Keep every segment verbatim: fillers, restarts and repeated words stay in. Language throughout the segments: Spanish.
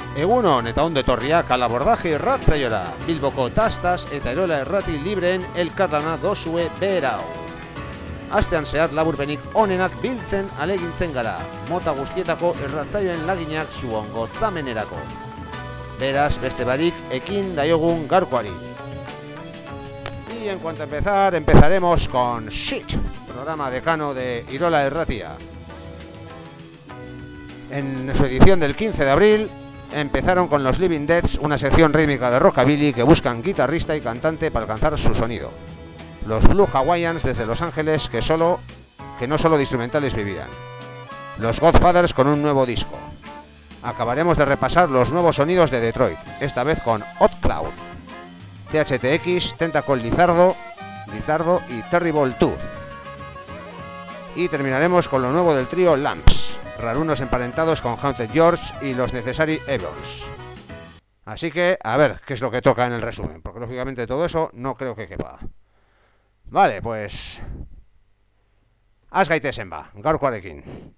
Egunon eta ondo etorriak alabordaje irratzaiora. Bilboko tastaz eta erola errati libreen elkarlana dozue berau. Astean zehar laburpenik onenak biltzen alegintzen gara, mota guztietako irratzaioen laginak zuon gozamenerako. Beraz, beste barik, ekin daiogun garkoari. Y en cuanto a empezar, empezaremos con Shit, programa decano de Irola Erratia. En su edición del quince de abril, empezaron con los Living Deads, una sección rítmica de rockabilly que buscan guitarrista y cantante para alcanzar su sonido. Los Blue Hawaiians desde Los Ángeles, que, solo, que no solo de instrumentales vivían. Los Godfathers con un nuevo disco. Acabaremos de repasar los nuevos sonidos de Detroit, esta vez con Hot Cloud, T H T X, Tentacle Lizardo, Lizardo y Terrible dos. Y terminaremos con lo nuevo del trío Lamps, rarunos emparentados con Haunted George y los Necessary Evils. Así que, a ver qué es lo que toca en el resumen, porque lógicamente todo eso no creo que quepa. Vale, pues... Az gaitezen ba, gaurkoarekin.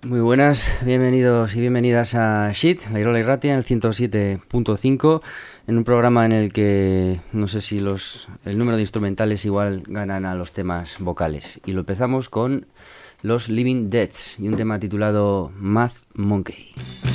Muy buenas, bienvenidos y bienvenidas a Shit, la Irola Irratia, en el ciento siete punto cinco, en un programa en el que no sé si los el número de instrumentales igual ganan a los temas vocales. Y lo empezamos con los Living Deaths y un tema titulado Math Monkey.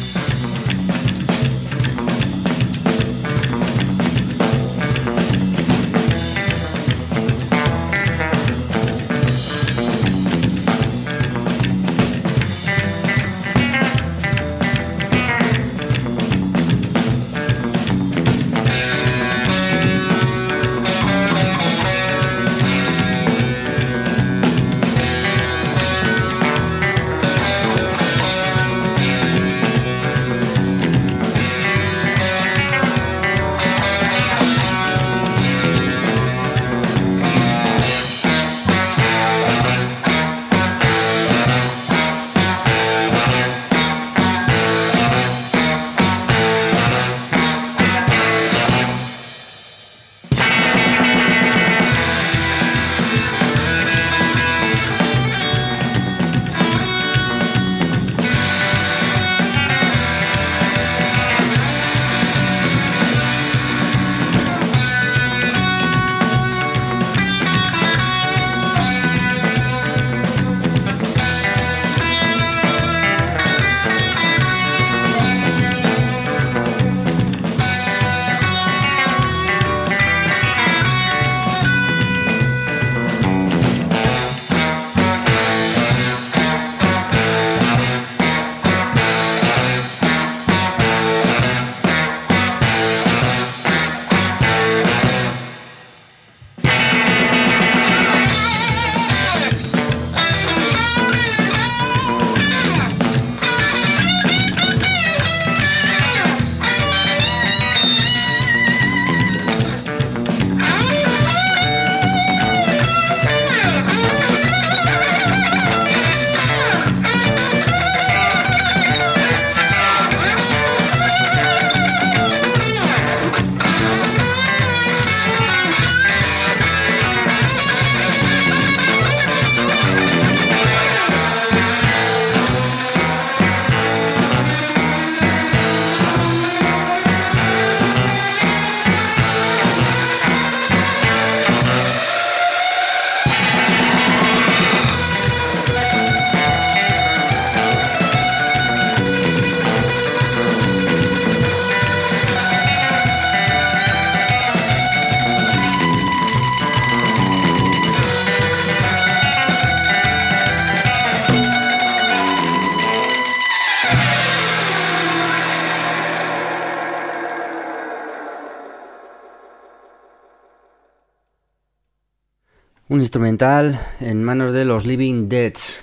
Un instrumental en manos de los Living Deaths,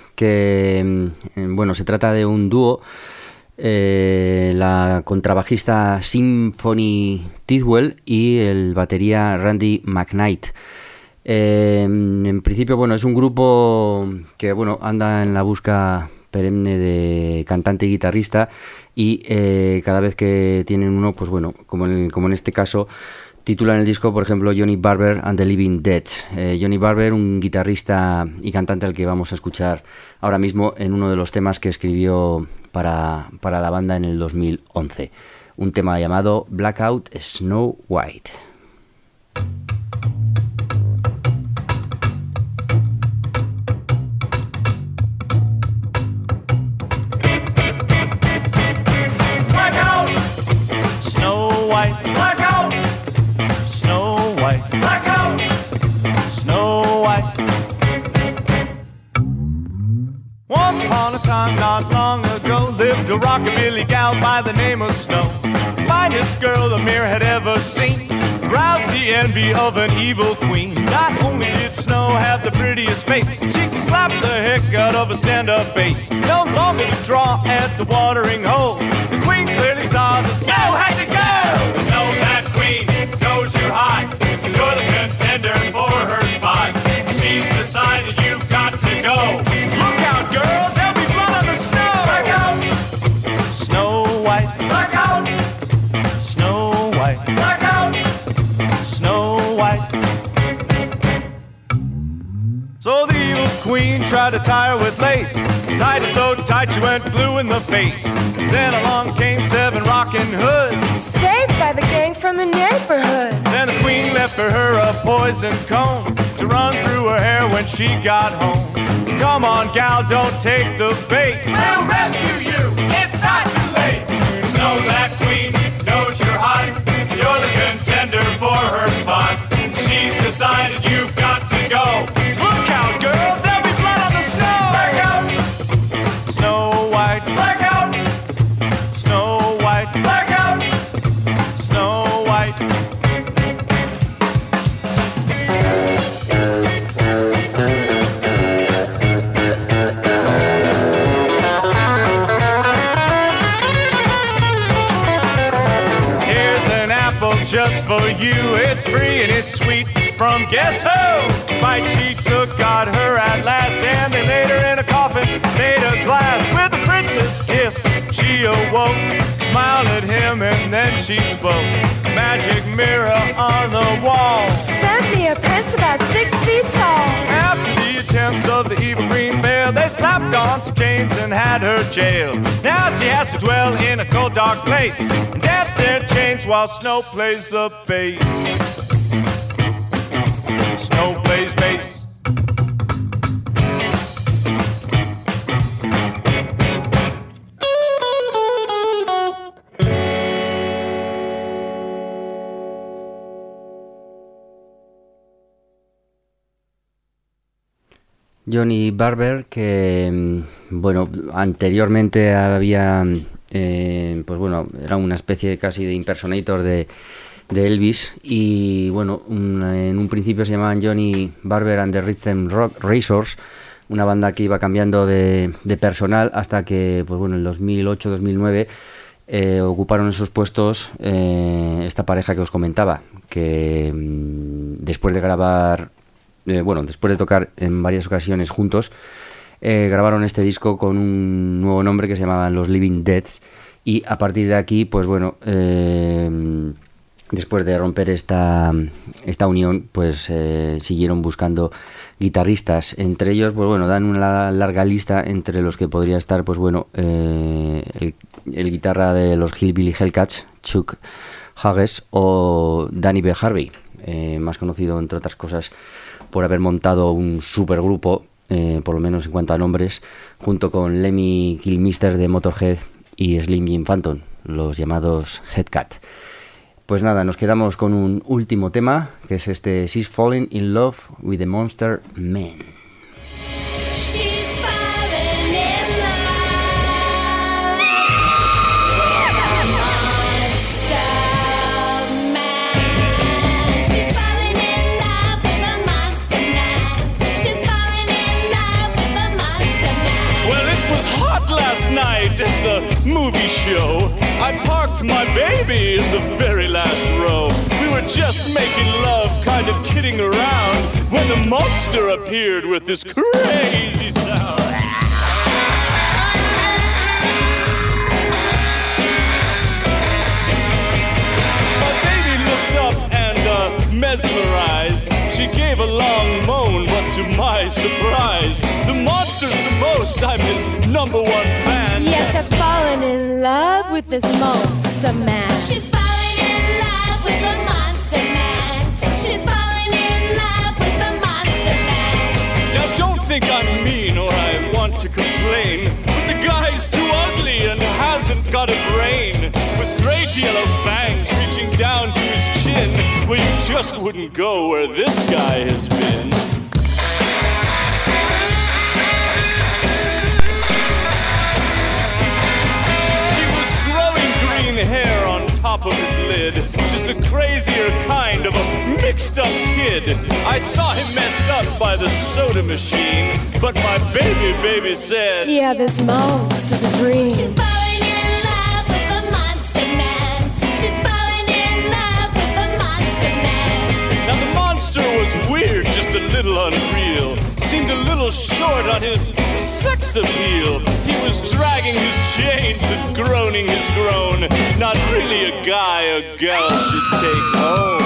que, bueno, se trata de un dúo, eh, la contrabajista Symphony Tidwell y el batería Randy McKnight. Eh, en principio, bueno, es un grupo que, bueno, anda en la busca perenne de cantante y guitarrista y eh, cada vez que tienen uno, pues bueno, como en, como en este caso, titulan el disco, por ejemplo, Johnny Barber and the Living Deaths. Eh, Johnny Barber, un guitarrista y cantante al que vamos a escuchar ahora mismo en uno de los temas que escribió para, para la banda en el dos mil once. Un tema llamado Blackout Snow White. Not long ago lived a rockabilly gal by the name of Snow. Finest girl the mirror had ever seen, roused the envy of an evil queen. Not only did Snow have the prettiest face, she could slap the heck out of a stand-up bass. No longer to draw at the watering hole, the queen clearly saw the Snow had to go. Snow, that queen knows you're high, you're the contender for her spot. She's decided you've got to go. Look out, girl! Snow White, blackout. Snow White, blackout. Snow White. So the evil queen tried to tie her with lace. Tied her so tight she went blue in the face. Then along came seven rockin' hoods, saved by the gang from the neighborhood. Then the queen left for her a poison comb to run through her hair when she got home. Come on, gal, don't take the bait. We'll rescue you, it's not too late. Snow that queen knows you're hot. You're the contender for her spot. She's decided you've got to go. Look out, girls, there'll be blood on the snow. Black out, Snow White, black out, Snow White, black out. Snow White. Here's an apple just for you. It's free and it's sweet from guess who? Fight she took, got her at last, and they laid her in a coffin made of glass. With a prince's kiss, she awoke, smiled at him, and then she spoke. Magic mirror on the wall. Sent me a prince about six feet tall. After the attempts of the evil green veil, they slapped on some chains and had her jailed. Now she has to dwell in a cold, dark place and dance in chains while Snow plays the bass. Snow plays bass. Johnny Barber, que bueno, anteriormente había, eh, pues bueno, era una especie casi de impersonator de, de Elvis, y bueno, un, en un principio se llamaban Johnny Barber and the Rhythm Rock Racers, una banda que iba cambiando de, de personal hasta que, pues bueno, en dos mil ocho dos mil nueve eh, ocuparon esos puestos eh, esta pareja que os comentaba, que mm, después de grabar Eh, bueno, después de tocar en varias ocasiones juntos, eh, grabaron este disco con un nuevo nombre que se llamaban Los Living Deads, y a partir de aquí, pues bueno, eh, después de romper esta, esta unión, pues eh, siguieron buscando guitarristas. Entre ellos, pues bueno, dan una larga lista entre los que podría estar, pues bueno, eh, el, el guitarra de los Hillbilly Hellcats, Chuck Hughes, o Danny B. Harvey, eh, más conocido entre otras cosas por haber montado un supergrupo, eh, por lo menos en cuanto a nombres, junto con Lemmy Kilmister de Motorhead y Slim Jim Phantom, los llamados Headcat. Pues nada, nos quedamos con un último tema, que es este She's Falling in Love with the Monster Man. Last night at the movie show, I parked my baby in the very last row. We were just making love, kind of kidding around, when the monster appeared with this crazy sound. My baby looked up and uh, mesmerized. She gave a long moan, but to my surprise, the monster's the most, I'm his number one fan. Yes, I've fallen in love with this monster man. She's falling in love with the monster man. She's falling in love with the monster man. Now don't think I'm mean or I want to complain, but the guy's too ugly and hasn't got a brain. With great yellow fangs reaching down to his chin, well, you just wouldn't go where this guy has been. He was growing green hair on top of his lid, just a crazier kind of a mixed up kid. I saw him messed up by the soda machine, but my baby baby said, yeah, this monster's a dream. She's falling in love with the monster man. She's falling in love with the monster man. Now the monster was weird, just a little unreal. Seemed a little short on his sex appeal. He was dragging his chains and groaning his groan. Not really a guy a gal should take home.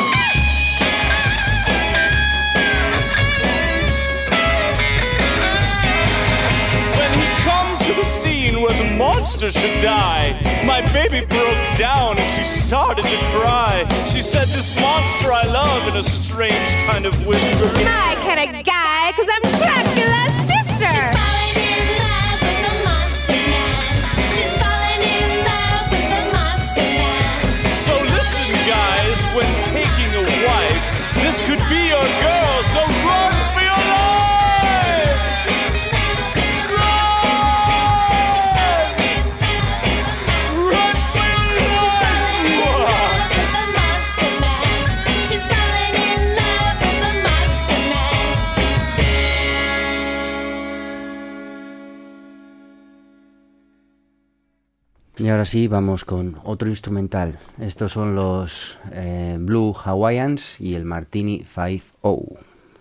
monster should die. My baby broke down and she started to cry. She said, this monster I love, in a strange kind of whisper. It's my kind of guy, cause I'm Dracula's sister. She's falling in love with the monster man. She's falling in love with the monster man. So listen, guys, when taking a wife, this could be your girl, so run for your life! Run! Run for your She's falling in life! love with the monster man. She's falling in love with the monster man. Y ahora sí, vamos con otro instrumental. Estos son los eh, Blue Hawaiians y el Martini cinco cero.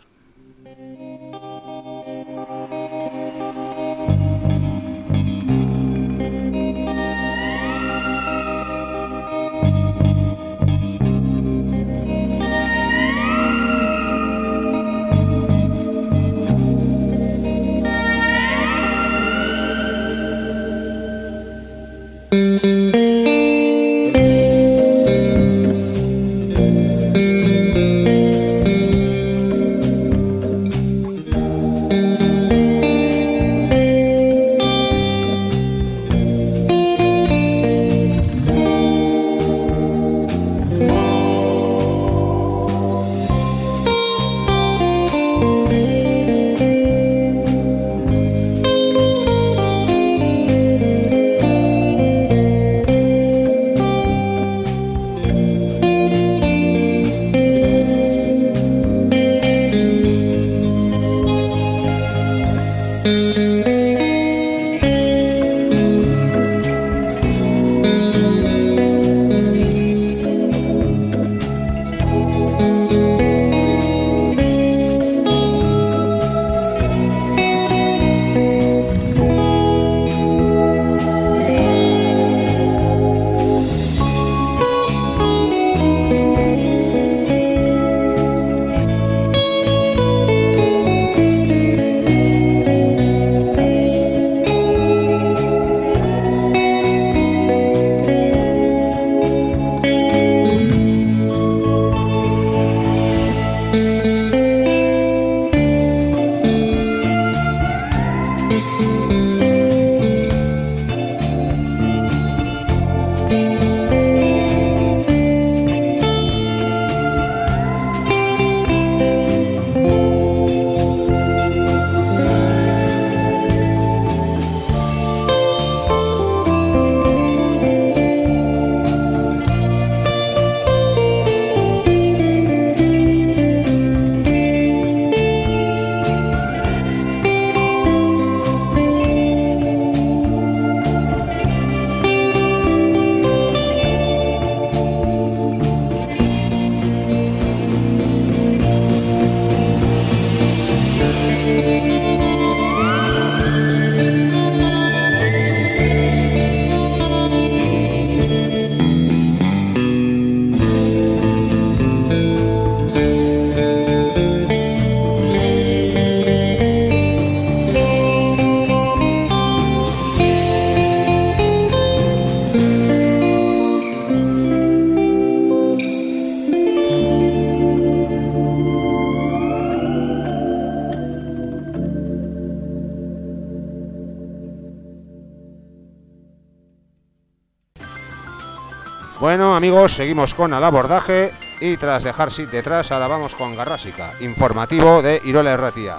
Bueno, amigos, seguimos con el abordaje y tras dejar Sit detrás, ahora vamos con Garrásica, informativo de Irola Erratia.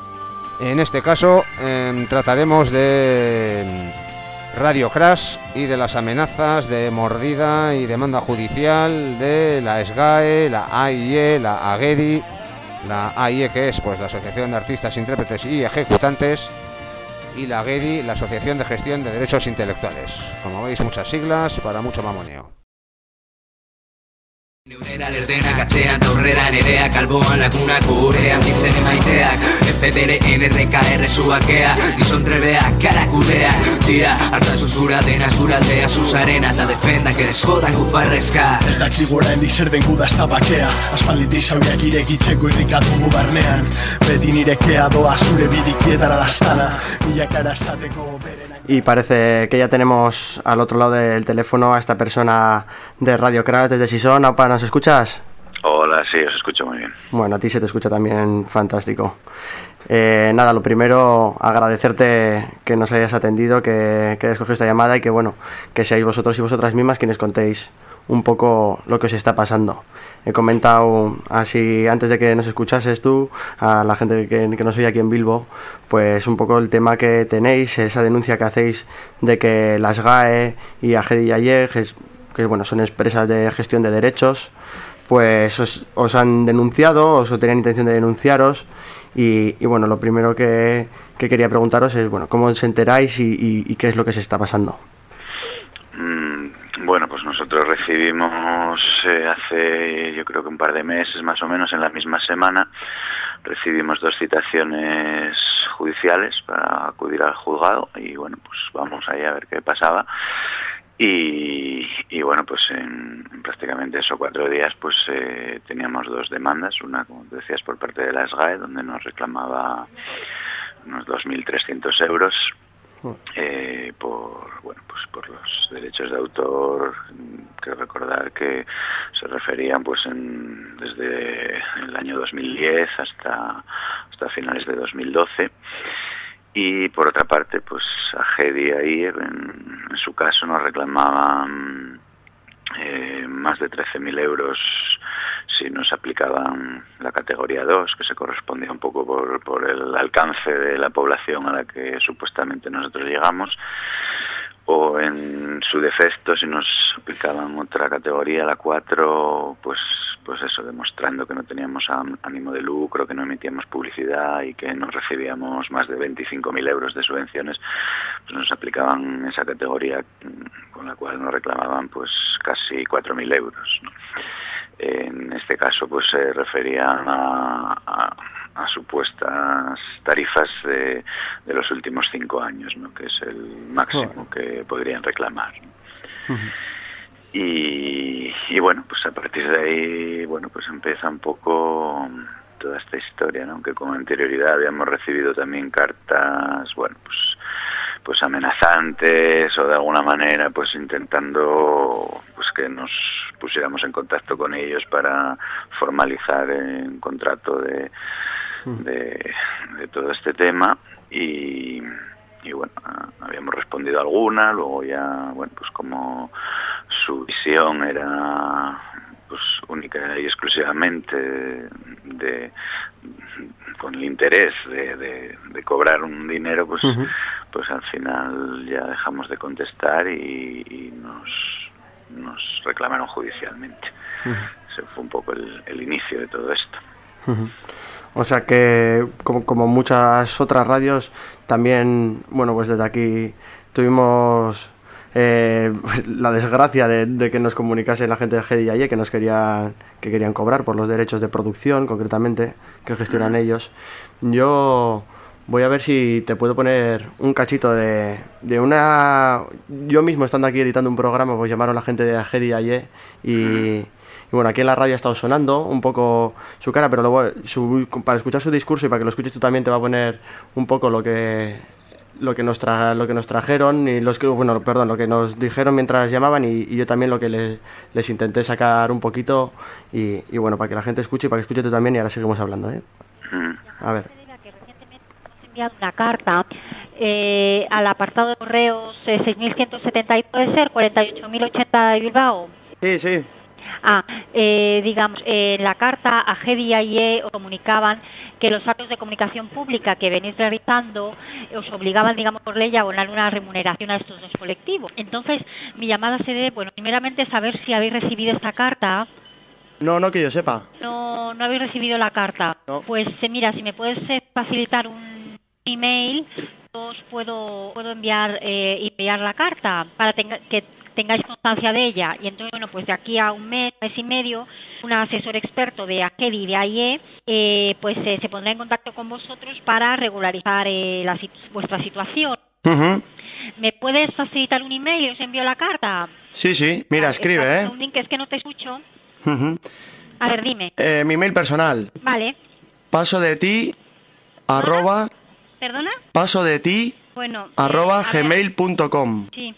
En este caso eh, trataremos de Radio Crash y de las amenazas de mordida y demanda judicial de la SGAE, la A I E, la AGEDI, la A I E que es pues la Asociación de Artistas, Intérpretes y Ejecutantes, y la AGEDI, la Asociación de Gestión de Derechos Intelectuales. Como veis, muchas siglas para mucho mamoneo. Neurera lerdenak atxean taurrera nerea kalboan laguna gurean dizen emaiteak F B L N R K R zuakea gizon trebeak karakudeak tira harta zuzura denaz guraldea zuzarena eta defendak ere eskodak ufarrezka ez dakigu oraindik zer den guda ez da bakea aspalditik zauriak irekitzeko irrikatugu barnean beti nirekea doa zure bidikietara lastana milakara esateko berenak Y parece que ya tenemos al otro lado del teléfono a esta persona de Radio Crash desde Sison. Aupa, ¿nos escuchas? Hola, sí, os escucho muy bien. Bueno, a ti se te escucha también fantástico. Eh, nada, lo primero, agradecerte que nos hayas atendido, que, que hayas cogido esta llamada y que, bueno, que seáis vosotros y vosotras mismas quienes contéis un poco lo que os está pasando. He comentado así antes de que nos escuchases tú, a la gente que, que nos oye aquí en Bilbo, pues un poco el tema que tenéis, esa denuncia que hacéis de que las G A E y A G D I A Y E, que, que bueno, son empresas de gestión de derechos, pues os, os han denunciado, os tenían intención de denunciaros y, y bueno, lo primero que, que quería preguntaros es, bueno, ¿cómo os enteráis y, y, y qué es lo que se está pasando? Bueno, pues nosotros recibimos eh, hace yo creo que un par de meses más o menos, en la misma semana, recibimos dos citaciones judiciales para acudir al juzgado y bueno, pues vamos ahí a ver qué pasaba. Y, y bueno, pues en, en prácticamente eso, cuatro días, pues eh, teníamos dos demandas, una, como tú decías, por parte de las G A E, donde nos reclamaba unos dos mil trescientos euros eh, por, bueno, pues por los derechos de autor. Quiero recordar que se referían pues en, desde el año dos mil diez hasta, hasta finales de dos mil doce. Y por otra parte, pues A G D I A Y E, en, en su caso, nos reclamaban eh, más de trece mil euros si nos aplicaban la categoría dos, que se correspondía un poco por, por el alcance de la población a la que supuestamente nosotros llegamos, o en su defecto si nos aplicaban otra categoría, la cuatro, pues pues eso, demostrando que no teníamos ánimo de lucro, que no emitíamos publicidad y que no recibíamos más de veinticinco mil euros de subvenciones, pues nos aplicaban esa categoría, con la cual nos reclamaban pues casi cuatro mil euros, ¿no? En este caso pues se referían a, a, a supuestas tarifas de, de los últimos cinco años, ¿no? Que es el máximo oh. que podrían reclamar, ¿no? Uh-huh. Y, y bueno, pues a partir de ahí, bueno, pues empieza un poco toda esta historia, ¿no? Que con anterioridad habíamos recibido también cartas, bueno, pues pues amenazantes o de alguna manera pues intentando pues que nos pusiéramos en contacto con ellos para formalizar un contrato de, de, de todo este tema y, y bueno, habíamos respondido alguna, luego ya, bueno, pues como su visión era pues única y exclusivamente de, de con el interés de, de, de cobrar un dinero, pues uh-huh. pues al final ya dejamos de contestar y, y nos nos reclamaron judicialmente. Uh-huh. Ese fue un poco el, el inicio de todo esto. Uh-huh. O sea que como, como muchas otras radios también, bueno, pues desde aquí tuvimos Eh, la desgracia de, de que nos comunicase la gente de G D I A Y E que nos querían que querían cobrar por los derechos de producción, concretamente, que gestionan ellos. Yo voy a ver si te puedo poner un cachito de, de una... Yo mismo, estando aquí editando un programa, pues llamaron a la gente de G D I A Y E y, y bueno, aquí en la radio ha estado sonando un poco su cara, pero luego su, para escuchar su discurso y para que lo escuches tú también te va a poner un poco lo que... lo que nos tra- lo que nos trajeron y los que bueno perdón lo que nos dijeron mientras llamaban y, y yo también lo que les, les intenté sacar un poquito y, y bueno, para que la gente escuche y para que escuche tú también y ahora seguimos hablando, ¿eh? A ver. Que recientemente hemos enviado una carta eh, al apartado de correos eh, seis mil ciento setenta y puede ser cuarenta y ocho mil ochenta de Bilbao. Sí, sí. Ah, eh, digamos, eh, en la carta a G D I A Y E os comunicaban que los actos de comunicación pública que venís realizando os obligaban, digamos, por ley a abonar una remuneración a estos dos colectivos. Entonces, mi llamada se debe, bueno, primeramente saber si habéis recibido esta carta. No, no que yo sepa. No, no habéis recibido la carta. No. Pues eh, mira, si me puedes eh, facilitar un email, os puedo puedo enviar eh, enviar la carta para tenga, que tengáis constancia de ella. Y entonces, bueno, pues de aquí a un mes, mes y medio, un asesor experto de A G D I A Y E eh, pues eh, se pondrá en contacto con vosotros para regularizar eh, la, vuestra situación. Uh-huh. ¿Me puedes facilitar un email y os envío la carta? Sí, sí, mira, Vale, escribe, ¿eh? Un link, es que no te escucho. Uh-huh. A ver, dime. Eh, mi email personal. Vale. Paso de ti, arroba... ¿Perdona? Paso de ti... Bueno. Arroba eh, gmail punto com. Sí.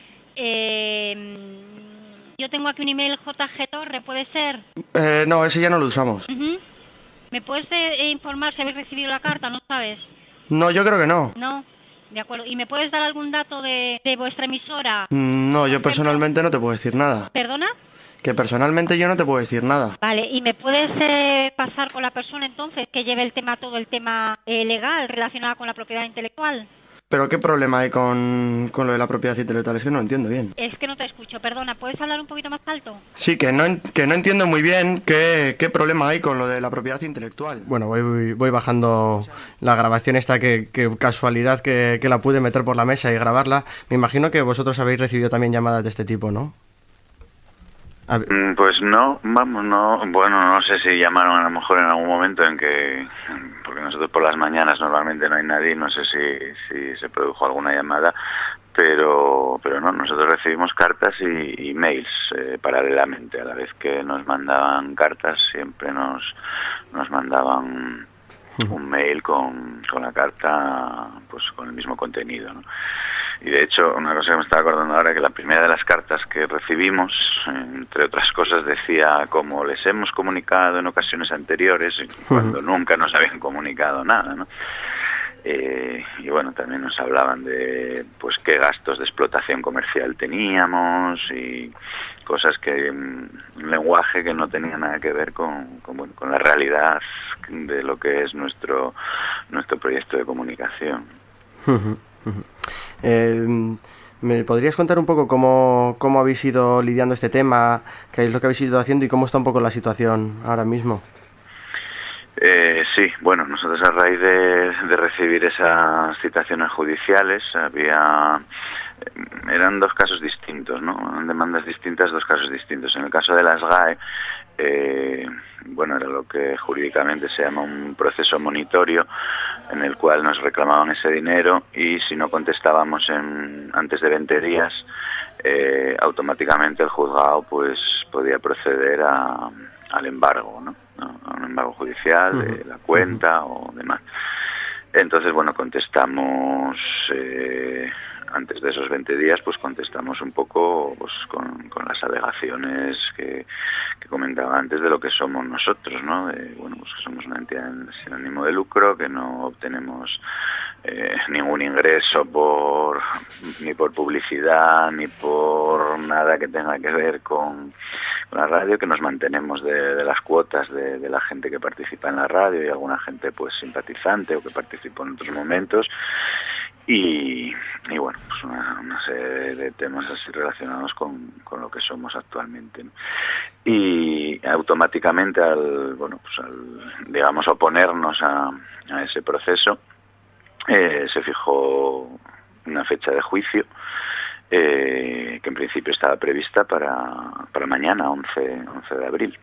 Eh, yo tengo aquí un email J G Torre, ¿puede ser? Eh, no, ese ya no lo usamos. Uh-huh. ¿Me puedes eh, informar si habéis recibido la carta? ¿No sabes? No, yo creo que no. No, de acuerdo. ¿Y me puedes dar algún dato de, de vuestra emisora? Mm, No, yo personalmente no te puedo decir nada. ¿Perdona? Que personalmente yo no te puedo decir nada. Vale, ¿y me puedes eh, pasar con la persona entonces que lleve el tema, todo el tema eh, legal relacionado con la propiedad intelectual? Pero ¿qué problema hay con, con lo de la propiedad intelectual? Es que no lo entiendo bien. Es que no te escucho, perdona, ¿puedes hablar un poquito más alto? Sí, que no, en- que no entiendo muy bien qué, qué problema hay con lo de la propiedad intelectual. Bueno, voy, voy, voy bajando la grabación esta, que, que casualidad que, que la pude meter por la mesa y grabarla. Me imagino que vosotros habéis recibido también llamadas de este tipo, ¿no? A ver. Mm, Pues no, vamos, no, bueno, no sé si llamaron a lo mejor en algún momento en que, porque nosotros por las mañanas normalmente no hay nadie, no sé si, si se produjo alguna llamada, pero pero no, nosotros recibimos cartas y, y mails eh, paralelamente. A la vez que nos mandaban cartas, siempre nos, nos mandaban un mail con, con la carta, pues con el mismo contenido, ¿no? Y de hecho, una cosa que me estaba acordando ahora, que la primera de las cartas que recibimos, entre otras cosas, decía como les hemos comunicado en ocasiones anteriores, cuando nunca nos habían comunicado nada, ¿no? Eh, y bueno, también nos hablaban de pues qué gastos de explotación comercial teníamos y cosas que, un lenguaje que no tenía nada que ver con, con, bueno, con la realidad de lo que es nuestro, nuestro proyecto de comunicación. Eh, ¿Me podrías contar un poco cómo, cómo habéis ido lidiando este tema, qué es lo que habéis ido haciendo y cómo está un poco la situación ahora mismo? Eh, sí, bueno, nosotros a raíz de, de recibir esas citaciones judiciales había... eran dos casos distintos, ¿no? Eran demandas distintas, dos casos distintos. En el caso de las G A E, eh, bueno, era lo que jurídicamente se llama un proceso monitorio, en el cual nos reclamaban ese dinero y si no contestábamos en antes de veinte días, eh, automáticamente el juzgado pues podía proceder a, al embargo, ¿no? A un embargo judicial de la cuenta o demás. Entonces, bueno, contestamos... Eh, antes de esos veinte días, pues contestamos un poco pues, con, con las alegaciones que, que comentaba antes de lo que somos nosotros, ¿no? De, bueno, pues que somos una entidad sin ánimo de lucro, que no obtenemos eh, ningún ingreso por ni por publicidad ni por nada que tenga que ver con, con la radio, que nos mantenemos de, de las cuotas de, de la gente que participa en la radio y alguna gente pues simpatizante o que participó en otros momentos. Y, y bueno, pues una, una serie de temas así relacionados con, con lo que somos actualmente, ¿no? Y automáticamente al, bueno, pues al, digamos, oponernos a, a ese proceso, eh, se fijó una fecha de juicio, eh, que en principio estaba prevista para, para mañana, once de abril.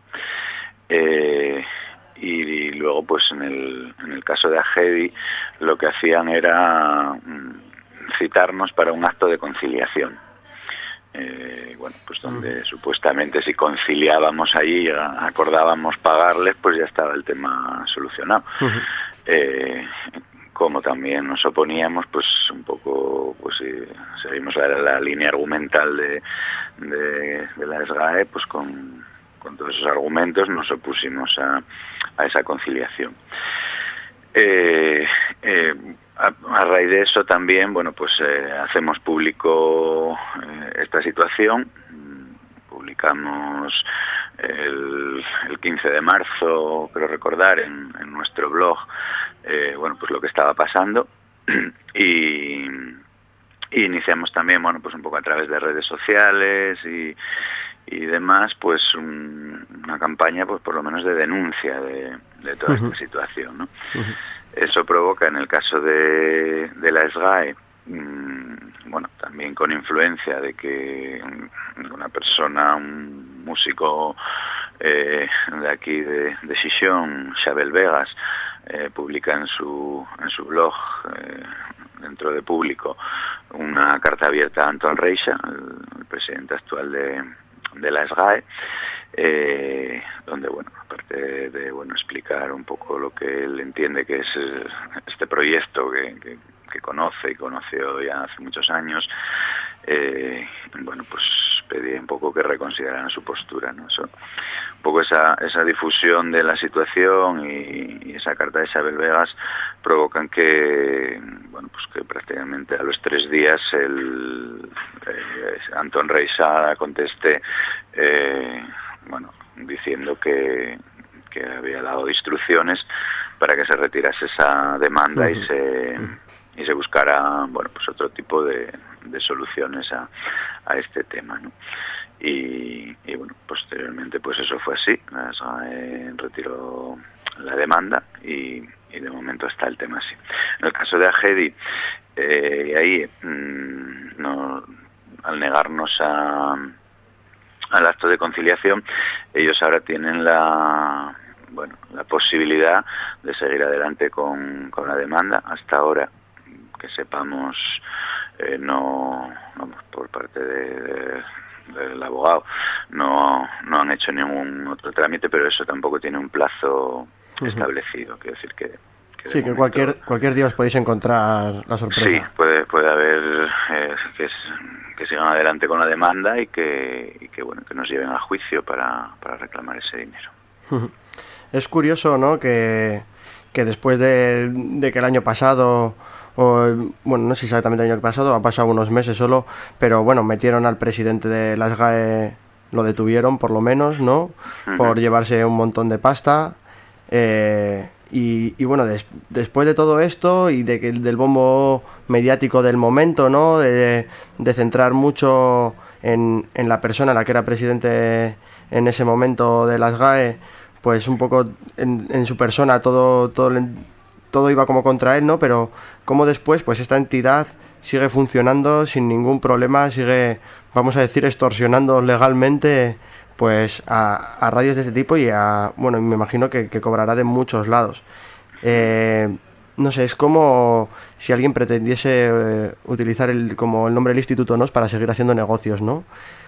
Eh, y luego pues en el, en el caso de Agedi lo que hacían era mm, citarnos para un acto de conciliación, eh, bueno, pues donde uh-huh. supuestamente si conciliábamos allí, acordábamos pagarles, pues ya estaba el tema solucionado. Uh-huh. eh, como también nos oponíamos, pues un poco pues eh, seguimos la, la línea argumental de, de, de la S G A E, pues con con todos esos argumentos nos opusimos a, a esa conciliación. Eh, eh, a, a raíz de eso también, bueno, pues eh, hacemos público eh, esta situación, publicamos el, el quince de marzo, creo recordar, en, en nuestro blog, eh, bueno, pues lo que estaba pasando y, y iniciamos también, bueno, pues un poco a través de redes sociales y y demás, pues un, una campaña, pues por lo menos de denuncia de, de toda uh-huh. esta situación, ¿no? Uh-huh. Eso provoca, en el caso de, de la S G A E, mmm, bueno, también con influencia de que una persona, un músico eh, de aquí de, de Xixón, Xabel Vegas, eh, publica en su en su blog, eh, dentro de público, una carta abierta a Antón Reixa, el, el presidente actual de de la S G A E, eh, donde, bueno, aparte de, bueno, explicar un poco lo que él entiende que es este proyecto que, que, que conoce y conoció ya hace muchos años, eh, bueno, pues pedí un poco que reconsideraran su postura, ¿no? Eso, un poco esa, esa difusión de la situación y, y esa carta de Isabel Vegas provocan que, bueno, pues que prácticamente a los tres días el eh, Antón Reisada conteste, eh, bueno, diciendo que, que había dado instrucciones para que se retirase esa demanda uh-huh. y se y se buscara, bueno, pues otro tipo de, de soluciones a, a este tema, ¿no? Y, y bueno, posteriormente pues eso fue así, la SGAE retiró la demanda y, y de momento está el tema así. En el caso de Agedi, eh, ahí mmm, no, al negarnos a al acto de conciliación, ellos ahora tienen la bueno la posibilidad de seguir adelante con, con la demanda. Hasta ahora, que sepamos, eh, no, no por parte de, de, del abogado no no han hecho ningún otro trámite, pero eso tampoco tiene un plazo uh-huh. establecido. Quiero decir que, que sí, que momento, cualquier cualquier día os podéis encontrar la sorpresa. Sí, puede puede haber eh, que, es, que sigan adelante con la demanda y que y que bueno que nos lleven a juicio para, para reclamar ese dinero. Uh-huh. Es curioso, ¿no?, que que después de, de que el año pasado, o, bueno, no sé exactamente el año pasado, ha pasado unos meses solo, pero bueno, metieron al presidente de la SGAE, lo detuvieron por lo menos, ¿no?, uh-huh. por llevarse un montón de pasta, eh, y, y bueno, des, después de todo esto y de que del bombo mediático del momento, ¿no?, de, de centrar mucho en, en la persona, la que era presidente en ese momento de la SGAE, pues un poco en, en su persona todo, todo todo iba como contra él, ¿no? Pero como después, pues esta entidad sigue funcionando sin ningún problema, sigue, vamos a decir, extorsionando legalmente pues a, a radios de este tipo y a, bueno, me imagino que, que cobrará de muchos lados. Eh, no sé, es como si alguien pretendiese eh, utilizar el, como el nombre del Instituto N O S para seguir haciendo negocios, ¿no?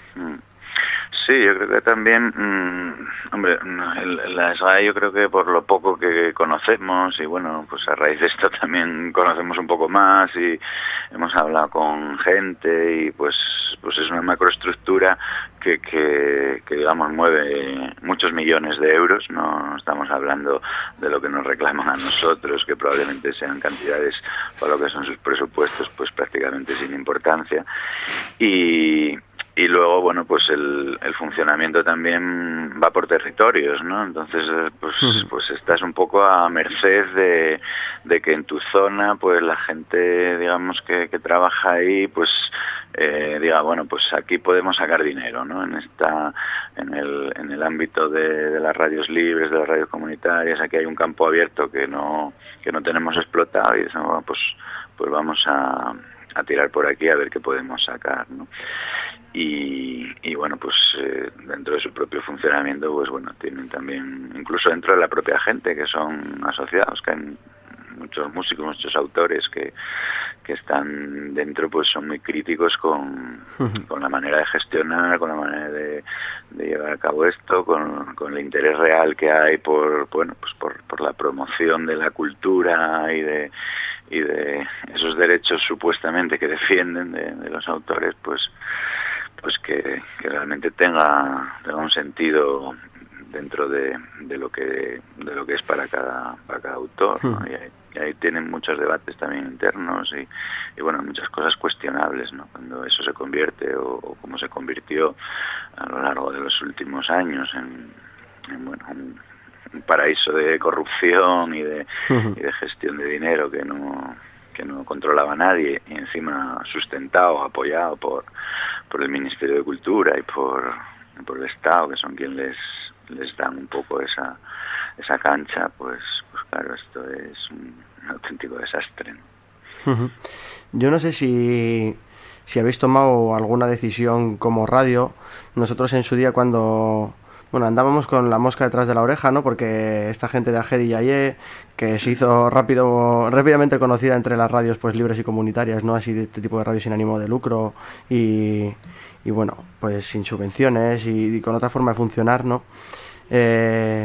Sí, yo creo que también, mmm, hombre, el, la SGAE yo creo que por lo poco que conocemos y bueno, pues a raíz de esto también conocemos un poco más y hemos hablado con gente y pues pues es una macroestructura que, que, que digamos mueve muchos millones de euros, no estamos hablando de lo que nos reclaman a nosotros, que probablemente sean cantidades para lo que son sus presupuestos pues prácticamente sin importancia y Y luego, bueno, pues el, el funcionamiento también va por territorios, ¿no? Entonces, pues, pues estás un poco a merced de, de que en tu zona, pues la gente, digamos, que, que trabaja ahí, pues eh, diga, bueno, pues aquí podemos sacar dinero, ¿no? En esta, en el, en el ámbito de, de las radios libres, de las radios comunitarias, aquí hay un campo abierto que no, que no tenemos explotado y decimos, bueno, pues, pues vamos a, a tirar por aquí a ver qué podemos sacar, ¿no? Y, y bueno, pues eh, dentro de su propio funcionamiento, pues bueno, tienen también, incluso dentro de la propia gente que son asociados, que hay muchos músicos, muchos autores que, que están dentro, pues son muy críticos con, con la manera de gestionar, con la manera de, de llevar a cabo esto, con, con el interés real que hay por, bueno, pues por, por la promoción de la cultura y de y de esos derechos supuestamente que defienden de, de los autores, pues pues que, que realmente tenga, tenga un sentido dentro de, de lo que de lo que es para cada para cada autor, ¿no? Y, ahí, y ahí tienen muchos debates también internos y, y bueno, muchas cosas cuestionables, ¿no? Cuando eso se convierte o, o como se convirtió a lo largo de los últimos años en, en bueno, un, un paraíso de corrupción y de, y de gestión de dinero que no que no controlaba nadie y encima sustentado, apoyado por por el Ministerio de Cultura y por, por el Estado, que son quienes les, les dan un poco esa esa cancha, pues pues claro, esto es un, un auténtico desastre, ¿no? Yo no sé si, si habéis tomado alguna decisión como radio. Nosotros en su día cuando... Bueno, andábamos con la mosca detrás de la oreja, ¿no? Porque esta gente de Agedi y Aye, que se hizo rápido, rápidamente conocida entre las radios pues libres y comunitarias, ¿no? Así de este tipo de radios sin ánimo de lucro y, y bueno, pues sin subvenciones y, y con otra forma de funcionar, ¿no? Eh,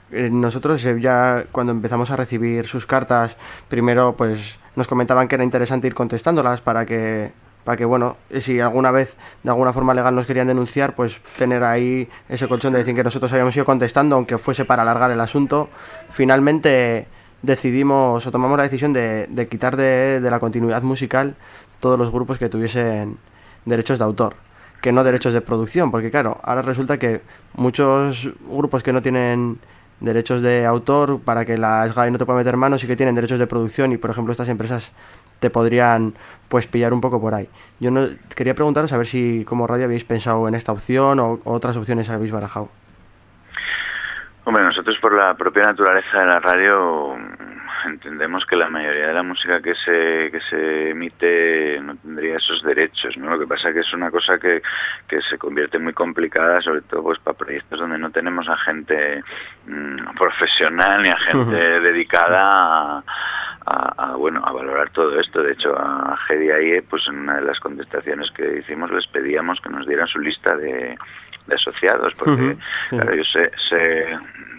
eh, nosotros eh, ya cuando empezamos a recibir sus cartas, primero pues nos comentaban que era interesante ir contestándolas para que, para que bueno, si alguna vez de alguna forma legal nos querían denunciar, pues tener ahí ese colchón de decir que nosotros habíamos ido contestando, aunque fuese para alargar el asunto. Finalmente decidimos o tomamos la decisión de, de quitar de, de la continuidad musical todos los grupos que tuviesen derechos de autor, que no derechos de producción, porque claro, ahora resulta que muchos grupos que no tienen derechos de autor, para que la S G A E no te pueda meter mano, sí que tienen derechos de producción y, por ejemplo, estas empresas te podrían pues pillar un poco por ahí. Yo no quería preguntaros a ver si como radio habéis pensado en esta opción o, o otras opciones habéis barajado. Hombre, nosotros por la propia naturaleza de la radio entendemos que la mayoría de la música que se que se emite no tendría esos derechos, ¿no? Lo que pasa es que es una cosa que, que se convierte muy complicada, sobre todo pues para proyectos donde no tenemos a gente mmm, profesional ni a gente uh-huh. dedicada a, a, a bueno a valorar todo esto. De hecho, a G D I E, pues en una de las contestaciones que hicimos les pedíamos que nos dieran su lista de, de asociados, porque uh-huh. sí. claro, ellos se, se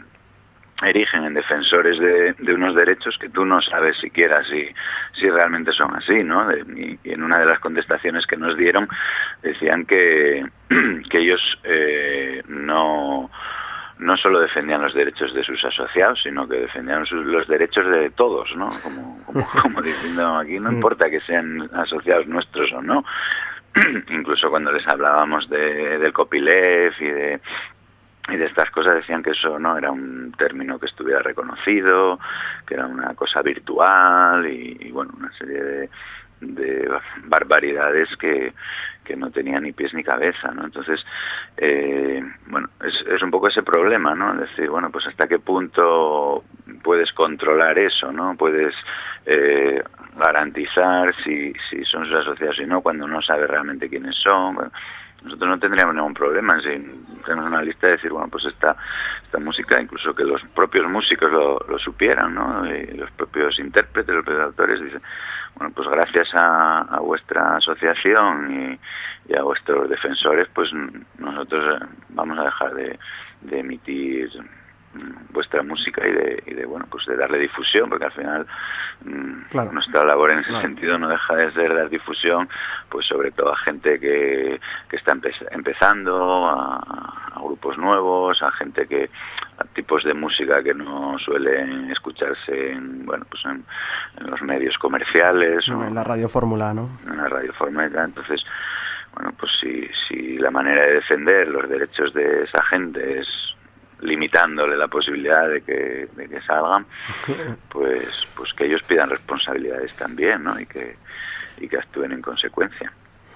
erigen en defensores de, de unos derechos que tú no sabes siquiera si, si realmente son así, ¿no? De, y, y en una de las contestaciones que nos dieron decían que, que ellos eh, no, no solo defendían los derechos de sus asociados, sino que defendían sus, los derechos de todos, ¿no? Como, como, como diciendo, aquí no importa que sean asociados nuestros o no. Incluso cuando les hablábamos de, del copyleft y de y de estas cosas decían que eso no era un término que estuviera reconocido, que era una cosa virtual y, y bueno, una serie de, de barbaridades que, que no tenían ni pies ni cabeza, ¿no? Entonces, eh, bueno, es, es un poco ese problema, ¿no? Es decir, bueno, pues hasta qué punto puedes controlar eso, ¿no? Puedes eh, garantizar si, si son sus asociados y no, cuando no sabes realmente quiénes son. Bueno, nosotros no tendríamos ningún problema en si tenemos una lista de decir, bueno, pues esta esta música, incluso que los propios músicos lo, lo supieran, ¿no? Y los propios intérpretes, los propios autores dicen, bueno, pues gracias a, a vuestra asociación y, y a vuestros defensores, pues nosotros vamos a dejar de, de emitir vuestra música y de, y de bueno pues de darle difusión, porque al final claro. nuestra labor en ese claro. sentido no deja de ser dar difusión, pues sobre todo a gente que, que está empe empezando, a, a grupos nuevos, a gente que a tipos de música que no suelen escucharse en bueno pues en, en los medios comerciales no, o en la radio fórmula, ¿no? En la radio fórmula. Entonces, bueno, pues si si la manera de defender los derechos de esa gente es limitándole la posibilidad de que, de que salgan, pues pues que ellos pidan responsabilidades también, ¿no? Y que, y que actúen en consecuencia.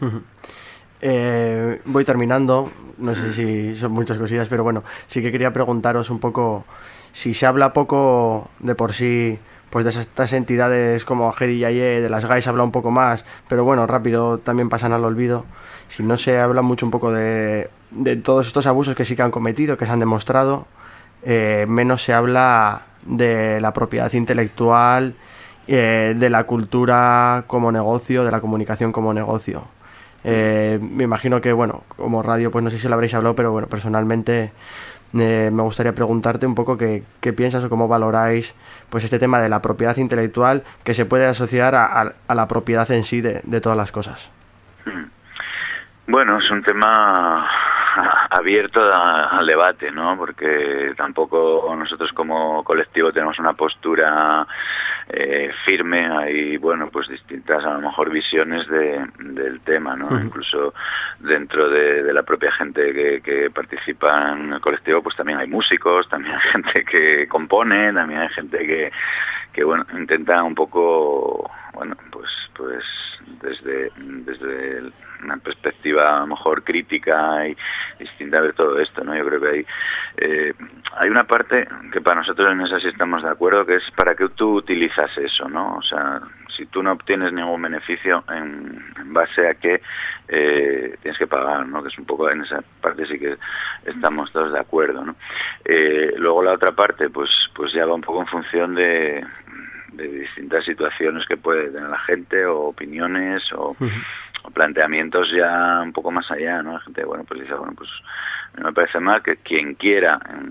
Eh, voy terminando, no sé si son muchas cosillas, pero bueno, sí que quería preguntaros un poco si se habla poco de por sí pues de estas entidades como G D I E, de las S G A E se habla un poco más, pero bueno, rápido también pasan al olvido. Si no se habla mucho un poco de, de todos estos abusos que sí que han cometido, que se han demostrado, eh, menos se habla de la propiedad intelectual, eh, de la cultura como negocio, de la comunicación como negocio. Eh, me imagino que, bueno, como radio, pues no sé si lo habréis hablado, pero bueno, personalmente eh, me gustaría preguntarte un poco qué, qué piensas o cómo valoráis pues este tema de la propiedad intelectual que se puede asociar a, a, a la propiedad en sí de, de todas las cosas. Bueno, es un tema abierto a, al debate, ¿no? Porque tampoco nosotros como colectivo tenemos una postura eh, firme. Hay, bueno, pues distintas a lo mejor visiones de, del tema, ¿no? Uh-huh. Incluso dentro de, de la propia gente que, que participa en el colectivo, pues también hay músicos, también hay gente que compone, también hay gente que, que bueno, intenta un poco, bueno, pues, pues desde, desde el, una perspectiva a lo mejor crítica y distinta a ver todo esto, ¿no? Yo creo que hay eh, hay una parte que para nosotros en esa sí estamos de acuerdo, que es para qué tú utilizas eso, ¿no? O sea, si tú no obtienes ningún beneficio, en, en base a qué eh, tienes que pagar, ¿no? Que es un poco en esa parte sí que estamos todos de acuerdo, ¿no? Eh, luego la otra parte, pues pues ya va un poco en función de de distintas situaciones que puede tener la gente o opiniones o, uh-huh. o planteamientos ya un poco más allá, ¿no? La gente, bueno, pues dice, bueno, pues me parece mal que quien quiera en,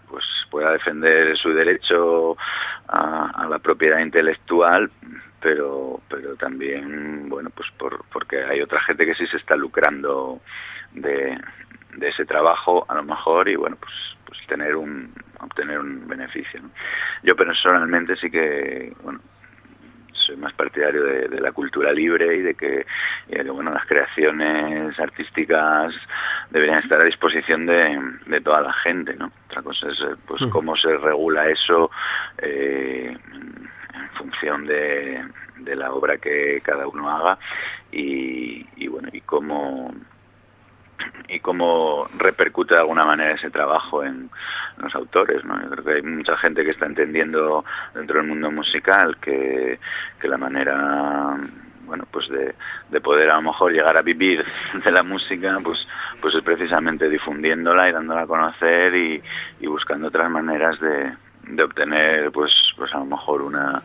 pues pueda defender su derecho a, a la propiedad intelectual, pero pero también, bueno, pues por, porque hay otra gente que sí se está lucrando de, de ese trabajo, a lo mejor, y bueno, pues pues tener un obtener un beneficio, ¿no? Yo personalmente sí que, bueno, soy más partidario de, de la cultura libre y de que, y de que, bueno, las creaciones artísticas deberían estar a disposición de, de toda la gente, ¿no? Otra cosa es, pues, sí, cómo se regula eso eh, en función de, de la obra que cada uno haga y, y bueno, y cómo y cómo repercute de alguna manera ese trabajo en los autores, ¿no? Yo creo que hay mucha gente que está entendiendo dentro del mundo musical que, que la manera, bueno, pues de, de poder a lo mejor llegar a vivir de la música, pues pues es precisamente difundiéndola y dándola a conocer y, y buscando otras maneras de, de obtener, pues pues a lo mejor una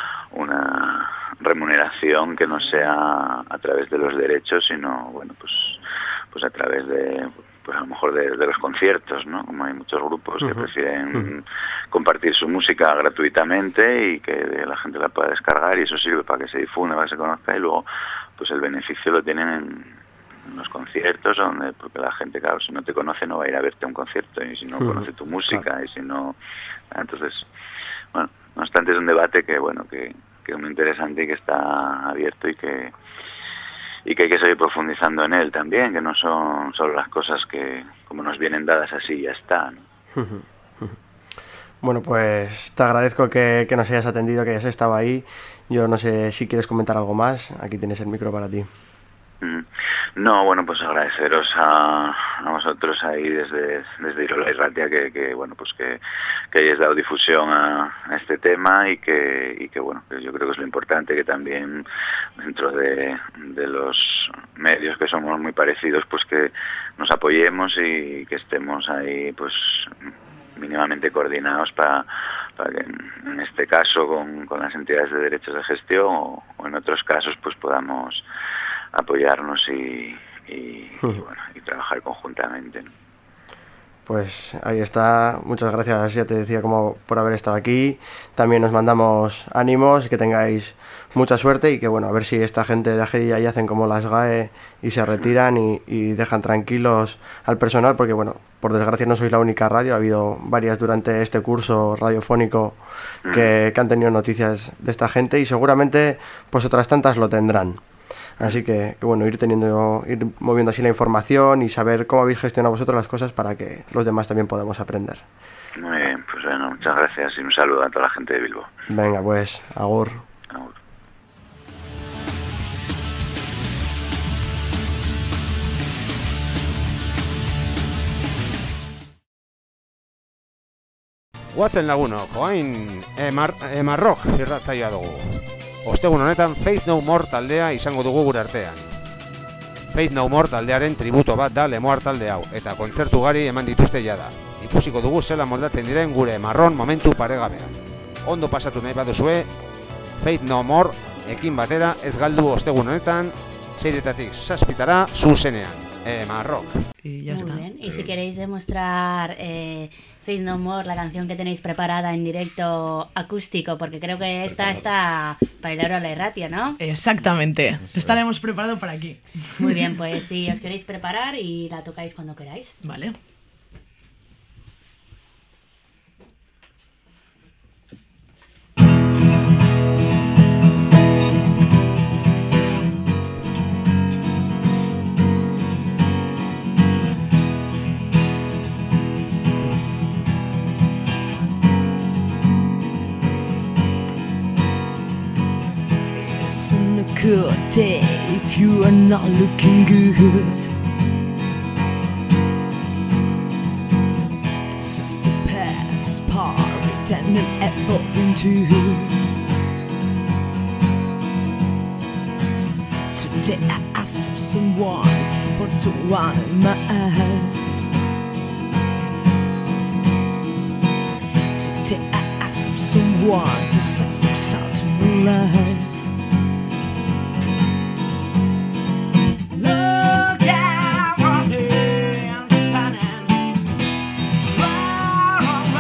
una remuneración que no sea a través de los derechos, sino, bueno, pues pues a través de, pues a lo mejor de, de los conciertos, ¿no? Como hay muchos grupos uh-huh. que prefieren uh-huh. compartir su música gratuitamente y que la gente la pueda descargar, y eso sirve para que se difunda, para que se conozca, y luego pues el beneficio lo tienen en, en los conciertos, donde, porque la gente, claro, si no te conoce no va a ir a verte a un concierto, y si no uh-huh. conoce tu música, claro. y si no... Entonces, bueno, no obstante es un debate que, bueno, que, que es muy interesante y que está abierto y que y que hay que seguir profundizando en él también, que no son solo las cosas que como nos vienen dadas así y ya está, ¿no? Bueno, pues te agradezco que, que nos hayas atendido, que hayas estado ahí. Yo no sé si quieres comentar algo más, aquí tienes el micro para ti. No, bueno, pues agradeceros a, a vosotros ahí desde desde Irola y Ratia que, que bueno, pues que, que hayáis dado difusión a, a este tema y que y que bueno, que yo creo que es lo importante, que también dentro de, de los medios que somos muy parecidos, pues que nos apoyemos y que estemos ahí pues mínimamente coordinados para, para que en, en este caso con, con las entidades de derechos de gestión o, o en otros casos pues podamos apoyarnos y, y, y, bueno, y trabajar conjuntamente, ¿no? Pues ahí está, muchas gracias, ya te decía, como por haber estado aquí. También nos mandamos ánimos, que tengáis mucha suerte y que bueno, a ver si esta gente de Agedia ahí hacen como las G A E y se retiran y, y dejan tranquilos al personal, porque bueno, por desgracia no sois la única radio, ha habido varias durante este curso radiofónico que, que han tenido noticias de esta gente y seguramente pues otras tantas lo tendrán. Así que, que bueno, ir teniendo, ir moviendo así la información y saber cómo habéis gestionado vosotros las cosas para que los demás también podamos aprender. Muy bien, pues bueno, muchas gracias y un saludo a toda la gente de Bilbo. Venga, pues, agur. Agur. Guazen lagunok, oain emar, emarrok irratzaia dugu. Ostegun honetan Faith No More taldea izango dugu gure artean. Faith No More taldearen tributo bat da Lemoar talde hau, eta kontzertu gari eman dituzte jada. Ikusiko dugu zela moldatzen diren gure marron momentu paregabean. Ondo pasatu nahi baduzue, Faith No More ekin batera ez galdu ostegun honetan, seiretatik zazpitara zuzenean. Eh, Marroc. Y ya Muy está. bien. Y si queréis demostrar eh, Faith No More, la canción que tenéis preparada en directo acústico, porque creo que esta está para el Irola y Ratia, ¿no? Exactamente. Estaremos preparados para aquí. Muy bien, pues si os queréis preparar y la tocáis cuando queráis. Vale. Good day if you are not looking good. This is the past part, pretending evolving to. Today I ask for someone, but someone in my eyes. Today I ask for someone to set some out to my life. Round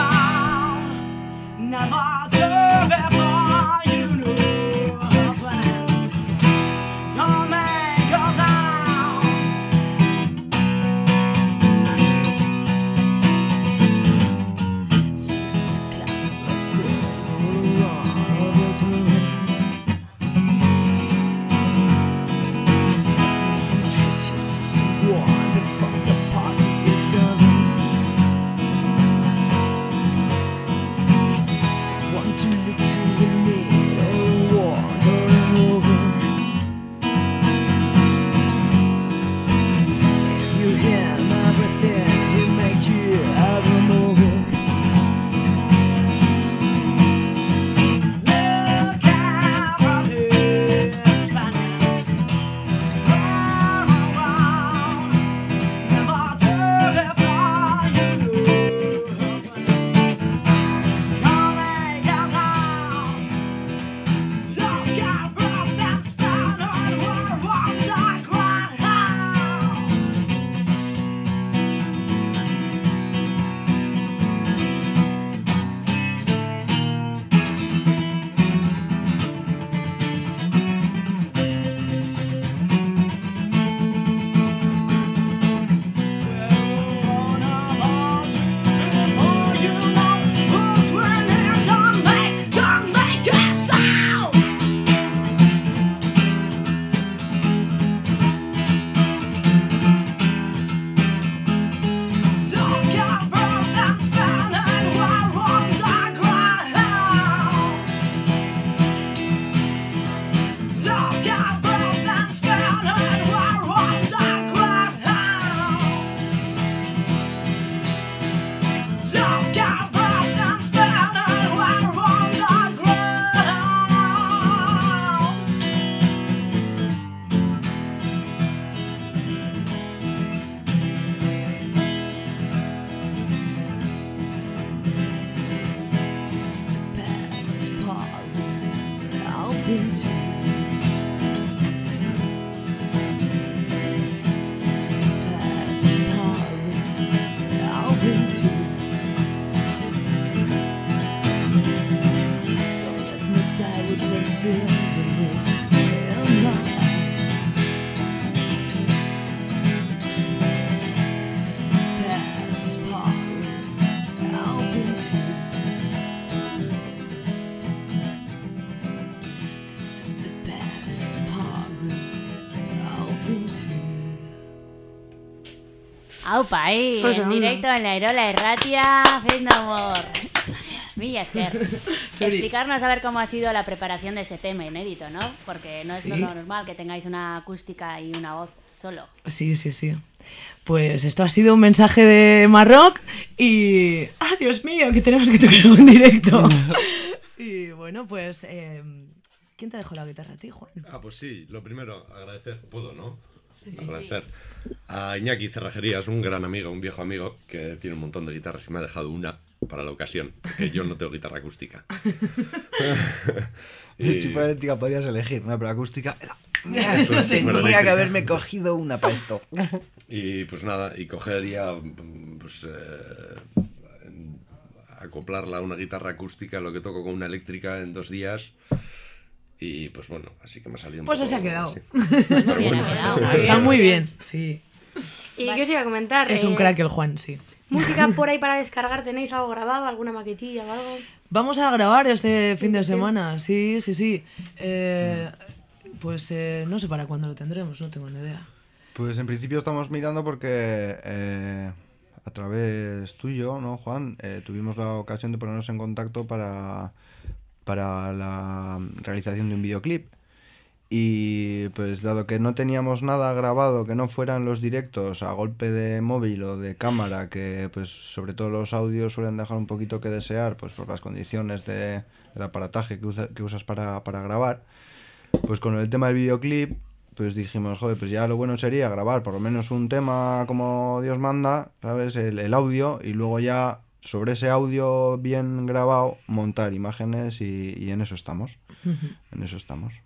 Aupa, ahí, Pues en onda. directo en la Irola Erratia, Fent d'Amor. Milla esker. Explicarnos a ver cómo ha sido la preparación de este tema inédito, ¿no? Porque no es Sí. lo normal que tengáis una acústica y una voz solo. Sí, sí, sí. Pues esto ha sido un mensaje de Marroc y... ¡Ah, Dios mío! Que tenemos que tocarlo en directo. Y bueno, pues... eh, ¿quién te dejó la guitarra a ti, Juan? Ah, pues sí, lo primero, agradecer, puedo, ¿no? Sí. Agradecer a Iñaki Cerrajerías, un gran amigo, un viejo amigo, que tiene un montón de guitarras y me ha dejado una para la ocasión, que yo no tengo guitarra acústica. Y... Si fuera eléctrica podrías elegir, ¿no? Pero acústica... Mira, Eso no es, tenía bueno, que eléctrica. haberme cogido una para esto. Y pues nada, y cogería, pues, eh, acoplarla a una guitarra acústica, lo que toco con una eléctrica en dos días. Y pues bueno, así que me ha salido un Pues poco así ha quedado. así. Pues muy bien, ha quedado. Está muy bien, sí. ¿Y qué os iba a comentar? Es un Eh, crack el Juan, sí. ¿Música por ahí para descargar? ¿Tenéis algo grabado? ¿Alguna maquetilla o algo? Vamos a grabar este fin de semana, sí, sí, sí. Eh, pues eh, no sé para cuándo lo tendremos, no tengo ni idea. Pues en principio estamos mirando porque eh, a través tuyo, ¿no, Juan? Eh, tuvimos la ocasión de ponernos en contacto para, para la realización de un videoclip. Y pues dado que no teníamos nada grabado que no fueran los directos a golpe de móvil o de cámara, que pues sobre todo los audios suelen dejar un poquito que desear pues por las condiciones de, del aparataje que, usa, que usas para, para grabar, pues con el tema del videoclip pues dijimos, joder, pues ya lo bueno sería grabar por lo menos un tema como Dios manda, ¿sabes? El, el audio, y luego ya sobre ese audio bien grabado montar imágenes, y, y en eso estamos. En eso estamos.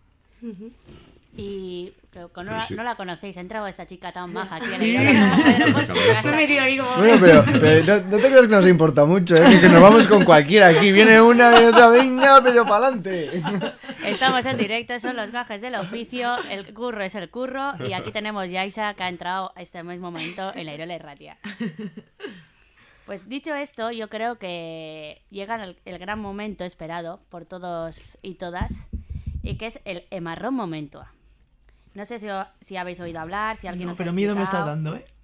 Y que no, Pero la, sí. no la conocéis, ha entrado esta chica tan maja aquí en Sí. la Irola, como Pedro por su casa. Me he metido aquí como... Bueno, pero, pero no, no te creas que nos importa mucho, ¿eh? Que nos vamos con cualquiera aquí. Viene una, viene otra, venga, pero para adelante. Estamos en directo, son los gajes del oficio, el curro es el curro, y aquí tenemos Yaisa, que ha entrado a este mismo momento en la Irola Erratia. Pues dicho esto, yo creo que llega el, el gran momento esperado por todos y todas, y que es el emarrón momento. No sé si, o- si habéis oído hablar, si alguien No, os ha pero miedo me está explicado. dando, ¿eh?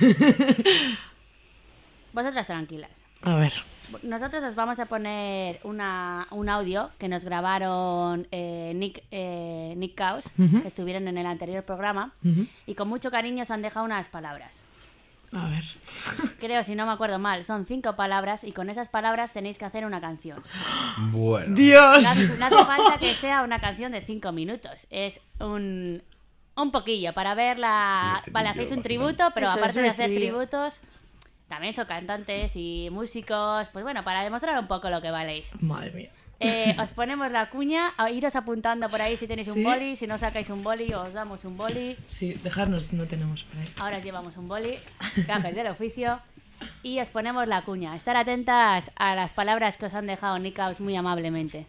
Vosotras tranquilas. A ver. Nosotros os vamos a poner una, un audio que nos grabaron eh, Nick, eh, Nick Caos, Ujú. que estuvieron en el anterior programa, Ujú. y con mucho cariño os han dejado unas palabras. A ver. Creo, si no me acuerdo mal, son cinco palabras, y con esas palabras tenéis que hacer una canción. Bueno. ¡Dios! No hace, no hace falta que sea una canción de cinco minutos. Es un, un poquillo para verla. Un estribillo, Vale, hacéis un básicamente. tributo, pero Eso es, aparte un de hacer estribillo. tributos, también son cantantes y músicos. Pues bueno, para demostrar un poco lo que valéis. Madre mía. Eh, os ponemos la cuña, a iros apuntando por ahí si tenéis un Sí. boli. Si no sacáis un boli, os damos un boli. Sí, dejarnos no tenemos por ahí. Ahora os llevamos un boli, gajes del oficio, y os ponemos la cuña. Estar atentas a las palabras que os han dejado Nikaos muy amablemente.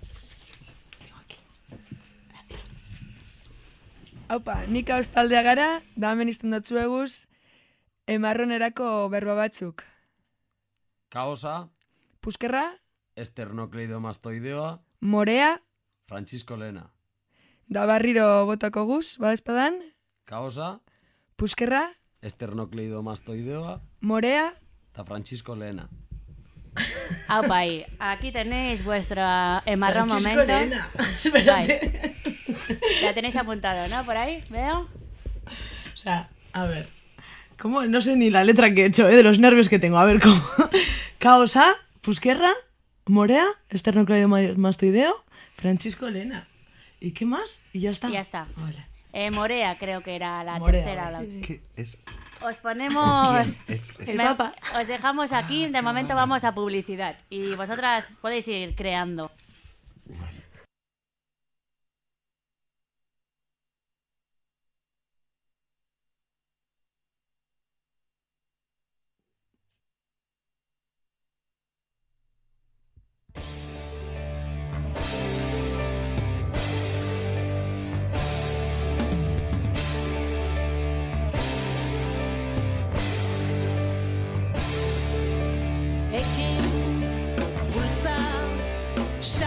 Haupa, nik hauz taldea gara, da hemen izten dotzueguz, emarronerako berba batzuk. Kaosa, Puskerra, esternokleidomastoideoa, morea, Francisco Lena. da barriro botako guz, badezpadan, Kaosa, puskerra, esternokleidomastoideoa, morea, eta Francisco Lena. Aupa ahí, aquí tenéis vuestro emarrón Francisco momento. Lena, espérate. Ahí. Ya tenéis apuntado, ¿no? Por ahí, veo. O sea, a ver. ¿Cómo? No sé ni la letra que he hecho, ¿eh? De los nervios que tengo. A ver, ¿cómo? Caosa, Pusquerra, Morea, esternocleidomastoideo, Francisco Lena. ¿Y qué más? Y ya está. Y ya está. Vale. Eh, Morea creo que era la Morea, tercera. vale. la- ¿Qué es? Os ponemos... ¿Quién es? Es- El Papa. Os dejamos aquí, de momento vamos a publicidad. Y vosotras podéis ir creando. Ekin, bultza,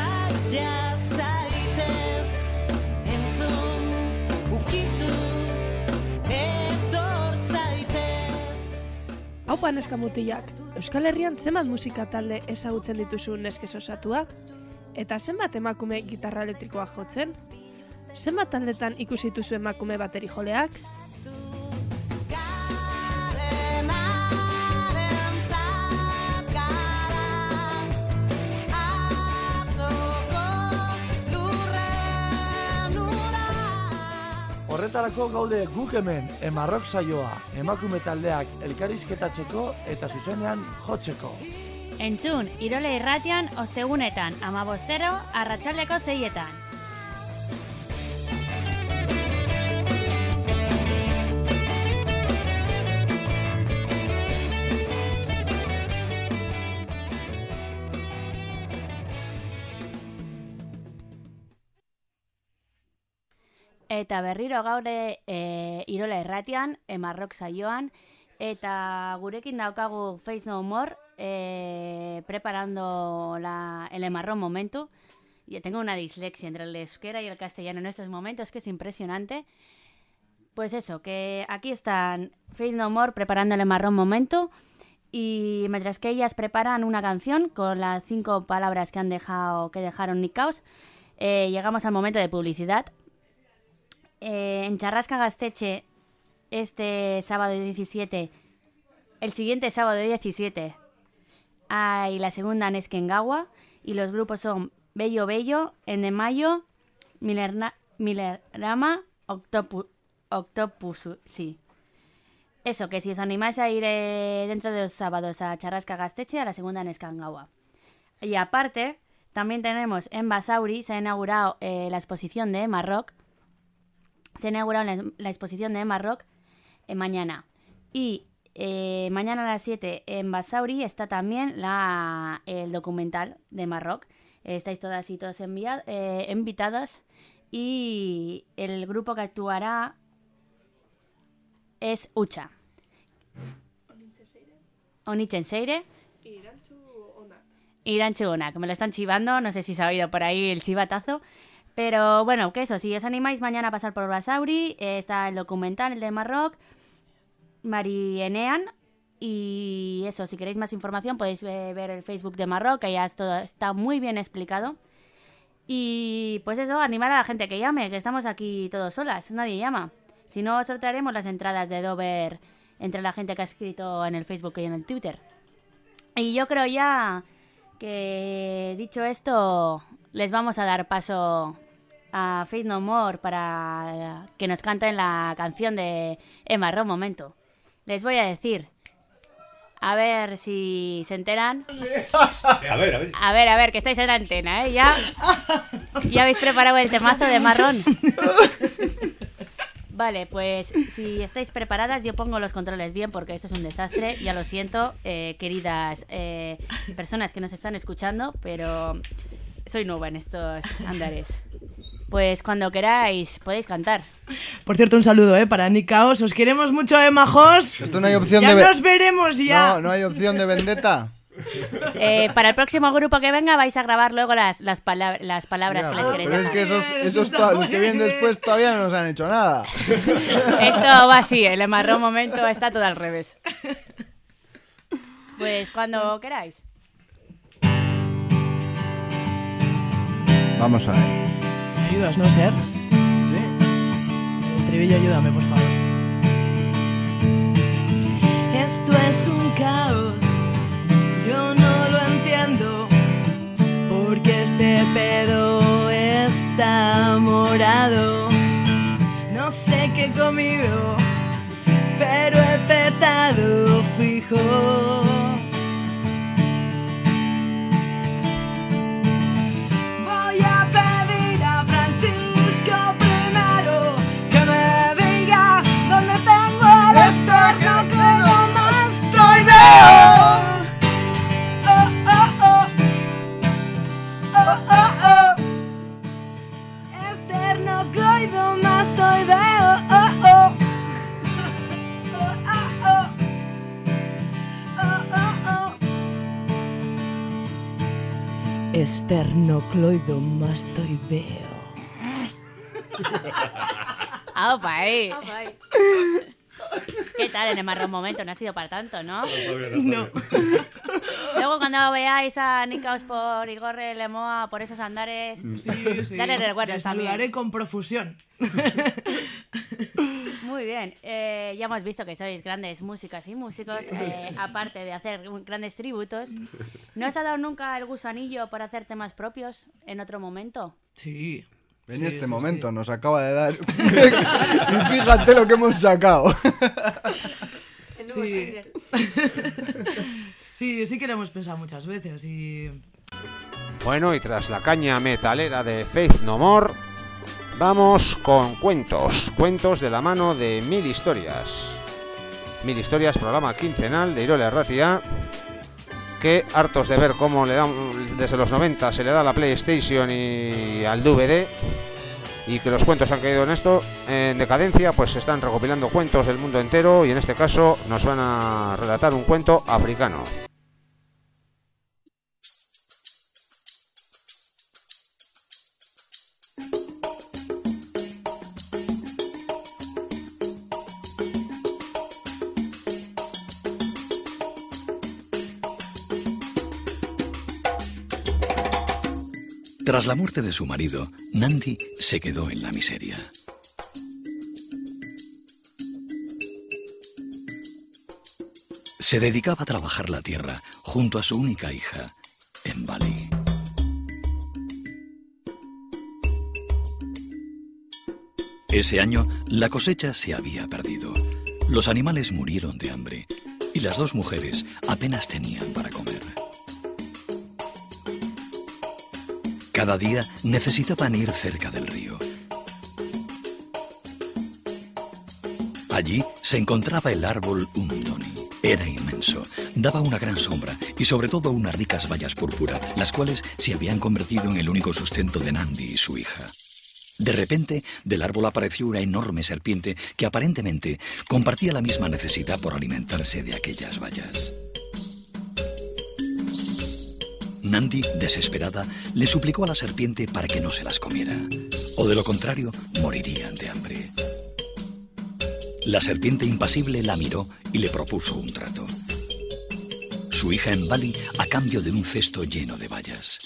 Aupa neska mutilak, Euskal Herrian zenbat musika talde ezagutzen dituzu neskez osatua? Eta zenbat emakume gitarra elektrikoa jotzen? Zenbat taldetan ikusi dituzu emakume bateri joleak? Horretarako gaude guk hemen, Emarrok saioa, emakume taldeak elkarrizketatzeko eta zuzenean jotzeko. Entzun, Irole Irratian ostegunetan, amabostero, arratsaldeko seietan. Eta berriro gaude e, Irola Irratian, Emarrok saioan, eta gurekin daukagu Face No More, e, preparando la, el Emarrón momento. Yo tengo una dislexia entre el euskera y el castellano en estos momentos, que es impresionante. Pues eso, que aquí están Face No More preparando el Emarrón momento, y mientras que ellas preparan una canción con las cinco palabras que han dejado, que dejaron Nick Caos, eh, llegamos al momento de publicidad. Eh, en Charrasca Gaztetxe, este sábado diecisiete, el siguiente sábado diecisiete, hay la segunda Neskengawa, y los grupos son Bello Bello, Endemayo, Milerna, Milerama, Octopu, Octopus, sí. Eso, que si os animáis a ir eh, dentro de dos sábados a Charrasca Gaztetxe, a la segunda Neskengawa. Y aparte, también tenemos en Basauri, se ha inaugurado eh, la exposición de Emarrok. Se ha inaugurado la, la exposición de Emarrok eh, mañana. Y eh, mañana a las siete en Basauri está también la, el documental de Emarrok. Eh, estáis todas y todos enviad, eh, invitadas. Y el grupo que actuará es Ucha. Onitxenseire. Y Irantxu Ona, que me lo están chivando. No sé si se ha oído por ahí el chivatazo. Pero bueno, que eso, si os animáis mañana a pasar por Basauri, eh, está el documental, el de Emarrok, Marienean, y eso, si queréis más información podéis eh, ver el Facebook de Emarrok, que ya es todo, está muy bien explicado. Y pues eso, animar a la gente que llame, que estamos aquí todos solas, nadie llama. Si no, sortearemos las entradas de Dover entre la gente que ha escrito en el Facebook y en el Twitter. Y yo creo ya que, dicho esto, les vamos a dar paso a Faith No More para que nos canten la canción de Emarrón momento. Les voy a decir, a ver si se enteran. A ver, a ver. A ver, a ver, que estáis en la antena, ¿eh? Ya, ya habéis preparado el temazo de Emarrón. Vale, pues si estáis preparadas, yo pongo los controles bien porque esto es un desastre. Ya lo siento, eh, queridas eh, personas que nos están escuchando, pero soy nueva en estos andares. Pues cuando queráis podéis cantar. Por cierto, un saludo, ¿eh? Para Nick Caos. Os queremos mucho, ¿eh, majos? Esto no hay opción ya de... Ya nos veremos ya. No, no hay opción de vendetta. Eh, para el próximo grupo que venga vais a grabar luego las, las, palab las palabras ya, que les queréis pero dejar. es que esos, esos los que vienen después todavía no nos han hecho nada. Esto va así, el Emarrón momento está todo al revés. Pues cuando queráis. Vamos a ver. ¿Me ayudas, no, Ser? Sí. El estribillo, ayúdame, por favor. Esto es un caos, yo no lo entiendo, porque este pedo está morado. No sé qué he comido, pero he petado fijo. Voy a pedir a Francisco primero que me diga dónde tengo el esternocleido mastoideo. Oh, oh, oh. Oh, oh, oh. Esternocleido mastoideo. Oh, oh. Oh, oh, oh. Oh, oh, oh. Esternocleido mastoideo. ¡Opa, eh! ¿Qué tal en el marrón momento? No ha sido para tanto, ¿no? No, está bien, no está No. bien. Luego cuando veáis a Nicaos por Igorre Lemoa por esos andares, Sí, sí. dale recuerdos Les también. saludaré con profusión. Muy bien, eh, ya hemos visto que sois grandes músicas y músicos, eh, aparte de hacer grandes tributos. ¿No os ha dado nunca el gusanillo por hacer temas propios en otro momento? Sí. En Sí, este sí, momento sí. nos acaba de dar. Y fíjate lo que hemos sacado. El nuevo Sí. single. Sí, sí que lo hemos pensado muchas veces y... Bueno, y tras la caña metalera de Faith No More, vamos con cuentos. Cuentos de la mano de Mil Historias. Mil Historias, programa quincenal de Irola Ratia, que hartos de ver cómo le dan desde los noventa se le da a la PlayStation y al D V D, y que los cuentos han caído en esto en decadencia, pues se están recopilando cuentos del mundo entero, y en este caso nos van a relatar un cuento africano. Tras la muerte de su marido, Nandi se quedó en la miseria. Se dedicaba a trabajar la tierra junto a su única hija, en Bali. Ese año, la cosecha se había perdido. Los animales murieron de hambre y las dos mujeres apenas tenían para comer. Cada día necesitaban ir cerca del río. Allí se encontraba el árbol Umdoni. Era inmenso, daba una gran sombra y sobre todo unas ricas bayas púrpura, las cuales se habían convertido en el único sustento de Nandi y su hija. De repente, del árbol apareció una enorme serpiente que aparentemente compartía la misma necesidad por alimentarse de aquellas bayas. Nandi, desesperada, le suplicó a la serpiente para que no se las comiera, o de lo contrario, morirían de hambre. La serpiente impasible la miró y le propuso un trato. Su hija en Bali a cambio de un cesto lleno de bayas.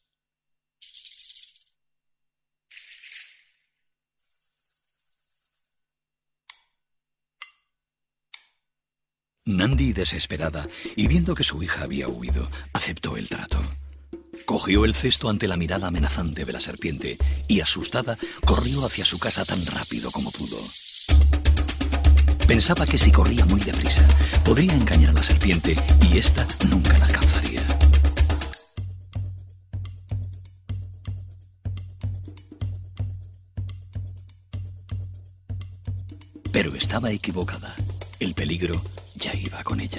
Nandi, desesperada, y viendo que su hija había huido, aceptó el trato. Cogió el cesto ante la mirada amenazante de la serpiente y, asustada, corrió hacia su casa tan rápido como pudo. Pensaba que si corría muy deprisa, podría engañar a la serpiente y ésta nunca la alcanzaría. Pero estaba equivocada. El peligro ya iba con ella.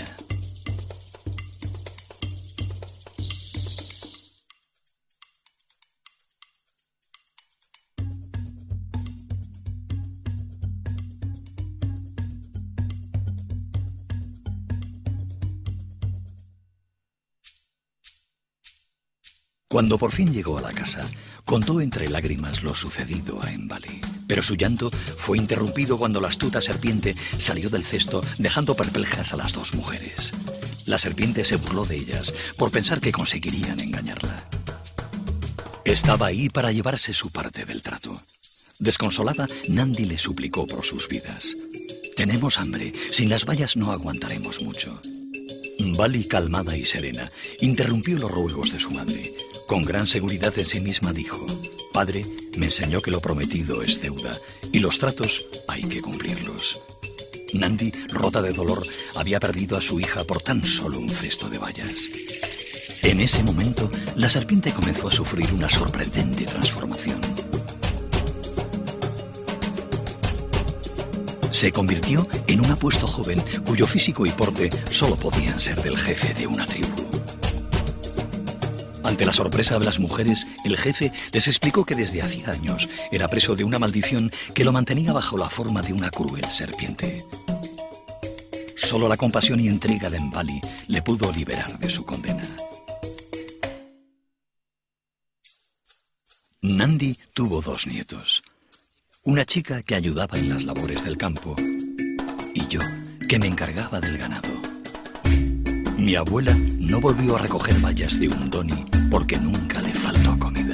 Cuando por fin llegó a la casa, contó entre lágrimas lo sucedido a Embali. Pero su llanto fue interrumpido cuando la astuta serpiente salió del cesto, dejando perplejas a las dos mujeres. La serpiente se burló de ellas por pensar que conseguirían engañarla. Estaba ahí para llevarse su parte del trato. Desconsolada, Nandi le suplicó por sus vidas. «Tenemos hambre, sin las bayas no aguantaremos mucho». Bali, calmada y serena, interrumpió los ruegos de su madre. Con gran seguridad en sí misma dijo: «Padre, me enseñó que lo prometido es deuda y los tratos hay que cumplirlos». Nandi, rota de dolor, había perdido a su hija por tan solo un cesto de bayas. En ese momento, la serpiente comenzó a sufrir una sorprendente transformación. Se convirtió en un apuesto joven cuyo físico y porte solo podían ser del jefe de una tribu. Ante la sorpresa de las mujeres, el jefe les explicó que desde hacía años era preso de una maldición que lo mantenía bajo la forma de una cruel serpiente. Solo la compasión y entrega de Embali le pudo liberar de su condena. Nandi tuvo dos nietos. Una chica que ayudaba en las labores del campo y yo, que me encargaba del ganado. Mi abuela no volvió a recoger bayas de un doni porque nunca le faltó comida.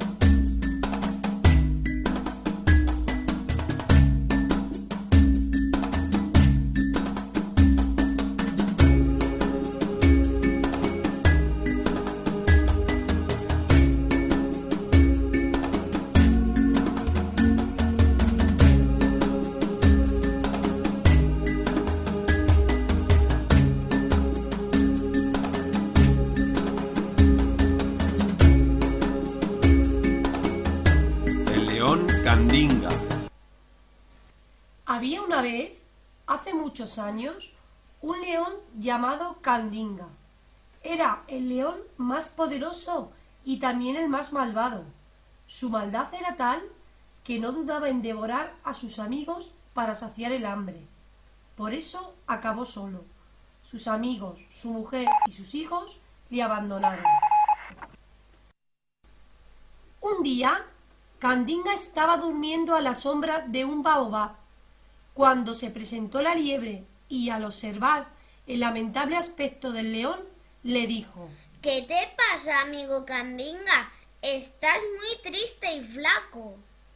Había una vez, hace muchos años, un león llamado Candinga. Era el león más poderoso y también el más malvado. Su maldad era tal que no dudaba en devorar a sus amigos para saciar el hambre. Por eso acabó solo. Sus amigos, su mujer y sus hijos le abandonaron. Un día, Candinga estaba durmiendo a la sombra de un baobab, cuando se presentó la liebre y, al observar el lamentable aspecto del león, le dijo: ¿Qué te pasa, amigo Candinga? Estás muy triste y flaco.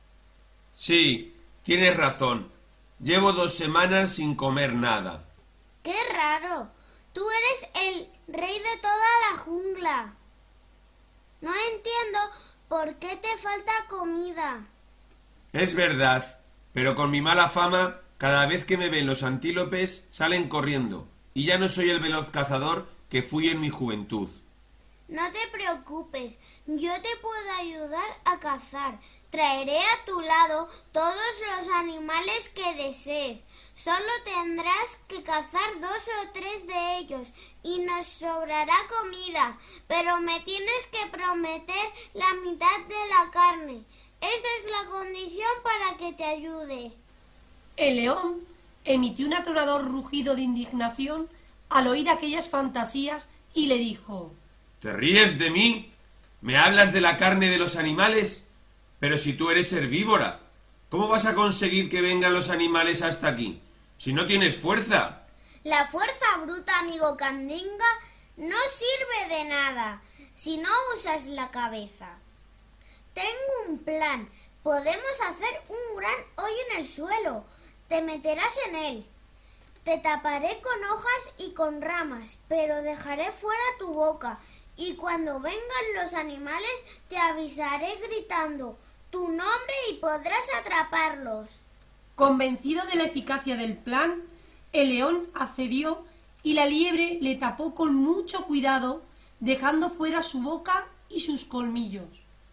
Sí, tienes razón. Llevo dos semanas sin comer nada. ¡Qué raro! Tú eres el rey de toda la jungla. No entiendo por qué te falta comida. Es verdad, pero con mi mala fama, cada vez que me ven los antílopes salen corriendo, y ya no soy el veloz cazador que fui en mi juventud. No te preocupes, yo te puedo ayudar a cazar. Traeré a tu lado todos los animales que desees. Solo tendrás que cazar dos o tres de ellos y nos sobrará comida, pero me tienes que prometer la mitad de la carne. Esa es la condición para que te ayude. El león emitió un atronador rugido de indignación al oír aquellas fantasías y le dijo: ¿Te ríes de mí? ¿Me hablas de la carne de los animales? Pero si tú eres herbívora, ¿cómo vas a conseguir que vengan los animales hasta aquí, si no tienes fuerza? La fuerza bruta, amigo Candinga, no sirve de nada si no usas la cabeza. Tengo un plan. Podemos hacer un gran hoyo en el suelo. Te meterás en él. Te taparé con hojas y con ramas, pero dejaré fuera tu boca. Y cuando vengan los animales, te avisaré gritando tu nombre y podrás atraparlos. Convencido de la eficacia del plan, el león accedió y la liebre le tapó con mucho cuidado, dejando fuera su boca y sus colmillos.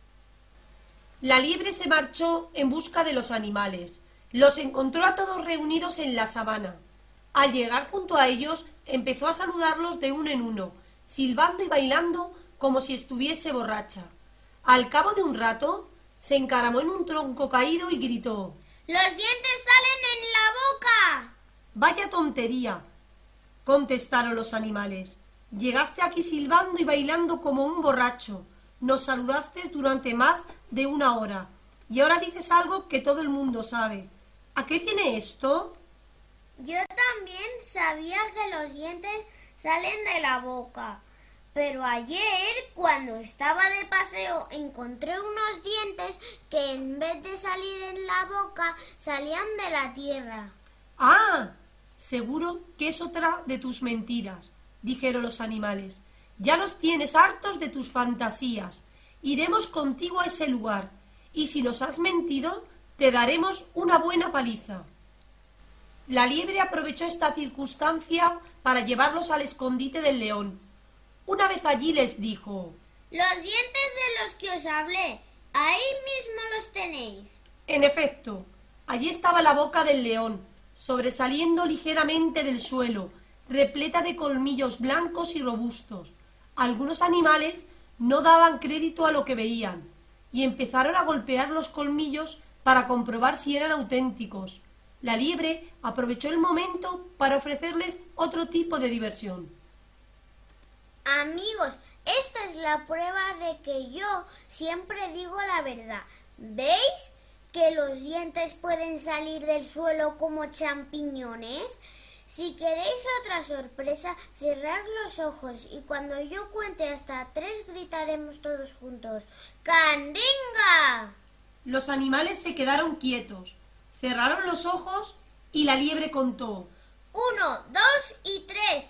La liebre se marchó en busca de los animales. Los encontró a todos reunidos en la sabana. Al llegar junto a ellos, empezó a saludarlos de uno en uno, silbando y bailando como si estuviese borracha. Al cabo de un rato, se encaramó en un tronco caído y gritó: ¡Los dientes salen en la boca! «Vaya tontería», contestaron los animales. «Llegaste aquí silbando y bailando como un borracho. Nos saludaste durante más de una hora y ahora dices algo que todo el mundo sabe. ¿A qué viene esto?» Yo también sabía que los dientes salen de la boca, pero ayer, cuando estaba de paseo, encontré unos dientes que en vez de salir en la boca, salían de la tierra. «Ah, seguro que es otra de tus mentiras», dijeron los animales. «Ya nos tienes hartos de tus fantasías. Iremos contigo a ese lugar, y si nos has mentido, te daremos una buena paliza». La liebre aprovechó esta circunstancia para llevarlos al escondite del león. Una vez allí les dijo: «Los dientes de los que os hablé, ahí mismo los tenéis». En efecto, allí estaba la boca del león, sobresaliendo ligeramente del suelo, repleta de colmillos blancos y robustos. Algunos animales no daban crédito a lo que veían, y empezaron a golpear los colmillos para comprobar si eran auténticos. La liebre aprovechó el momento para ofrecerles otro tipo de diversión. Amigos, esta es la prueba de que yo siempre digo la verdad. ¿Veis? que los dientes pueden salir del suelo como champiñones? Si queréis otra sorpresa, cerrad los ojos y cuando yo cuente hasta tres gritaremos todos juntos: ¡Candinga! Los animales se quedaron quietos, cerraron los ojos y la liebre contó: Uno, dos y tres.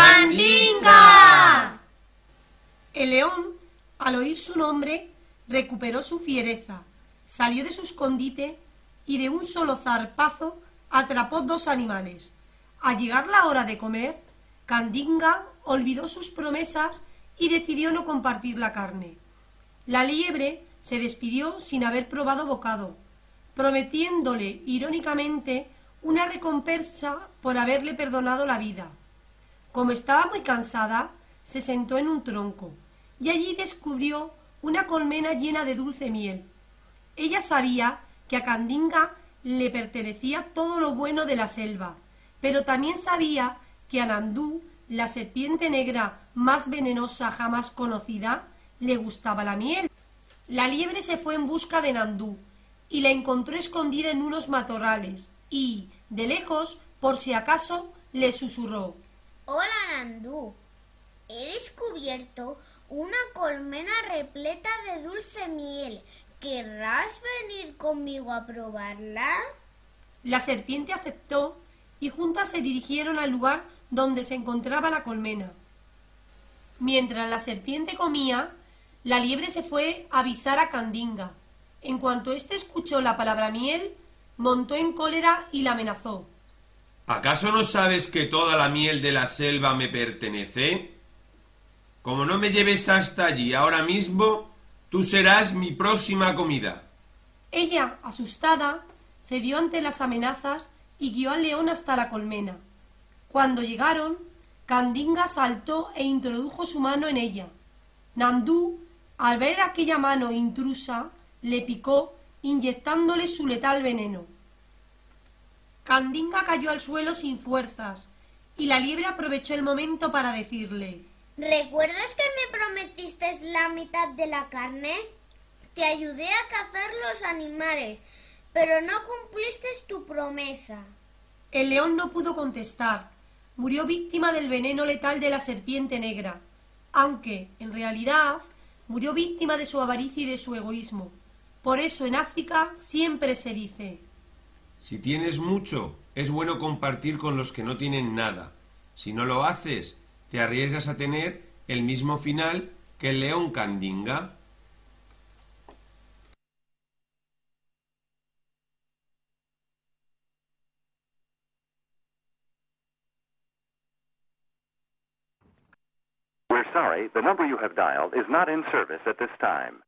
¡Candinga! El león, al oír su nombre, recuperó su fiereza, salió de su escondite y de un solo zarpazo atrapó dos animales. Al llegar la hora de comer, Candinga olvidó sus promesas y decidió no compartir la carne. La liebre se despidió sin haber probado bocado, prometiéndole irónicamente una recompensa por haberle perdonado la vida. Como estaba muy cansada, se sentó en un tronco y allí descubrió una colmena llena de dulce miel. Ella sabía que a Candinga le pertenecía todo lo bueno de la selva, pero también sabía que a Nandú, la serpiente negra más venenosa jamás conocida, le gustaba la miel. La liebre se fue en busca de Nandú y la encontró escondida en unos matorrales y, de lejos, por si acaso, le susurró: Hola, Nandú. He descubierto una colmena repleta de dulce miel. ¿Querrás venir conmigo a probarla? La serpiente aceptó y juntas se dirigieron al lugar donde se encontraba la colmena. Mientras la serpiente comía, la liebre se fue a avisar a Candinga. En cuanto éste escuchó la palabra miel, montó en cólera y la amenazó. ¿Acaso no sabes que toda la miel de la selva me pertenece? Como no me lleves hasta allí ahora mismo, tú serás mi próxima comida. Ella, asustada, cedió ante las amenazas y guió al león hasta la colmena. Cuando llegaron, Candinga saltó e introdujo su mano en ella. Nandú, al ver aquella mano intrusa, le picó, inyectándole su letal veneno. Candinga cayó al suelo sin fuerzas, y la liebre aprovechó el momento para decirle: ¿Recuerdas que me prometiste la mitad de la carne? Te ayudé a cazar los animales, pero no cumpliste tu promesa. El león no pudo contestar. Murió víctima del veneno letal de la serpiente negra, aunque, en realidad, murió víctima de su avaricia y de su egoísmo. Por eso en África siempre se dice: si tienes mucho, es bueno compartir con los que no tienen nada. Si no lo haces, te arriesgas a tener el mismo final que el león Candinga. We're sorry, the number you have dialed is not in service at this time.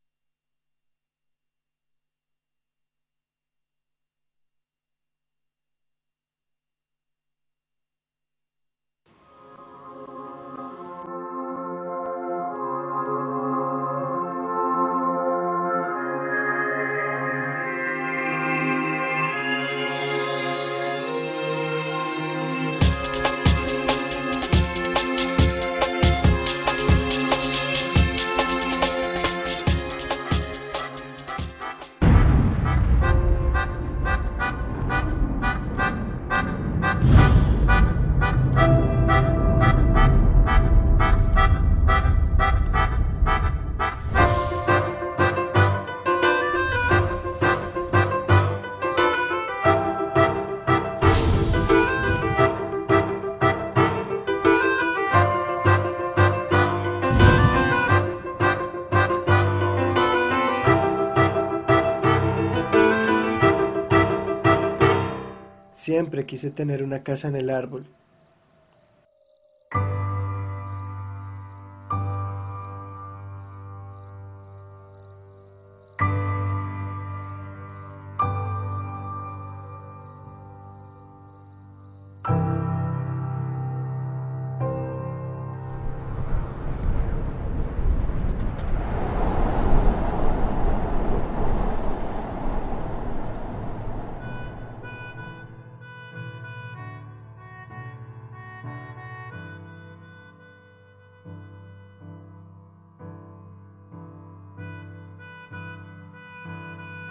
Siempre quise tener una casa en el árbol.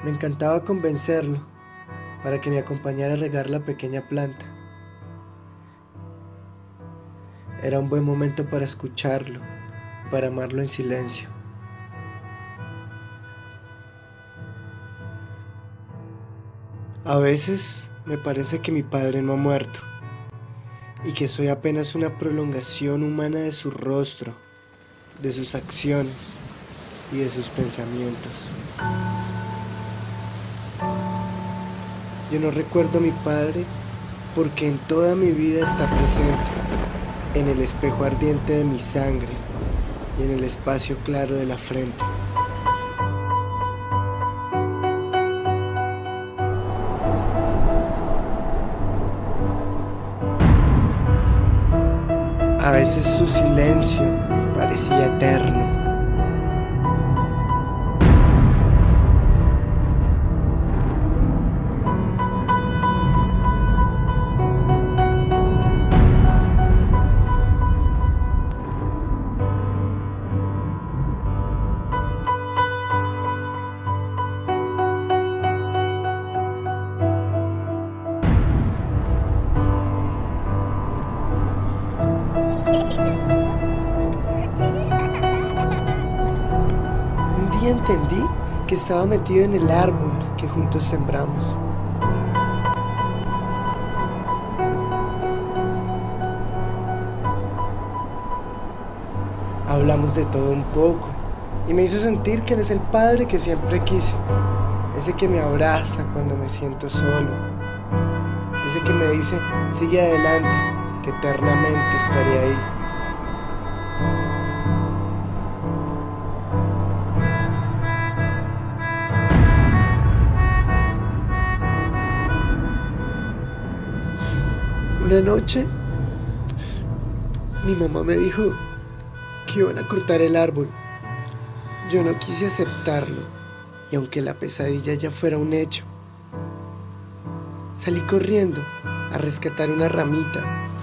Me encantaba convencerlo para que me acompañara a regar la pequeña planta. Era un buen momento para escucharlo, para amarlo en silencio. A veces me parece que mi padre no ha muerto y que soy apenas una prolongación humana de su rostro, de sus acciones y de sus pensamientos. Yo no recuerdo a mi padre porque en toda mi vida está presente, en el espejo ardiente de mi sangre y en el espacio claro de la frente. A veces su silencio parecía eterno. Entendí que estaba metido en el árbol que juntos sembramos. Hablamos de todo un poco y me hizo sentir que él es el padre que siempre quise, ese que me abraza cuando me siento solo, ese que me dice sigue adelante, que eternamente estaré ahí. Una noche, mi mamá me dijo que iban a cortar el árbol. Yo no quise aceptarlo, y aunque la pesadilla ya fuera un hecho, salí corriendo a rescatar una ramita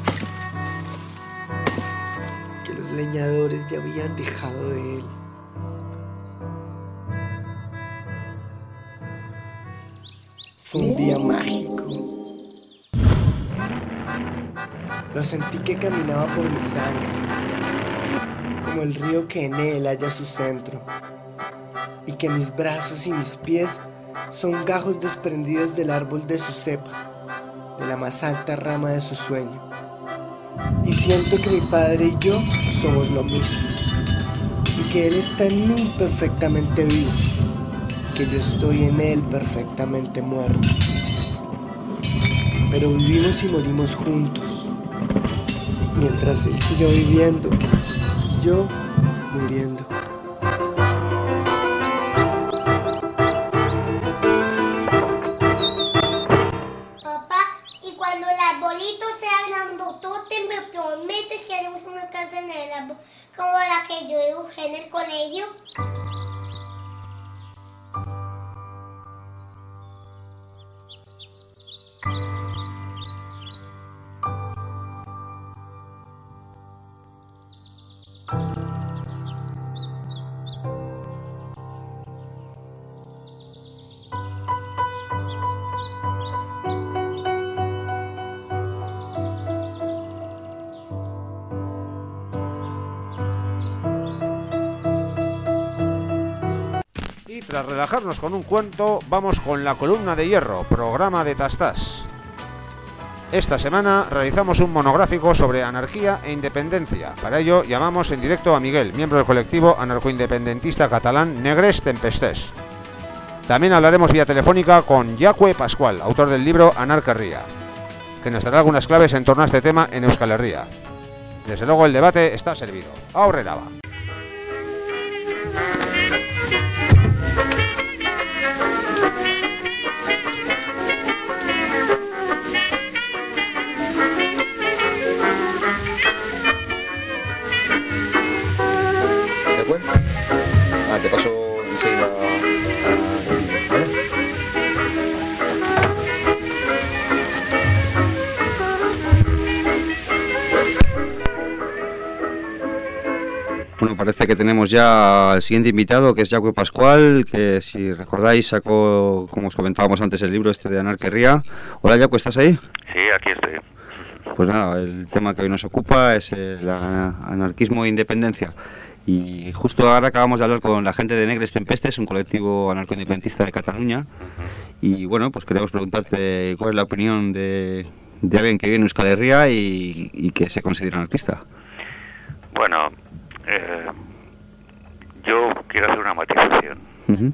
que los leñadores ya habían dejado de él. Fue un día mágico. Lo sentí que caminaba por mi sangre, como el río que en él halla su centro, y que mis brazos y mis pies son gajos desprendidos del árbol de su cepa, de la más alta rama de su sueño. Y siento que mi padre y yo somos lo mismo, y que él está en mí perfectamente vivo, que yo estoy en él perfectamente muerto. Pero vivimos y morimos juntos. Mientras él siguió viviendo, yo muriendo. Papá, y cuando el arbolito sea grandotote, me prometes que haremos una casa en el árbol, como la que yo dibujé en el colegio. Y tras relajarnos con un cuento, vamos con la columna de hierro, programa de Tastás. Esta semana realizamos un monográfico sobre anarquía e independencia. Para ello llamamos en directo a Miguel, miembro del colectivo anarcoindependentista catalán Negres Tempestés. También hablaremos vía telefónica con Jacue Pascual, autor del libro Anarca Herria, que nos dará algunas claves en torno a este tema en Euskal Herria. Desde luego el debate está servido. Aurrera va. Ah, te paso enseguida a... ¿Vale? Bueno, parece que tenemos ya al siguiente invitado, que es Jaume Pascual, que si recordáis sacó, como os comentábamos antes, el libro este de Anarquerría. Hola Jaume, ¿estás ahí? Sí, aquí estoy. Pues nada, el tema que hoy nos ocupa es el anarquismo e independencia. Y justo ahora acabamos de hablar con la gente de Negres Tempestes, un colectivo anarcoindependentista de Cataluña. Y bueno, pues queremos preguntarte cuál es la opinión de, de alguien que vive en Euskal Herria y, y que se considera anarquista. Bueno, eh, yo quiero hacer una matización. Uh-huh.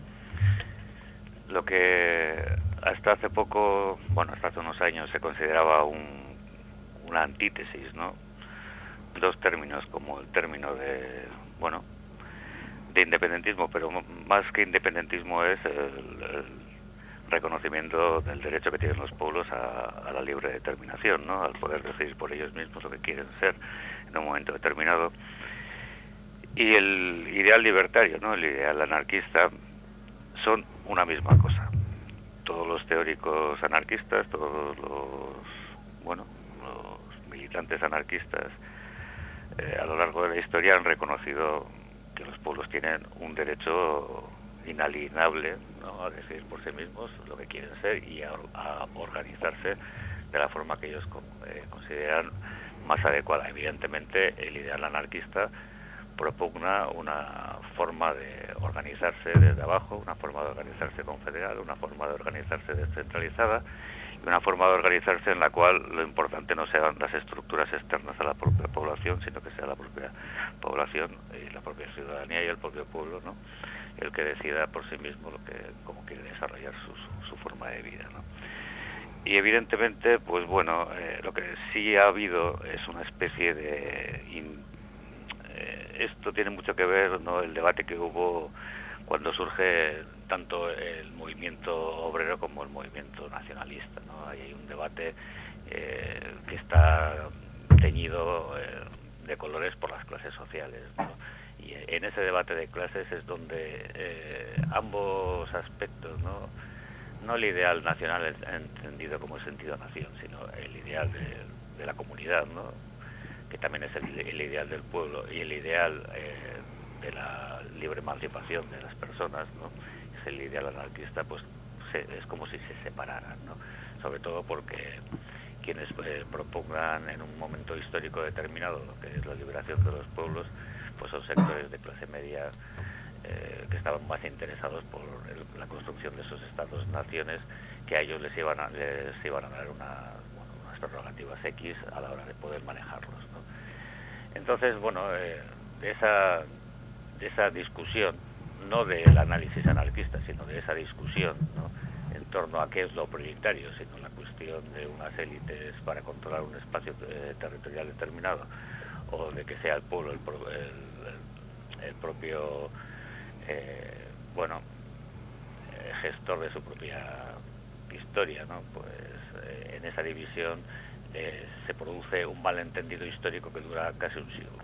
Lo que hasta hace poco, bueno, hasta hace unos años se consideraba un, una antítesis, ¿no? Dos términos, como el término de, bueno, de independentismo, pero más que independentismo es el, el reconocimiento del derecho que tienen los pueblos a, a la libre determinación, ¿no? Al poder decidir por ellos mismos lo que quieren ser en un momento determinado. Y el ideal libertario, ¿no? El ideal anarquista son una misma cosa. Todos los teóricos anarquistas, todos los, bueno, los militantes anarquistas eh, a lo largo de la historia han reconocido que los pueblos tienen un derecho inalienable, ¿no? A decidir por sí mismos lo que quieren ser y a, a organizarse de la forma que ellos eh, consideran más adecuada. Evidentemente, el ideal anarquista propugna una forma de organizarse desde abajo, una forma de organizarse confederal, una forma de organizarse descentralizada y una forma de organizarse en la cual lo importante no sean las estructuras externas a la propia población, sino que sea la propia población y la propia ciudadanía y el propio pueblo, ¿no? El que decida por sí mismo lo que, cómo quiere desarrollar su, su, su forma de vida, ¿no? Y evidentemente, pues bueno, eh, lo que sí ha habido es una especie de... In, eh, esto tiene mucho que ver, ¿no? El debate que hubo cuando surge tanto el movimiento obrero como el movimiento nacionalista, ¿no? Hay un debate eh, que está teñido eh, de colores por las clases sociales, ¿no? Y en ese debate de clases es donde eh, ambos aspectos, ¿no? No el ideal nacional entendido como el sentido nación, sino el ideal de, de la comunidad, ¿no? Que también es el, el ideal del pueblo, y el ideal eh, de la libre emancipación de las personas, ¿no? Es el ideal anarquista, pues se, es como si se separaran, ¿no? Sobre todo porque quienes eh, propongan en un momento histórico determinado lo que es la liberación de los pueblos, pues son sectores de clase media eh, que estaban más interesados por el, la construcción de esos estados-naciones, que a ellos les iban a, les iban a dar una, bueno, unas prerrogativas X a la hora de poder manejarlos, ¿no? Entonces, bueno, eh, de esa, de esa discusión, no del análisis anarquista, sino de esa discusión, ¿no? En torno a qué es lo prioritario, sino la cuestión de unas élites para controlar un espacio eh, territorial determinado, o de que sea el pueblo el, el, el propio eh, bueno eh, gestor de su propia historia, ¿no? Pues eh, en esa división eh, se produce un malentendido histórico que dura casi un siglo,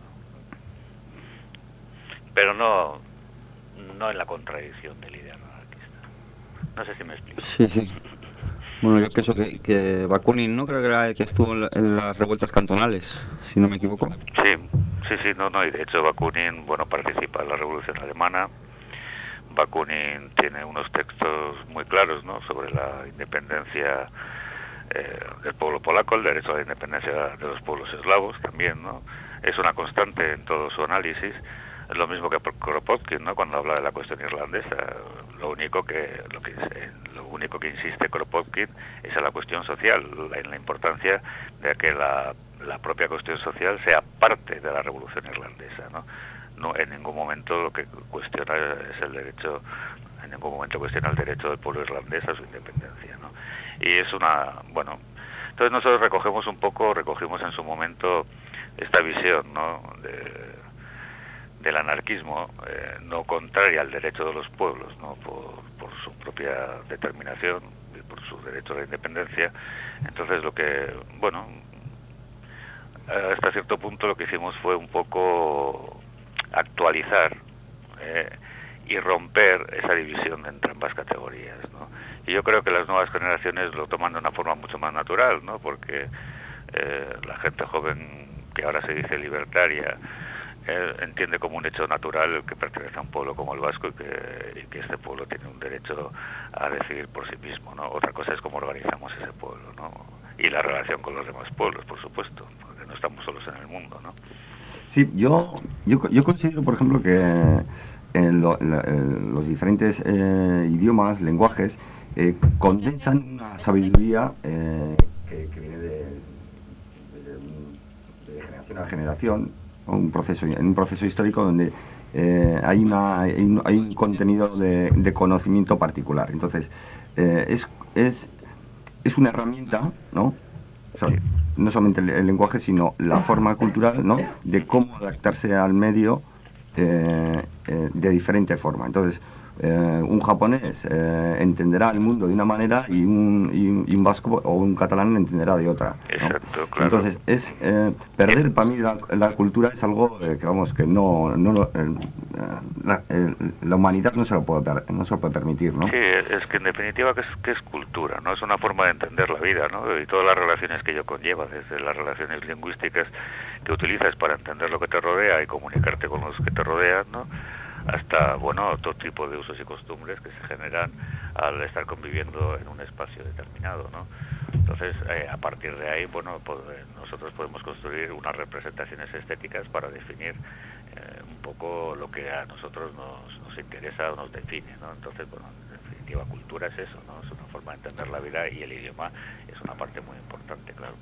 pero no no en la contradicción del ideal anarquista. No sé si me explico. Sí, sí. Bueno, yo pienso que, que Bakunin, ¿no? Creo que era el que estuvo en, la, en las revueltas cantonales, si no me equivoco. Sí, sí, sí, no, no, y de hecho Bakunin, bueno, participa en la Revolución Alemana. Bakunin tiene unos textos muy claros, ¿no? Sobre la independencia eh, del pueblo polaco, el derecho a la independencia de los pueblos eslavos también, ¿no? Es una constante en todo su análisis. Es lo mismo que Kropotkin, ¿no? Cuando habla de la cuestión irlandesa. Lo único que lo que lo único que insiste Kropotkin es en la cuestión social, en la importancia de que la, la propia cuestión social sea parte de la revolución irlandesa, ¿no? No en ningún momento lo que cuestiona es el derecho, en ningún momento cuestiona el derecho del pueblo irlandés a su independencia, ¿no? Y es una, bueno, entonces nosotros recogemos un poco, recogimos en su momento esta visión, ¿no? De, del anarquismo, eh, no contraria al derecho de los pueblos, ¿no? por, por su propia determinación y por su derecho a la independencia. Entonces lo que, bueno, hasta cierto punto lo que hicimos fue un poco actualizar eh, y romper esa división entre ambas categorías, ¿no? Y yo creo que las nuevas generaciones lo toman de una forma mucho más natural, ¿no? Porque eh, la gente joven que ahora se dice libertaria, él entiende como un hecho natural el que pertenece a un pueblo como el vasco y que, y que este pueblo tiene un derecho a decidir por sí mismo, ¿no? Otra cosa es cómo organizamos ese pueblo, ¿no? Y la relación con los demás pueblos, por supuesto, porque no estamos solos en el mundo, ¿no? Sí, yo, yo, yo considero, por ejemplo, que en lo, la, en los diferentes eh, idiomas, lenguajes, eh, condensan una sabiduría eh, que, que viene de, de, de generación a generación, un proceso, en un proceso histórico donde eh, hay, una, hay, un, hay un contenido de, de conocimiento particular. Entonces, eh, es, es, es una herramienta, ¿no? O sea, no solamente el, el lenguaje, sino la forma cultural, ¿no? De cómo adaptarse al medio eh, eh, de diferente forma. Entonces, eh, un japonés eh, entenderá el mundo de una manera y un, y un, y un vasco o un catalán entenderá de otra, ¿no? Exacto, claro. Entonces, es eh, perder para mí la, la cultura es algo eh, que, vamos, que no, no eh, la, eh, la humanidad no se lo puede per, no se lo puede permitir, ¿no? Sí, es que en definitiva que es, que es cultura, ¿no? Es una forma de entender la vida, ¿no? Y todas las relaciones que ello conlleva, desde las relaciones lingüísticas que utilizas para entender lo que te rodea y comunicarte con los que te rodean, ¿no? Hasta, bueno, todo tipo de usos y costumbres que se generan al estar conviviendo en un espacio determinado, ¿no? Entonces, eh, a partir de ahí, bueno, pues, eh, nosotros podemos construir unas representaciones estéticas para definir eh, un poco lo que a nosotros nos, nos interesa o nos define, ¿no? Entonces, bueno, en definitiva, cultura es eso, ¿no? Es una forma de entender la vida y el idioma es una parte muy importante, claro.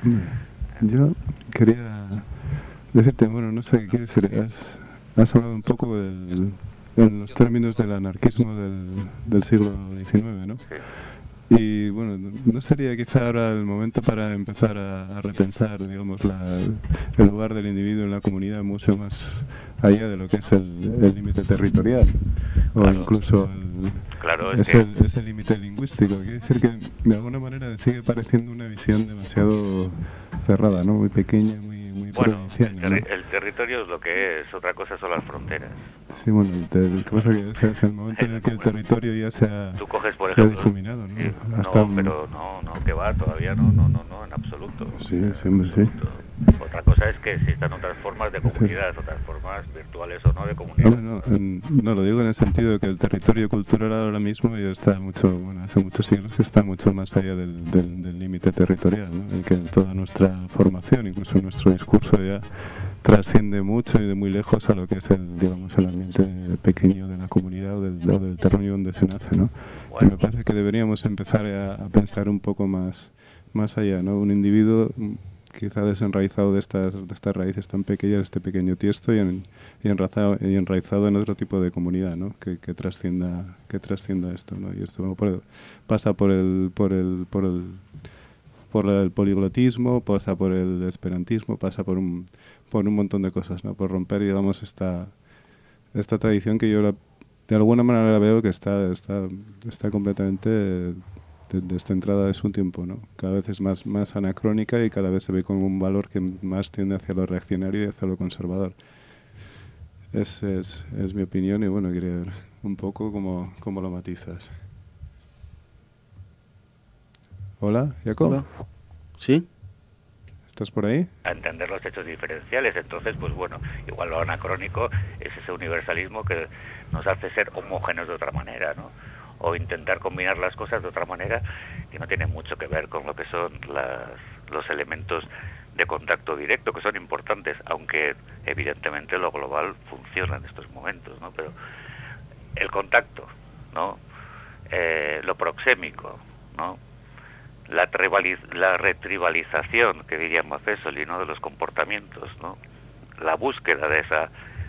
Yo quería decirte, bueno, no sé qué quieres decir, has, has hablado un poco del, en los términos del anarquismo del, del siglo diecinueve, ¿no? Sí. Y bueno, ¿no sería quizá ahora el momento para empezar a, a repensar, digamos, la, el lugar del individuo en la comunidad mucho más allá de lo que es el límite territorial? O claro. incluso el, claro, es es el, ese límite lingüístico. Quiere decir que de alguna manera sigue pareciendo una visión demasiado cerrada, ¿no? Muy pequeña, muy, muy bueno, provincial, el, ¿no? terri el territorio es lo que es, otra cosa son las fronteras. Sí, bueno, el, ter el, cosa que es, es el momento en el que el territorio ya se ha, Tú coges, por se ha ejemplo, difuminado, ¿no? Sí, Hasta no, un... pero no, no, que va, todavía no, no, no, no, en absoluto. Sí, siempre sí. Otra cosa es que existan otras formas de comunidad, otras formas virtuales o no de comunidad. No, no, en, no, lo digo en el sentido de que el territorio cultural ahora mismo ya está mucho, bueno, hace muchos siglos que está mucho más allá del del límite territorial, ¿no? En que toda nuestra formación, incluso nuestro discurso ya trasciende mucho y de muy lejos a lo que es el, digamos, el ambiente pequeño de la comunidad o del, o del terreno donde se nace, ¿no? Bueno. Y me parece que deberíamos empezar a, a pensar un poco más, más allá, ¿no? Un individuo quizá desenraizado de estas, de estas raíces tan pequeñas, este pequeño tiesto, y, en, y, enraizado, y enraizado en otro tipo de comunidad, ¿no? Que, que trascienda, que trascienda esto, ¿no? Y esto bueno, por el, pasa por el, por el, por el, por el poliglotismo, pasa por el esperantismo, pasa por un, por un montón de cosas, ¿no? Por romper, digamos, esta, esta tradición que yo la, de alguna manera la veo que está, está, está completamente descentrada de su tiempo, ¿no? Cada vez es más, más anacrónica y cada vez se ve como un valor que más tiende hacia lo reaccionario y hacia lo conservador. Es, es, es mi opinión y bueno, quería ver un poco cómo, cómo lo matizas. Hola, Jacob. Hola. ¿Sí? ¿Estás por ahí? A entender los hechos diferenciales, entonces, pues bueno, igual lo anacrónico es ese universalismo que nos hace ser homogéneos de otra manera, ¿no? O intentar combinar las cosas de otra manera que no tiene mucho que ver con lo que son las, los elementos de contacto directo, que son importantes, aunque evidentemente lo global funciona en estos momentos, ¿no? Pero el contacto, ¿no? Eh, lo proxémico, ¿no? La, la retribalización, que diría Macesoli, ¿no? De los comportamientos, ¿no? La búsqueda de esa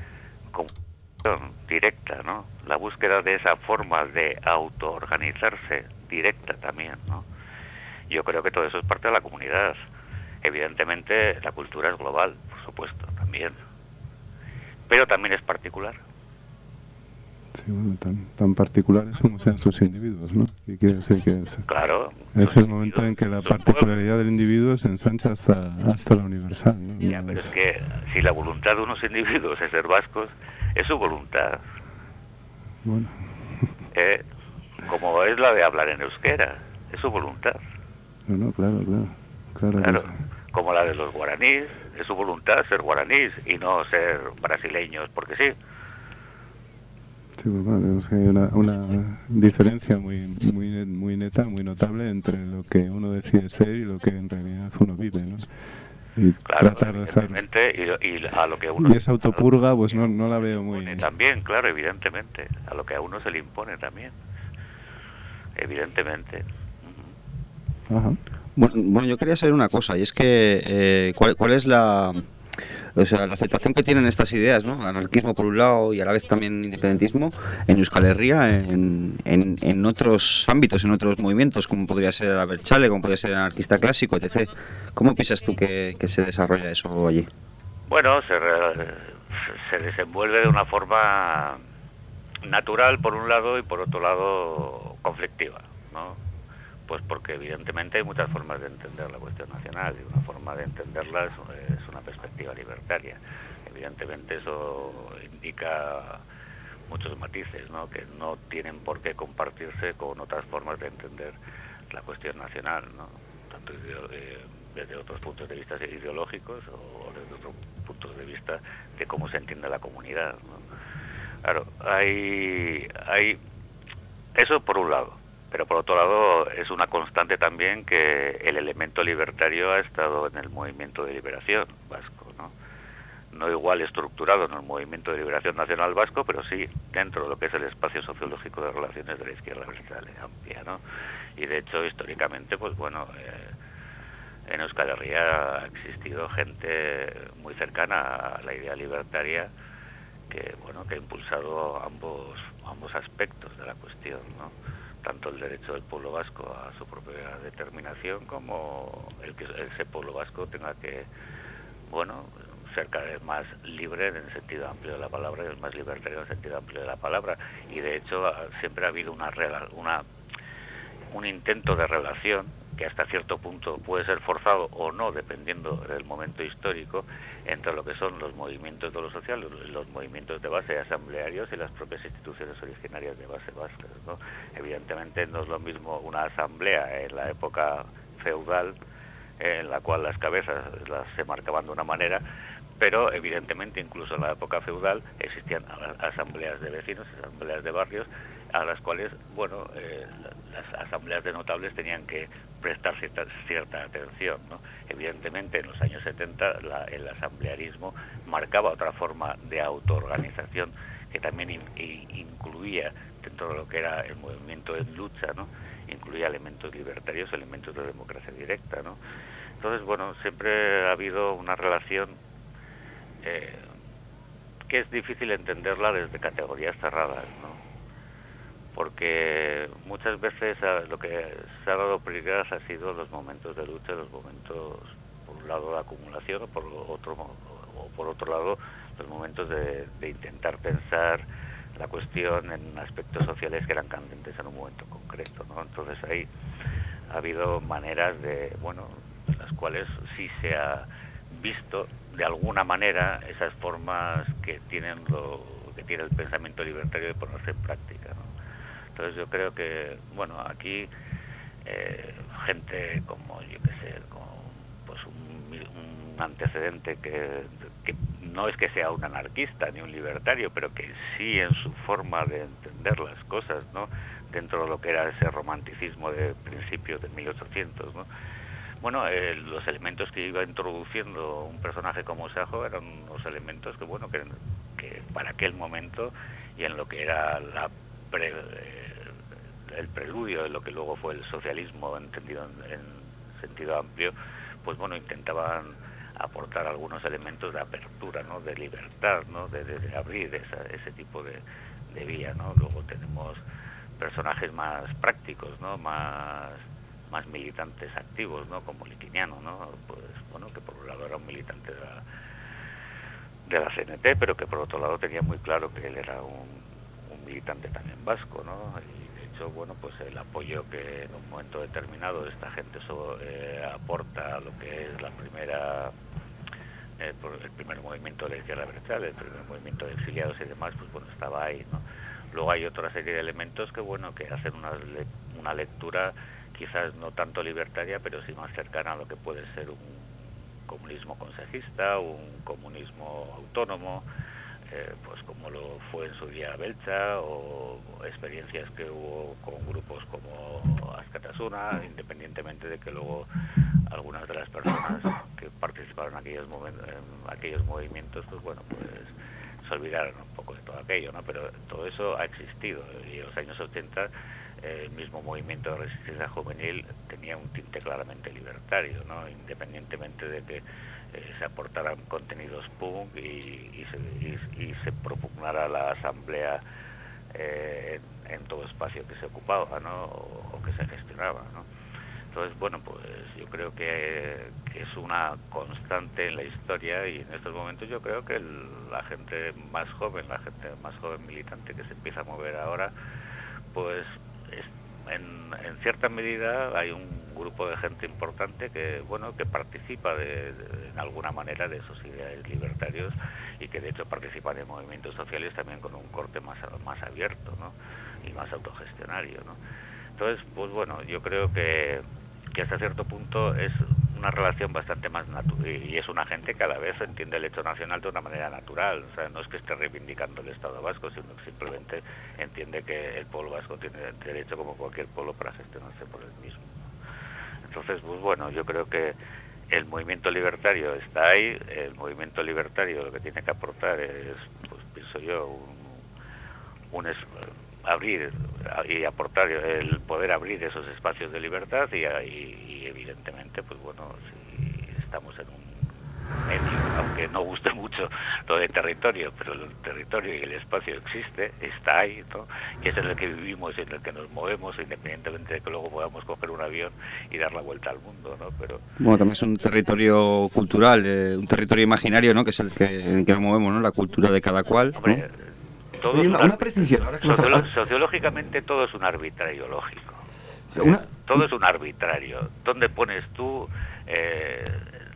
directa, ¿no? La búsqueda de esa forma de autoorganizarse directa también, ¿no? Yo creo que todo eso es parte de la comunidad. Evidentemente la cultura es global, por supuesto, también. Pero también es particular. Sí, bueno, tan, tan particulares como sean sus individuos, ¿no? Y quiere decir que es, claro, es el momento en que la particularidad del individuo se ensancha hasta, hasta la universal, ¿no? Ya, pero es que si la voluntad de unos individuos es ser vascos, es su voluntad. Bueno. Eh, como es la de hablar en euskera, es su voluntad. No, no, claro, claro. Claro, claro. Como la de los guaraníes, es su voluntad ser guaraníes y no ser brasileños, porque sí. Sí, pues bueno, tenemos que hay una, una diferencia muy, muy, net- muy neta, muy notable entre lo que uno decide ser y lo que en realidad uno vive, ¿no? Y Claro, tratar de hacer... evidentemente, y, y a lo que uno... Y esa autopurga, pues no, no la veo muy... También, claro, evidentemente, a lo que a uno se le impone también, evidentemente. Ajá. Bueno, bueno, yo quería saber una cosa, y es que eh, ¿cuál, cuál es la, o sea, la aceptación que tienen estas ideas, ¿no? Anarquismo por un lado y a la vez también independentismo en Euskal Herria, en, en, en otros ámbitos, en otros movimientos, como podría ser el Abertzale, como podría ser el anarquista clásico, etcétera. ¿Cómo piensas tú que, que se desarrolla eso allí? Bueno, se, re- se desenvuelve de una forma natural por un lado y por otro lado conflictiva, ¿no? Pues porque evidentemente hay muchas formas de entender la cuestión nacional y una forma de entenderla es, es una perspectiva libertaria. Evidentemente eso indica muchos matices, ¿no? Que no tienen por qué compartirse con otras formas de entender la cuestión nacional, ¿no? Tanto ideo- eh, desde otros puntos de vista ideológicos o desde otros puntos de vista de cómo se entiende la comunidad, ¿no? Claro, hay, hay eso por un lado. Pero por otro lado es una constante también que el elemento libertario ha estado en el movimiento de liberación vasco, ¿no? No igual estructurado en el movimiento de liberación nacional vasco, pero sí dentro de lo que es el espacio sociológico de relaciones de la izquierda abertzale amplia, ¿no? Y de hecho históricamente, pues bueno, eh, en Euskal Herria ha existido gente muy cercana a la idea libertaria que bueno que ha impulsado ambos ambos aspectos de la cuestión, ¿no? Tanto el derecho del pueblo vasco a su propia determinación como el que ese pueblo vasco tenga que, bueno, ser cada vez más libre en el sentido amplio de la palabra y más libertario en el sentido amplio de la palabra. Y de hecho siempre ha habido una, una un intento de relación que hasta cierto punto puede ser forzado o no, dependiendo del momento histórico, entre lo que son los movimientos de lo social, los, los movimientos de base asamblearios y las propias instituciones originarias de base vascas, ¿no? Evidentemente no es lo mismo una asamblea en la época feudal, eh, en la cual las cabezas las se marcaban de una manera, pero evidentemente incluso en la época feudal existían asambleas de vecinos, asambleas de barrios, a las cuales, bueno, eh, las asambleas de notables tenían que prestar cierta, cierta atención, ¿no? Evidentemente en los años setenta la, el asamblearismo marcaba otra forma de autoorganización que también in, in, incluía dentro de lo que era el movimiento en lucha, ¿no? Incluía elementos libertarios, elementos de democracia directa, ¿no? Entonces, bueno, siempre ha habido una relación eh, que es difícil entenderla desde categorías cerradas, ¿no? Porque muchas veces lo que se ha dado prioridad ha sido los momentos de lucha, los momentos, por un lado, de acumulación, o por otro, o por otro lado, los momentos de, de intentar pensar la cuestión en aspectos sociales que eran candentes en un momento concreto, ¿no? Entonces ahí ha habido maneras de, bueno, en las cuales sí se ha visto de alguna manera esas formas que tienen lo que tiene el pensamiento libertario de ponerse en práctica, ¿no? Entonces yo creo que, bueno, aquí eh, gente como, yo qué sé, como pues un, un antecedente que, que no es que sea un anarquista ni un libertario, pero que sí en su forma de entender las cosas, ¿no? Dentro de lo que era ese romanticismo de principios de mil ochocientos, ¿no? Bueno, eh, los elementos que iba introduciendo un personaje como Sajo eran unos elementos que, bueno, que, que para aquel momento y en lo que era la pre, eh, el preludio de lo que luego fue el socialismo entendido en, en sentido amplio, pues bueno, intentaban aportar algunos elementos de apertura, ¿no? De libertad, ¿no? De, de, de abrir esa, ese tipo de, de vía, ¿no? Luego tenemos personajes más prácticos, ¿no? Más más militantes activos, ¿no? Como Liquiniano, ¿no? Pues bueno, que por un lado era un militante de la, de la C N T, pero que por otro lado tenía muy claro que él era un, un militante también vasco, ¿no? Y de hecho, bueno, pues el apoyo que en un momento determinado esta gente so, eh, aporta a lo que es la primera eh, por el primer movimiento de la izquierda abertzale, el primer movimiento de exiliados y demás, pues bueno, estaba ahí, ¿no? Luego hay otra serie de elementos que, bueno, que hacen una, le, una lectura quizás no tanto libertaria, pero sí más cercana a lo que puede ser un comunismo consejista, un comunismo autónomo, eh, pues como lo fue en su día Belcha, o experiencias que hubo con grupos como Askatasuna, independientemente de que luego algunas de las personas que participaron en aquellos, momentos, en aquellos movimientos, pues bueno, pues se olvidaron un poco de todo aquello, ¿no? Pero todo eso ha existido, y en los años ochenta el mismo movimiento de resistencia juvenil tenía un tinte claramente libertario, ¿no? Independientemente de que eh, se aportaran contenidos punk y, y, se, y, y se propugnara la asamblea eh, en, en todo espacio que se ocupaba, ¿no? O, o que se gestionaba, ¿no? Entonces, bueno, pues yo creo que, que es una constante en la historia, y en estos momentos yo creo que el, la gente más joven, la gente más joven militante que se empieza a mover ahora, pues es, en, en cierta medida hay un grupo de gente importante que, bueno, que participa de, de, en alguna manera de esos ideales libertarios, y que de hecho participan en movimientos sociales también con un corte más, más abierto, ¿no? Y más autogestionario, ¿no? Entonces, pues bueno, yo creo que que hasta cierto punto es una relación bastante más natural, y es una gente que a la vez entiende el hecho nacional de una manera natural. O sea, no es que esté reivindicando el Estado vasco, sino que simplemente entiende que el pueblo vasco tiene derecho, como cualquier pueblo, para gestionarse por él mismo. Entonces, pues bueno, yo creo que el movimiento libertario está ahí. El movimiento libertario lo que tiene que aportar es, pues pienso yo, un, un es, abrir y aportar el poder abrir esos espacios de libertad, y, y, y evidentemente, pues bueno, si estamos en un medio, aunque no guste mucho lo de territorio, pero el territorio y el espacio existe, está ahí, ¿no? Y es en el que vivimos y en el que nos movemos, independientemente de que luego podamos coger un avión y dar la vuelta al mundo, ¿no? Pero bueno, también es un territorio cultural, eh, un territorio imaginario, ¿no? Que es el que, en el que nos movemos, ¿no? La cultura de cada cual, hombre, ¿no? Todo Oye, es una, un una precisión. Ahora que sociolo nos... Sociológicamente todo es un arbitrario lógico. Una... Todo es un arbitrario. ¿Dónde pones tú eh,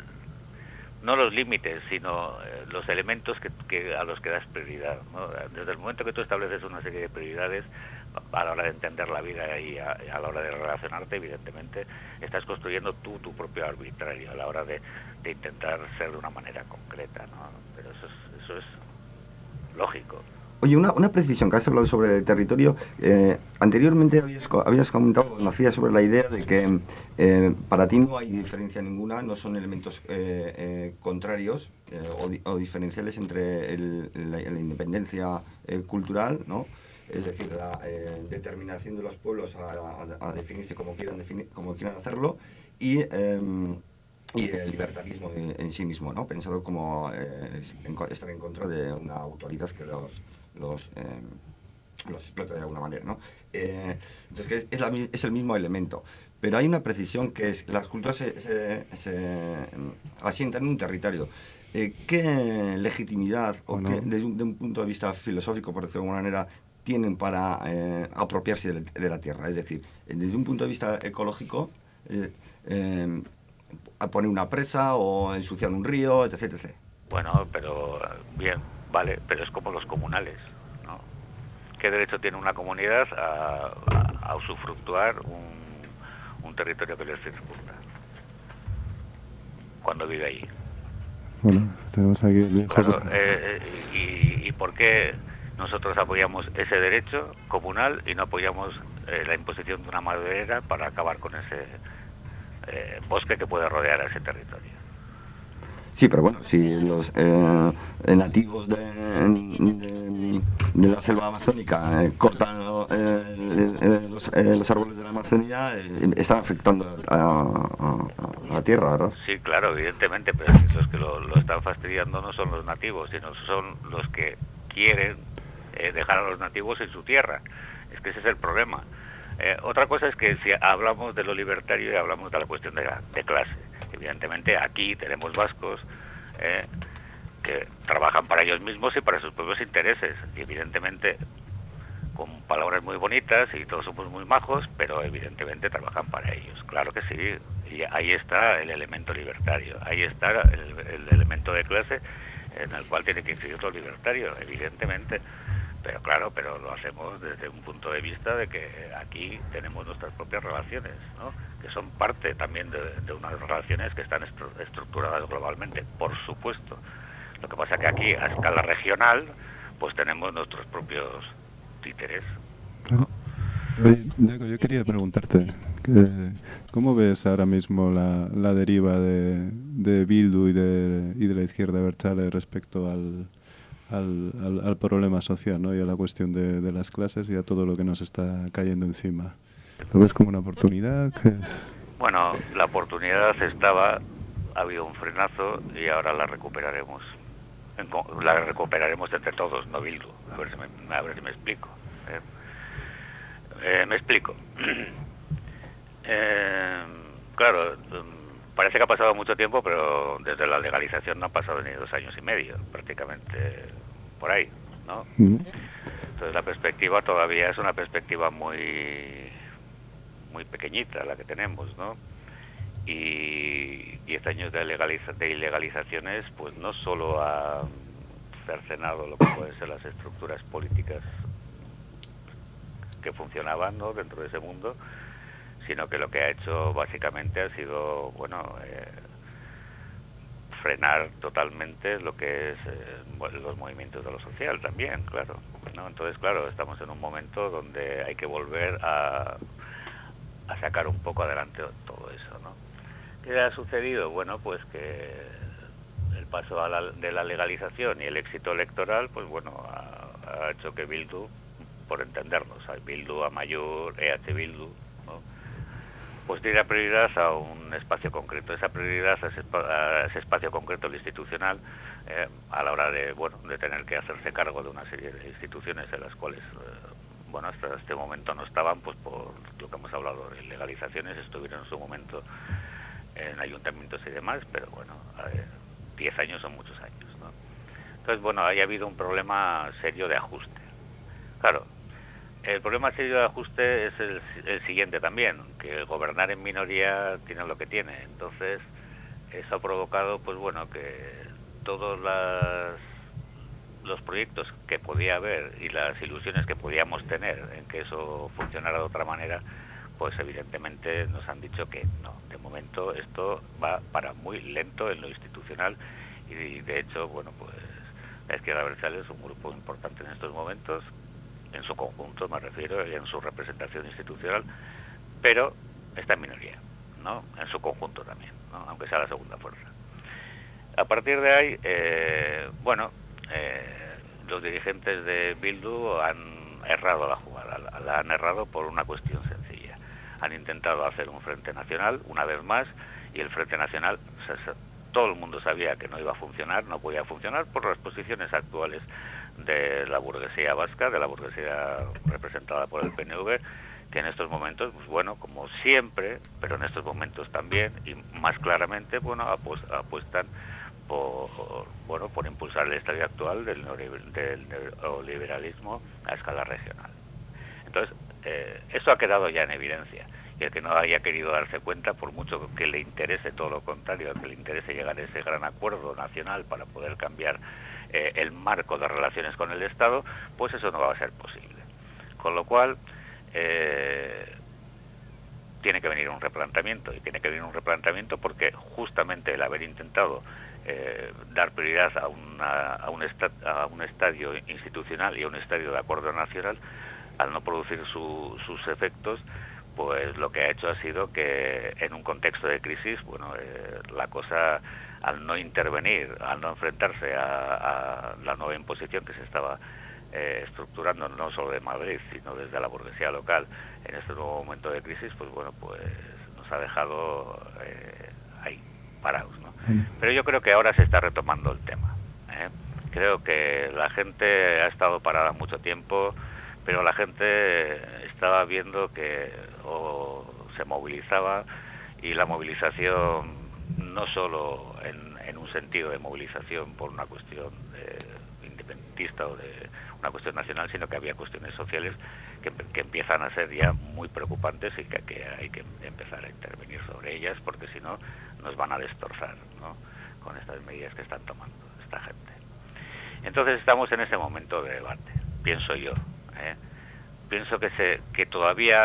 no los límites, sino eh, los elementos que, que a los que das prioridad, ¿no? Desde el momento que tú estableces una serie de prioridades a la hora de entender la vida y a, a la hora de relacionarte, evidentemente estás construyendo tú tu propio arbitrario a la hora de, de intentar ser de una manera concreta, ¿no? Pero eso es, eso es lógico. Oye, una, una precisión, que has hablado sobre el territorio. Eh, anteriormente habías, habías comentado, nos hacías sobre la idea de que eh, para ti no hay diferencia ninguna, no son elementos eh, eh, contrarios eh, o, di, o diferenciales entre el, la, la independencia eh, cultural, ¿no? Es decir, la eh, determinación de los pueblos a, a, a definirse como quieran, definir, como quieran hacerlo, y... Eh, y el libertarismo en, en sí mismo, ¿no? Pensado como eh, en, estar en contra de una autoridad que los, los, eh, los explota de alguna manera, ¿no? Eh, entonces es, la, es el mismo elemento, pero hay una precisión, que es las culturas se, se, se asientan en un territorio. Eh, ¿Qué legitimidad, o qué, desde un, de un punto de vista filosófico, por decirlo de alguna manera, tienen para eh, apropiarse de, de la tierra? Es decir, desde un punto de vista ecológico, eh, eh, a poner una presa o ensuciar un río, etc, etcétera. Bueno, pero bien, vale, pero es como los comunales, ¿no? ¿Qué derecho tiene una comunidad a, a, a usufructuar un, un territorio que les circunda cuando vive ahí? Bueno, tenemos aquí el viejo... Claro, eh, y, ¿y por qué nosotros apoyamos ese derecho comunal y no apoyamos eh, la imposición de una maderera para acabar con ese... Eh, bosque que puede rodear a ese territorio? Sí, pero bueno, si los eh, nativos de, de, de la selva amazónica eh, cortan eh, eh, los, eh, los árboles de la Amazonía, eh, están afectando a, a, a la tierra, ¿verdad? Sí, claro, evidentemente, pero los que lo, lo están fastidiando no son los nativos, sino son los que quieren eh, dejar a los nativos en su tierra. Es que ese es el problema. Eh, otra cosa es que si hablamos de lo libertario y hablamos de la cuestión de, la, de clase, evidentemente aquí tenemos vascos eh, que trabajan para ellos mismos y para sus propios intereses, y evidentemente con palabras muy bonitas y todos somos muy majos, pero evidentemente trabajan para ellos, claro que sí, y ahí está el elemento libertario, ahí está el, el elemento de clase en el cual tiene que incidir lo libertario, evidentemente. Pero claro, pero lo hacemos desde un punto de vista de que aquí tenemos nuestras propias relaciones, ¿no? que son parte también de, de unas relaciones que están estru estructuradas globalmente, por supuesto. Lo que pasa que aquí, a escala regional, pues tenemos nuestros propios títeres. Claro. Oye, Diego, yo quería preguntarte, eh, ¿cómo ves ahora mismo la, la deriva de, de Bildu y de, y de la izquierda abertzale respecto al, al, al, al problema social, ¿no? Y a la cuestión de, de las clases y a todo lo que nos está cayendo encima? ¿Lo ves como una oportunidad? ¿Qué es? Bueno, la oportunidad estaba, ha habido un frenazo y ahora la recuperaremos. La recuperaremos entre todos, no Bildu. A ver si me, a ver si me explico. ¿eh? Eh, me explico. eh, claro, parece que ha pasado mucho tiempo, pero desde la legalización no ha pasado ni dos años y medio, prácticamente por ahí, ¿no? Uh-huh. Entonces la perspectiva todavía es una perspectiva muy muy pequeñita la que tenemos, ¿no? Y diez años de, legaliza de ilegalizaciones, pues no solo ha cercenado lo que pueden ser las estructuras políticas que funcionaban, ¿no?, dentro de ese mundo, sino que lo que ha hecho básicamente ha sido, bueno, eh, frenar totalmente lo que es eh, los movimientos de lo social también, claro, ¿no? Entonces, claro, estamos en un momento donde hay que volver a, a sacar un poco adelante todo eso, ¿no? ¿Qué ha sucedido? Bueno, pues que el paso a la, de la legalización y el éxito electoral, pues bueno, ha, ha hecho que Bildu, por entendernos, hay Bildu, Amaiur, E H Bildu, ¿no?, pues diera prioridad a un espacio concreto. Esa prioridad a ese, a ese espacio concreto, el institucional, eh, a la hora de, bueno, de tener que hacerse cargo de una serie de instituciones en las cuales, eh, bueno, hasta este momento no estaban, pues por lo que hemos hablado de legalizaciones, estuvieron en su momento en ayuntamientos y demás, pero bueno, eh, diez años son muchos años, ¿no? Entonces, bueno, ahí ha habido un problema serio de ajuste. Claro, el problema serio de ajuste es el, el siguiente también, que gobernar en minoría tiene lo que tiene. Entonces, eso ha provocado, pues bueno, que todos las, los proyectos que podía haber y las ilusiones que podíamos tener en que eso funcionara de otra manera, pues evidentemente nos han dicho que no. De momento esto va para muy lento en lo institucional y de hecho, bueno, pues la izquierda abertzale es un grupo importante en estos momentos, en su conjunto me refiero, y en su representación institucional, pero está en minoría, ¿no? En su conjunto también, ¿no?, aunque sea la segunda fuerza. A partir de ahí, eh, bueno, eh, los dirigentes de Bildu han errado la jugada, la, la han errado por una cuestión sencilla. Han intentado hacer un frente nacional, una vez más, y el frente nacional, se, se, todo el mundo sabía que no iba a funcionar, no podía funcionar por las posiciones actuales de la burguesía vasca, de la burguesía representada por el P N V, que en estos momentos, pues bueno, como siempre, pero en estos momentos también, y más claramente, bueno, apuestan por, bueno, por impulsar el estadio actual del neoliberalismo a escala regional. Entonces, eh, eso ha quedado ya en evidencia, y el que no haya querido darse cuenta, por mucho que le interese todo lo contrario, que le interese llegar a ese gran acuerdo nacional para poder cambiar eh, el marco de relaciones con el Estado, pues eso no va a ser posible. Con lo cual, eh, tiene que venir un replanteamiento, y tiene que venir un replanteamiento porque justamente el haber intentado eh, dar prioridad a, una, a, un esta, a un estadio institucional y a un estadio de acuerdo nacional, al no producir su, sus efectos, pues lo que ha hecho ha sido que en un contexto de crisis, bueno, eh, la cosa, al no intervenir, al no enfrentarse a, a la nueva imposición que se estaba eh, estructurando no solo de Madrid, sino desde la burguesía local, en este nuevo momento de crisis, pues bueno, pues nos ha dejado eh, ahí, parados, ¿no? Pero yo creo que ahora se está retomando el tema, ¿eh? Creo que la gente ha estado parada mucho tiempo, pero la gente estaba viendo que o se movilizaba, y la movilización no solo en, en un sentido de movilización por una cuestión de, independentista o de una cuestión nacional, sino que había cuestiones sociales que, que empiezan a ser ya muy preocupantes y que, que hay que empezar a intervenir sobre ellas, porque si no nos van a destrozar, ¿no?, con estas medidas que están tomando esta gente. Entonces estamos en ese momento de debate, pienso yo, ¿eh? Pienso que se que todavía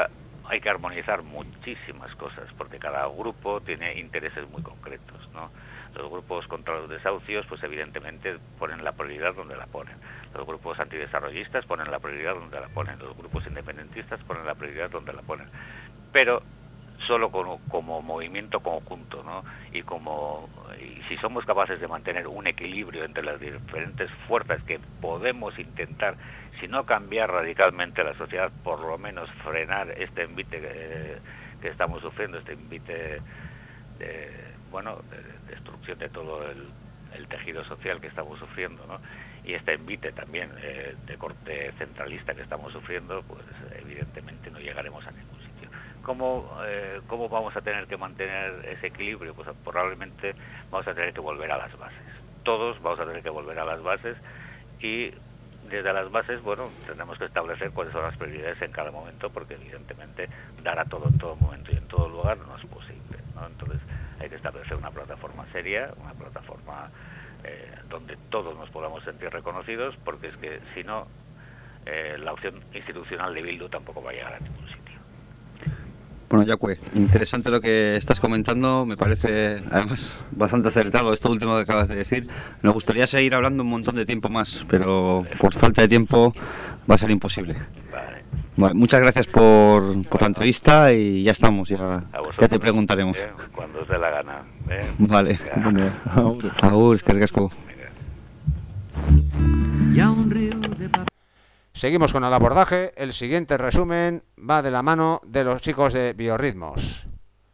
hay que armonizar muchísimas cosas, porque cada grupo tiene intereses muy concretos, ¿no? Los grupos contra los desahucios, pues evidentemente ponen la prioridad donde la ponen. Los grupos antidesarrollistas ponen la prioridad donde la ponen. Los grupos independentistas ponen la prioridad donde la ponen. Pero solo como, como movimiento conjunto, ¿no? Y como y si somos capaces de mantener un equilibrio entre las diferentes fuerzas que podemos intentar, si no cambiar radicalmente la sociedad, por lo menos frenar este envite que, que estamos sufriendo, este envite de, bueno, de destrucción de todo el, el tejido social que estamos sufriendo, ¿no? Y este envite también eh, de corte centralista que estamos sufriendo, pues evidentemente no llegaremos a ningún sitio. ¿Cómo, eh, ¿Cómo vamos a tener que mantener ese equilibrio? Pues probablemente vamos a tener que volver a las bases. Todos vamos a tener que volver a las bases y desde las bases, bueno, tendremos que establecer cuáles son las prioridades en cada momento, porque evidentemente dar a todo en todo momento y en todo lugar no es posible, ¿no? Entonces hay que establecer una plataforma seria, una plataforma eh, donde todos nos podamos sentir reconocidos, porque es que si no, eh, la opción institucional de Bildu tampoco va a llegar a ningún sitio. Bueno, Jacue, interesante lo que estás comentando, me parece además bastante acertado esto último que acabas de decir. Nos gustaría seguir hablando un montón de tiempo más, pero por falta de tiempo va a ser imposible. Vale. Vale, muchas gracias por, por la entrevista y ya estamos, ya, ya te preguntaremos. Eh, cuando os dé la gana. Eh. Vale, agur, es que ricasco. Seguimos con el abordaje. El siguiente resumen va de la mano de los chicos de Biorritmos,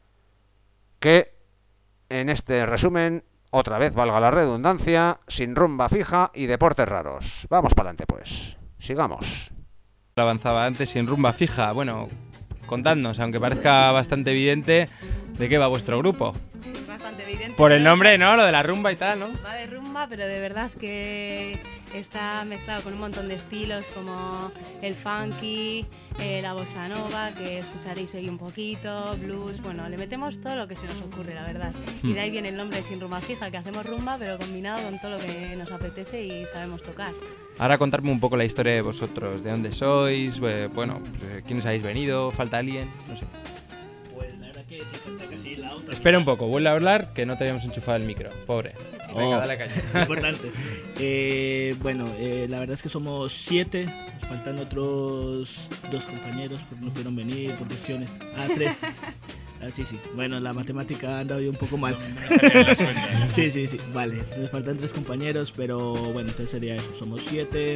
que en este resumen, otra vez valga la redundancia, sin rumba fija y deportes raros. Vamos para adelante pues, sigamos. Avanzaba antes, sin rumba fija. Bueno, contadnos, aunque parezca bastante evidente, ¿de qué va vuestro grupo? Es bastante evidente. Por el nombre, ¿no? Lo de la rumba y tal, ¿no? Va de rumba, pero de verdad que está mezclado con un montón de estilos como el funky, eh, la bossa nova, que escucharéis hoy un poquito, blues, bueno, le metemos todo lo que se nos ocurre, la verdad. Y de ahí viene el nombre Sin Rumba Fija, que hacemos rumba, pero combinado con todo lo que nos apetece y sabemos tocar. Ahora contarme un poco la historia de vosotros, de dónde sois, bueno, pues, quiénes habéis venido, falta alguien, no sé. Pues la verdad que sí, falta casi la otra. Espera un poco, vuelve a hablar, que no te habíamos enchufado el micro, pobre. Venga, Oh, dale caña. Importante. Eh, bueno, eh, la verdad es que somos siete. Nos faltan otros dos compañeros porque no pudieron venir por cuestiones. Ah, tres. Ah, sí, sí. Bueno, la matemática ha andado yo un poco mal. Sí, sí, sí. Vale. Nos faltan tres compañeros, pero bueno, entonces sería eso. Somos siete.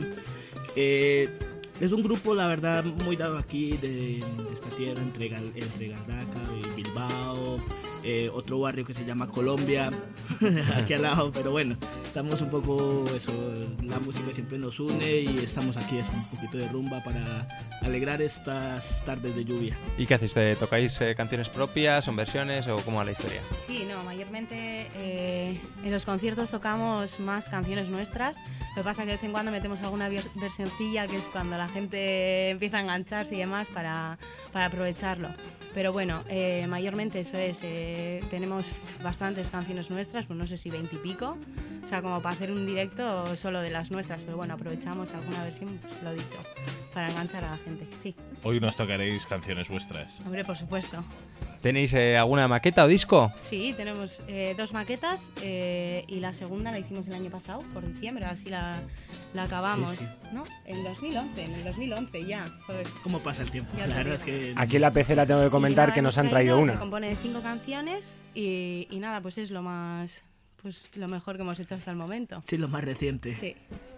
Eh, es un grupo, la verdad, muy dado aquí de, de esta tierra, entre, Gal, entre Galdaca y Bilbao. Eh, otro barrio que se llama Colombia, aquí al lado, pero bueno, estamos un poco, eso, la música siempre nos une y estamos aquí, es un poquito de rumba para alegrar estas tardes de lluvia. ¿Y qué hacéis? ¿Te ¿Tocáis eh, canciones propias, son versiones o cómo va la historia? Sí, no, mayormente eh, en los conciertos tocamos más canciones nuestras, lo que pasa que de vez en cuando metemos alguna versioncilla, que es cuando la gente empieza a engancharse y demás para, para aprovecharlo. Pero bueno, eh, mayormente eso es, eh, tenemos bastantes canciones nuestras, pues no sé si veinte y pico, o sea, como para hacer un directo solo de las nuestras, pero bueno, aprovechamos alguna versión, pues lo dicho, para enganchar a la gente, sí. Hoy nos tocaréis canciones vuestras. Hombre, por supuesto. ¿Tenéis eh, alguna maqueta o disco? Sí, tenemos eh, dos maquetas eh, y la segunda la hicimos el año pasado, por diciembre, así la, la acabamos, sí, sí. ¿No? En dos mil once, en el dos mil once ya. Joder. ¿Cómo pasa el tiempo? Ya la verdad es que... Aquí en la P C la tengo que comentar que nos han traído una. Se compone de cinco canciones y, y nada, pues es lo más, pues lo mejor que hemos hecho hasta el momento. Sí, lo más reciente. Sí.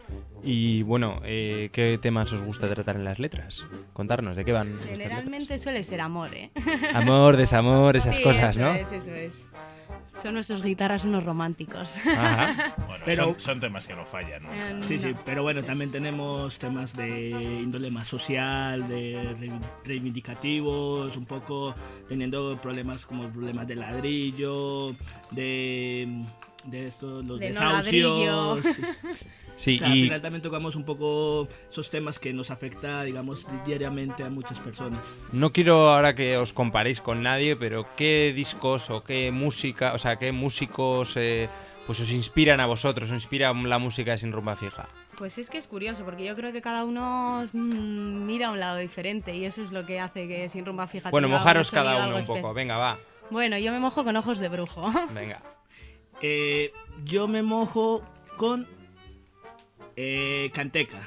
Y bueno, eh, ¿qué temas os gusta tratar en las letras? Contarnos, ¿de qué van? Generalmente suele ser amor, ¿eh? Amor, desamor, esas sí, cosas, eso ¿no? Es, eso es. Son nuestros guitarras unos románticos. Ajá. Bueno, pero, son, son temas que no fallan, ¿no? Eh, sí, no. sí, pero bueno, también tenemos temas de índole más social, de reivindicativos, un poco teniendo problemas como problemas de ladrillo, de, de esto, los de desahucios. No sí, o sea, y... al final también tocamos un poco esos temas que nos afecta, digamos, diariamente a muchas personas. No quiero ahora que os comparéis con nadie, pero ¿qué discos o qué música, o sea, qué músicos eh, pues os inspiran a vosotros, os inspira la música de Sin Rumba Fija? Pues es que es curioso, porque yo creo que cada uno mm, mira a un lado diferente y eso es lo que hace que Sin Rumba Fija Bueno, tenga mojaros un sonido cada uno algo un poco, espe- venga, va. Bueno, yo me mojo con ojos de brujo. Venga. Eh, yo me mojo con eh, Canteca.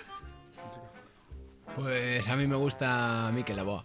Pues a mí me gusta Mikel Laboa.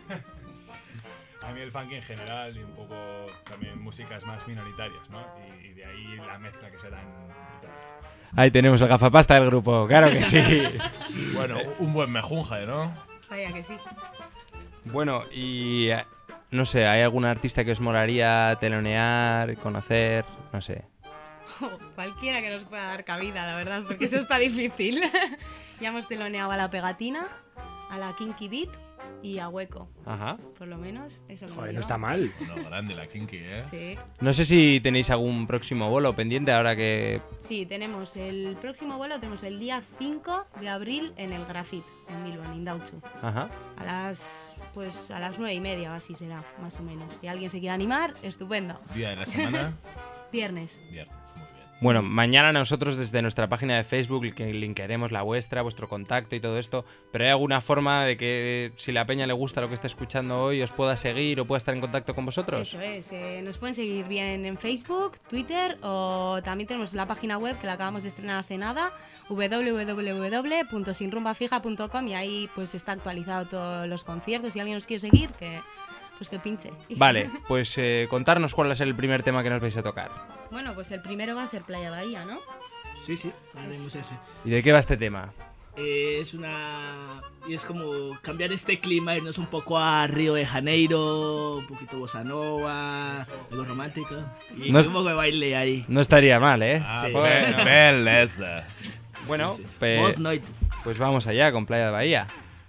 A mí el funk en general y un poco también músicas más minoritarias, ¿no? Y, y de ahí la mezcla que se dan. Ahí tenemos el gafapasta del grupo, claro que sí. Bueno, un buen mejunje, ¿no? Vaya que sí. Bueno, y eh, no sé, ¿hay algún artista que os molaría telonear, conocer? No sé. Cualquiera que nos pueda dar cabida, la verdad, porque eso está difícil. Ya hemos teloneado a La Pegatina, a la Kinky Beat y a Hueco. Ajá. Por lo menos, eso lo Joder, no llevamos. está mal. No, grande la Kinky, ¿eh? Sí. No sé si tenéis algún próximo bolo pendiente ahora que... Sí, tenemos el próximo vuelo, tenemos el día cinco de abril en el Grafit, en Bilbo, en Indauchu. Ajá. A las, pues, a las nueve y media o así será, más o menos. Si alguien se quiere animar, estupendo. ¿Día de la semana? Viernes. Viernes, muy bien. Bueno, mañana nosotros desde nuestra página de Facebook que linkearemos la vuestra, vuestro contacto y todo esto, pero ¿hay alguna forma de que si la peña le gusta lo que está escuchando hoy os pueda seguir o pueda estar en contacto con vosotros? Eso es, eh, nos pueden seguir bien en Facebook, Twitter o también tenemos la página web que la acabamos de estrenar hace nada, doble u doble u doble u punto sin rumba fija punto com, y ahí pues está actualizado todos los conciertos. Si alguien nos quiere seguir, que pues que pinche. Vale, pues eh, contarnos cuál va a ser el primer tema que nos vais a tocar. Bueno, pues el primero va a ser Playa Bahía, ¿no? Sí, sí, haremos ese. ¿Y de qué va este tema? Eh, es una... Y es como cambiar este clima, irnos un poco a Río de Janeiro, un poquito bossa nova, algo romántico. Y No es- un poco de baile ahí. No estaría mal, ¿eh? Ah, Sí. bueno. Belleza. Bueno, Sí, sí. pe- Vos noites. pues vamos allá con Playa de Bahía.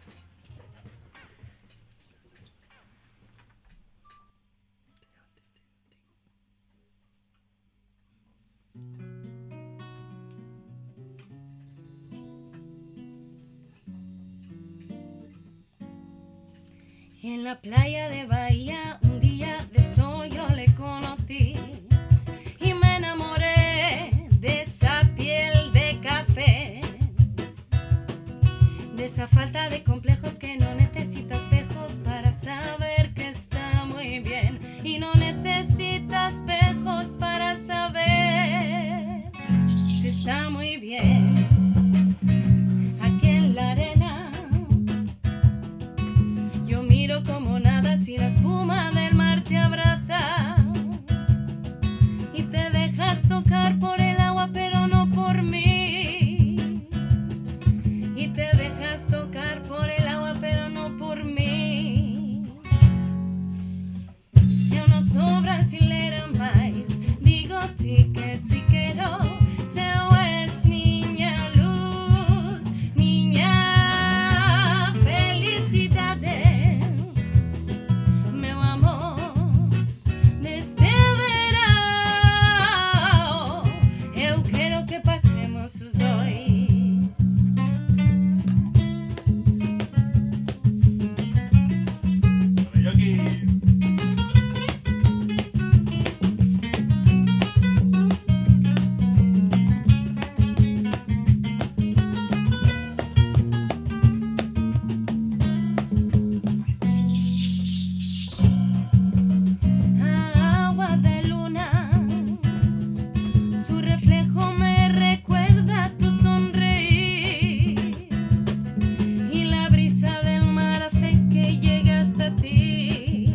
En la playa de Bahía, un día de sol yo le conocí y me enamoré de esa piel de café, de esa falta de complejos que no necesita espejos para saber que está muy bien, y no necesita espejos para saber si está muy bien. Aquí en la arena yo miro como nada si la espuma del mar te abraza y te dejas tocar por el agua pero no por mí, y te dejas tocar por el agua pero no por mí. Eu não sou brasileira mais, digo-te que te quero, teu és minha luz, minha felicidade, meu amor, neste verão eu quero que passemos os dois. Agua de luna, su reflejo me recuerda a tu sonreír, y la brisa del mar hace que llegue hasta ti,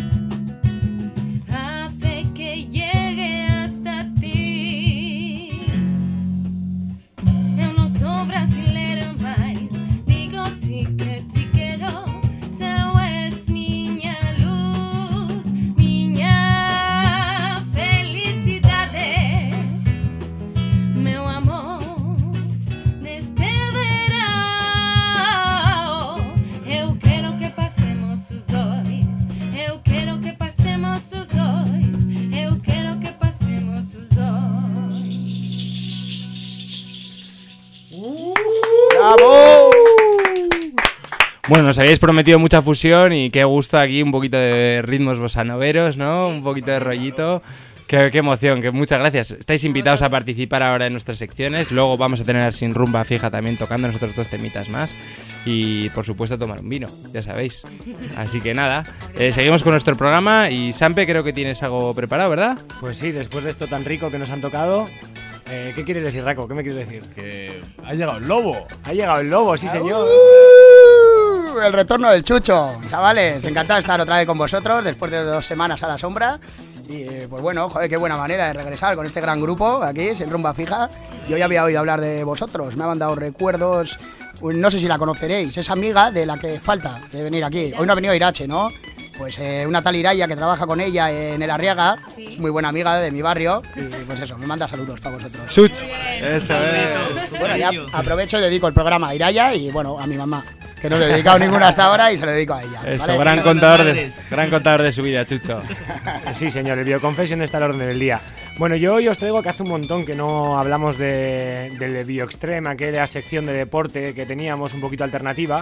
hace que llegue hasta ti. Eu não sou brasileira mais, digo-te que te quero, teu és minha luz, minha felicidade, meu amor, neste verão eu quero que passemos os dois, eu quero que passemos os dois, eu quero que passemos os dois. ¡Bravo! Bueno, nos habéis prometido mucha fusión y qué gusto aquí, un poquito de ritmos bossanoveros, ¿no? Un poquito de rollito. Qué, qué emoción, que muchas gracias. Estáis invitados a participar ahora en nuestras secciones. Luego vamos a tener Sin Rumba Fija también tocando nosotros dos temitas más. Y por supuesto tomar un vino, ya sabéis. Así que nada, eh, seguimos con nuestro programa. Y Sampe, creo que tienes algo preparado, ¿verdad? Pues sí, después de esto tan rico que nos han tocado. Eh, ¿Qué quieres decir, Raco? ¿Qué me quieres decir? Que ha llegado el lobo. Ha llegado el lobo, sí señor. Uh, el retorno del Chucho. Chavales, encantado de estar otra vez con vosotros después de dos semanas a la sombra. Y pues bueno, joder, qué buena manera de regresar con este gran grupo aquí, Sin Rumba Fija. Yo ya había oído hablar de vosotros, me han dado recuerdos, no sé si la conoceréis, es amiga de la que falta de venir aquí. Hoy no ha venido Irache, ¿no? Pues eh, una tal Iraya que trabaja con ella en el Arriaga, sí. Es muy buena amiga de mi barrio y pues eso, me manda saludos para vosotros. ¡Such! Eso es. Bueno, ya aprovecho y dedico el programa a Iraya y bueno, a mi mamá, que no le he dedicado ninguna hasta ahora y se lo dedico a ella. Eso, ¿vale? gran contador, de, gran contador de su vida, Chucho. Sí, señor, el Bioconfession está al orden del día. Bueno, yo hoy os traigo que hace un montón que no hablamos de, del Bioextreme, aquella sección de deporte que teníamos un poquito alternativa,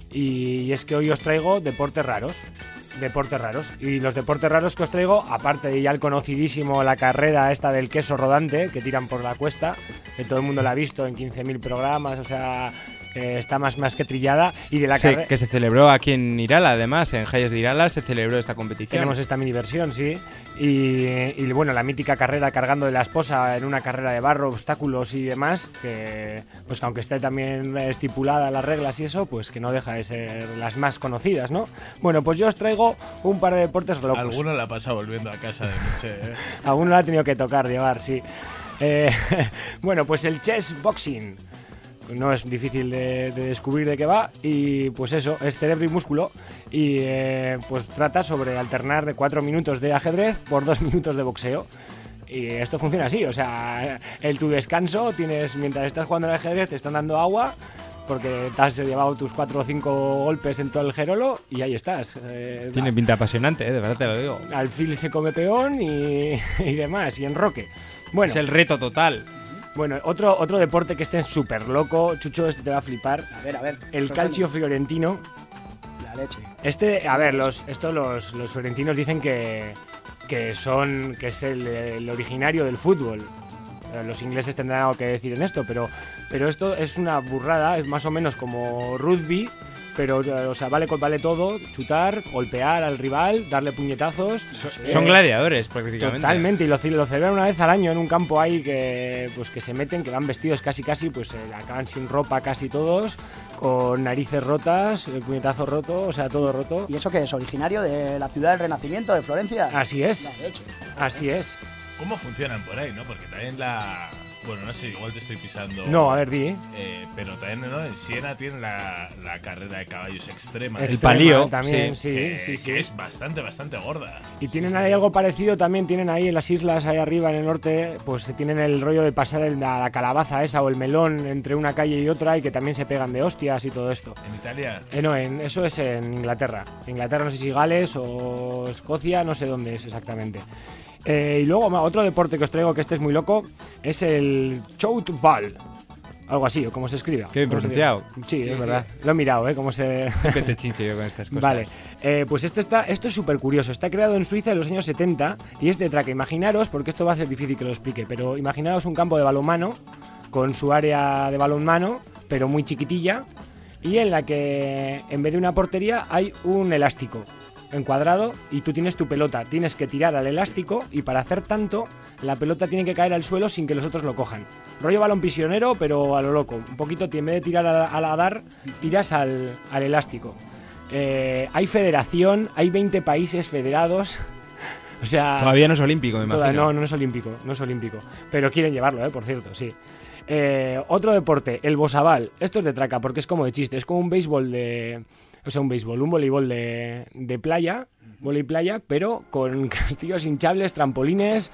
y es que hoy os traigo deportes raros. Deportes raros. Y los deportes raros que os traigo, aparte de ya el conocidísimo, la carrera esta del queso rodante, que tiran por la cuesta, que todo el mundo la ha visto en quince mil programas, o sea, eh, está más, más que trillada. Y de la sí, carrera que se celebró aquí en Irala, además, en Hayes de Irala se celebró esta competición. Tenemos esta mini versión, sí. Y, y bueno, la mítica carrera cargando de la esposa en una carrera de barro, obstáculos y demás, que pues aunque esté también estipulada las reglas y eso, pues que no deja de ser las más conocidas, ¿no? Bueno, pues yo os traigo un par de deportes locos. Alguno la pasa volviendo a casa de noche, ¿eh? Alguno la ha tenido que tocar, llevar, sí. Eh, bueno, pues el chess boxing. No es difícil de, de descubrir de qué va y pues eso, es cerebro y músculo y eh, pues trata sobre alternar de cuatro minutos de ajedrez por dos minutos de boxeo. Y esto funciona así, o sea, el tu descanso tienes, mientras estás jugando al ajedrez te están dando agua porque te has llevado tus cuatro o cinco golpes en todo el gerolo y ahí estás. Eh, Tiene pinta apasionante, ¿eh? De verdad te lo digo. Alfil se come peón y, y demás, y enroque. Bueno, es el reto total. Bueno, otro, otro deporte que esté súper loco, Chucho, este te va a flipar. A ver, a ver. El calcio fiorentino. La leche. Este, a ver, los, esto los, los fiorentinos dicen que, que son, que es el, el originario del fútbol. Los ingleses tendrán algo que decir en esto, pero, pero esto es una burrada, es más o menos como rugby, pero o sea, vale, vale todo, chutar, golpear al rival, darle puñetazos. Son eh, gladiadores prácticamente. Totalmente, y lo, lo celebran una vez al año en un campo ahí que, pues, que se meten, que van vestidos casi casi, pues eh, acaban sin ropa casi todos, con narices rotas, el puñetazo roto, o sea, todo roto. ¿Y eso qué es? ¿Originario de la ciudad del Renacimiento, de Florencia? Así es, así es. ¿Cómo funcionan por ahí, no? Porque también la... Bueno, no sé, igual te estoy pisando... No, a ver, di. Eh, pero también, ¿no? En Siena tienen la, la carrera de caballos extrema. El palío. También, sí, que, sí, sí. Que es bastante, bastante gorda. Y tienen ahí algo parecido también, tienen ahí en las islas, ahí arriba en el norte, pues tienen el rollo de pasar el, la, la calabaza esa o el melón entre una calle y otra y que también se pegan de hostias y todo esto. ¿En Italia? Eh, no, en, eso es en Inglaterra. Inglaterra, no sé si Gales o Escocia, no sé dónde es exactamente. Eh, y luego otro deporte que os traigo, que este es muy loco, es el shoutball. Algo así, o como se escribe. Qué bien pronunciado. Sí, sí, es sí. verdad. Lo he mirado, ¿eh? Cómo se... Siempre te chincho yo con estas cosas. Vale. Eh, pues este está, esto es súper curioso. Está creado en Suiza en los años setenta y es de traca. Imaginaros, porque esto va a ser difícil que lo explique, pero imaginaros un campo de balonmano con su área de balonmano, pero muy chiquitilla, y en la que en vez de una portería hay un elástico encuadrado y tú tienes tu pelota, tienes que tirar al elástico y para hacer tanto la pelota tiene que caer al suelo sin que los otros lo cojan. Rollo balón prisionero, pero a lo loco. Un poquito, en vez de tirar a, a la dar, tiras al, al elástico. Eh, hay federación, hay veinte países federados. O sea, todavía no es olímpico, me imagino. No, no es olímpico, no es olímpico. Pero quieren llevarlo, eh, por cierto, sí. Eh, otro deporte, el bosabal. Esto es de traca porque es como de chiste, es como un béisbol de... O sea, un béisbol, un voleibol de, de playa, voleibol playa, pero con castillos hinchables, trampolines,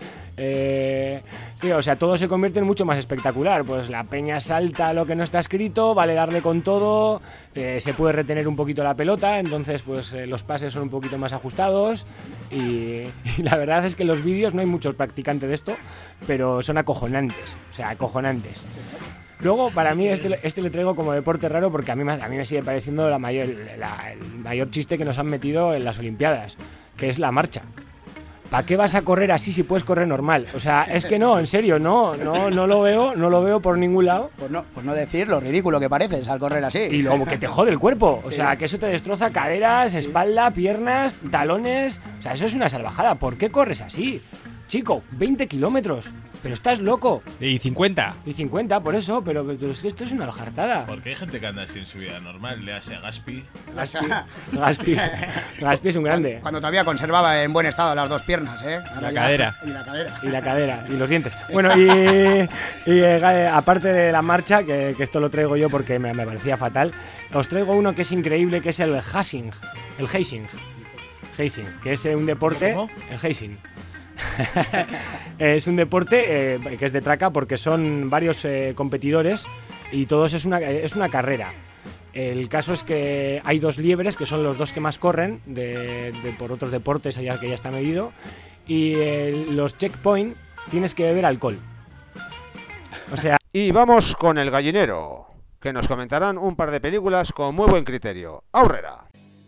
eh, sí, o sea, todo se convierte en mucho más espectacular. Pues la peña salta lo que no está escrito, vale darle con todo, eh, se puede retener un poquito la pelota, entonces pues eh, los pases son un poquito más ajustados y, y la verdad es que los vídeos no hay muchos practicantes de esto, pero son acojonantes, o sea, acojonantes. Luego, para mí, este, este le traigo como deporte raro porque a mí, a mí me sigue pareciendo la mayor, la, el mayor chiste que nos han metido en las Olimpiadas, que es la marcha. ¿para qué vas a correr así si puedes correr normal? O sea, es que no, en serio, no, no, no lo veo, no lo veo por ningún lado. Pues no, pues no decir lo ridículo que pareces al correr así. Y luego que te jode el cuerpo, o Sí. sea, que eso te destroza caderas, espalda, piernas, talones, o sea, eso es una salvajada. ¿Por qué corres así? Chico, veinte kilómetros, pero estás loco. Y cincuenta. Y cincuenta, por eso, pero, pero es que esto es una jartada. Porque hay gente que anda así en su vida normal, le hace a Gaspi. Gaspi, Gaspi, Gaspi es un grande. Cuando todavía conservaba en buen estado las dos piernas, ¿eh? Ahora La ya- cadera. Y la cadera. Y la cadera, y los dientes. Bueno, y, y eh, aparte de la marcha, que, que esto lo traigo yo porque me, me parecía fatal, os traigo uno que es increíble, que es el Hazing, el Hazing. Hazing, que es eh, un deporte... ¿Cómo? El Hazing. Es un deporte eh, que es de traca porque son varios eh, competidores y todos es una, es una carrera. El caso es que hay dos liebres, que son los dos que más corren de, de- por otros deportes allá que ya está medido, y eh, los checkpoint tienes que beber alcohol. O sea... Y vamos con el gallinero, que nos comentarán un par de películas con muy buen criterio. ¡Aurrera!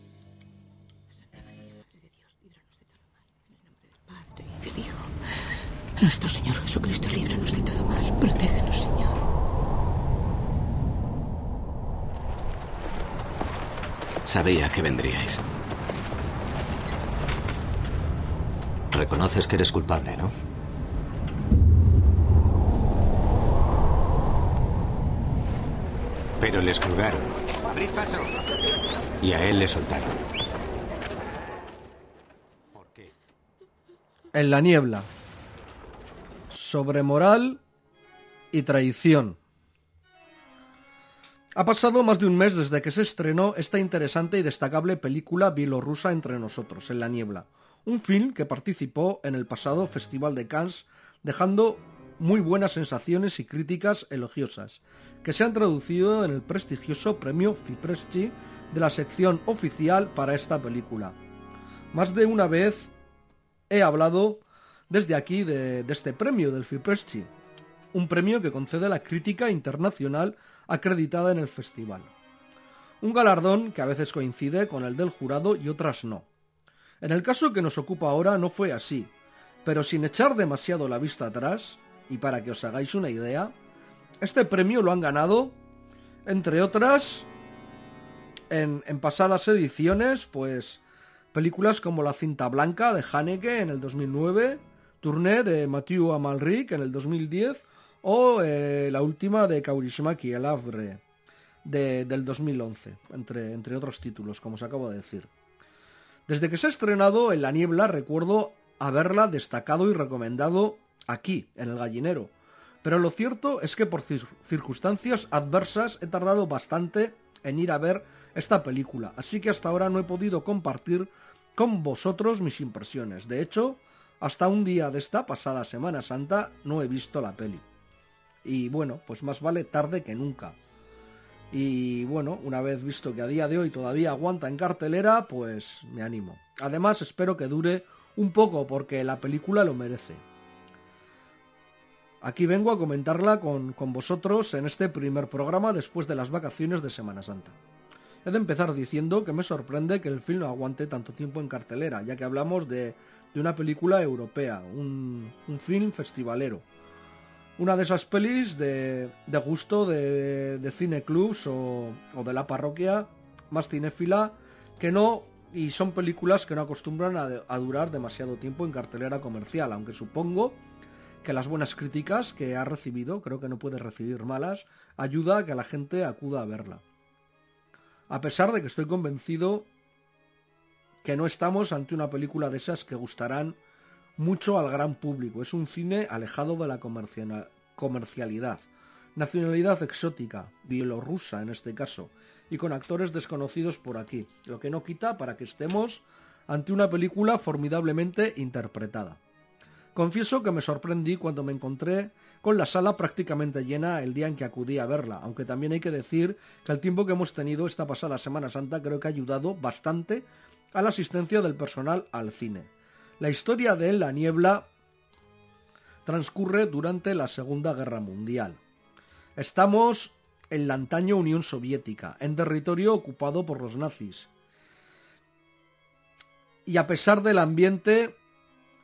Del Hijo. Nuestro Señor Jesucristo, líbranos de todo mal. Protégenos, Señor. Sabía que vendríais. Reconoces que eres culpable, ¿no? Pero les colgaron y a él le soltaron. En la niebla. Sobre moral y traición. Ha pasado más de un mes desde que se estrenó esta interesante y destacable película bielorrusa Entre nosotros, En la niebla. Un film que participó en el pasado Festival de Cannes, dejando muy buenas sensaciones y críticas elogiosas, que se han traducido en el prestigioso premio Fipresci de la sección oficial para esta película. Más de una vez he hablado desde aquí de, de este premio del Fipresci, un premio que concede la crítica internacional acreditada en el festival. Un galardón que a veces coincide con el del jurado y otras no. En el caso que nos ocupa ahora no fue así, pero sin echar demasiado la vista atrás, y para que os hagáis una idea, este premio lo han ganado, entre otras, en, en pasadas ediciones, pues películas como La cinta blanca de Haneke en el dos mil nueve, Tournée de Mathieu Amalric en el dos mil diez o eh, la última de Kaurismäki, El Havre, de, del dos mil once, entre, entre otros títulos, como os acabo de decir. Desde que se ha estrenado En la niebla recuerdo haberla destacado y recomendado aquí, en El Gallinero, pero lo cierto es que por cir- circunstancias adversas he tardado bastante en ir a ver esta película, así que hasta ahora no he podido compartir con vosotros mis impresiones. De hecho, hasta un día de esta pasada Semana Santa no he visto la peli. Y bueno, pues más vale tarde que nunca. Y bueno, una vez visto que a día de hoy todavía aguanta en cartelera, pues me animo. Además espero que dure un poco porque la película lo merece. Aquí vengo a comentarla con, con vosotros en este primer programa después de las vacaciones de Semana Santa. He de empezar diciendo que me sorprende que el film no aguante tanto tiempo en cartelera, ya que hablamos de, de una película europea, un, un film festivalero. Una de esas pelis de, de gusto de, de cineclubs o, o de la parroquia más cinéfila que no, y son películas que no acostumbran a, a durar demasiado tiempo en cartelera comercial, aunque supongo que las buenas críticas que ha recibido, creo que no puede recibir malas, ayuda a que la gente acuda a verla. A pesar de que estoy convencido que no estamos ante una película de esas que gustarán mucho al gran público. Es un cine alejado de la comercialidad, nacionalidad exótica, bielorrusa en este caso, y con actores desconocidos por aquí, lo que no quita para que estemos ante una película formidablemente interpretada. Confieso que me sorprendí cuando me encontré con la sala prácticamente llena el día en que acudí a verla, aunque también hay que decir que el tiempo que hemos tenido esta pasada Semana Santa creo que ha ayudado bastante a la asistencia del personal al cine. La historia de En la niebla transcurre durante la Segunda Guerra Mundial. Estamos en la antaña Unión Soviética, en territorio ocupado por los nazis. Y a pesar del ambiente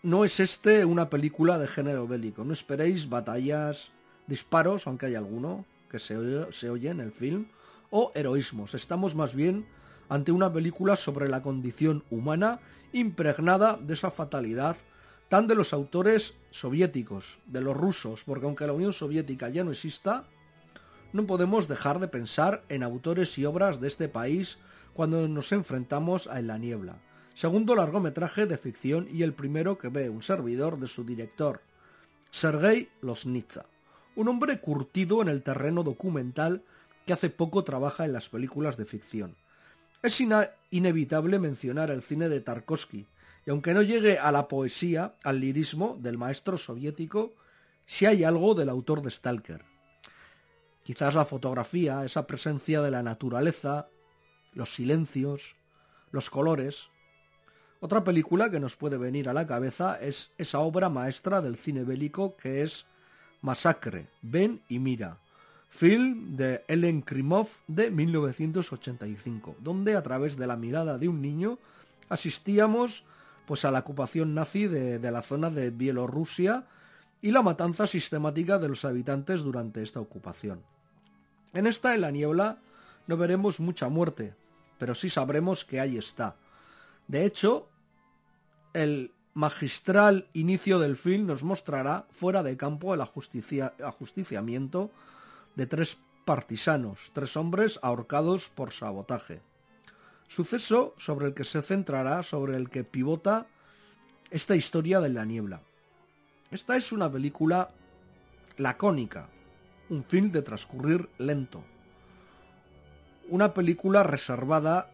no es este una película de género bélico. No esperéis batallas, disparos, aunque hay alguno que se oye, se oye en el film, o heroísmos. Estamos más bien ante una película sobre la condición humana impregnada de esa fatalidad tan de los autores soviéticos, de los rusos, porque aunque la Unión Soviética ya no exista, no podemos dejar de pensar en autores y obras de este país cuando nos enfrentamos a En la niebla. Segundo largometraje de ficción y el primero que ve un servidor de su director, Sergei Loznitsa, un hombre curtido en el terreno documental que hace poco trabaja en las películas de ficción. Es ina- inevitable mencionar el cine de Tarkovsky, y aunque no llegue a la poesía, al lirismo del maestro soviético, sí hay algo del autor de Stalker. Quizás la fotografía, esa presencia de la naturaleza, los silencios, los colores. Otra película que nos puede venir a la cabeza es esa obra maestra del cine bélico que es Masacre, ven y mira, film de Ellen Krimov de mil novecientos ochenta y cinco, donde a través de la mirada de un niño asistíamos pues a la ocupación nazi de, de la zona de Bielorrusia y la matanza sistemática de los habitantes durante esta ocupación. En esta En la niebla no veremos mucha muerte, pero sí sabremos que ahí está. De hecho, el magistral inicio del film nos mostrará fuera de campo el ajusticia, ajusticiamiento de tres partisanos, tres hombres ahorcados por sabotaje. Suceso sobre el que se centrará, sobre el que pivota esta historia de En la niebla. Esta es una película lacónica, un film de transcurrir lento. Una película reservada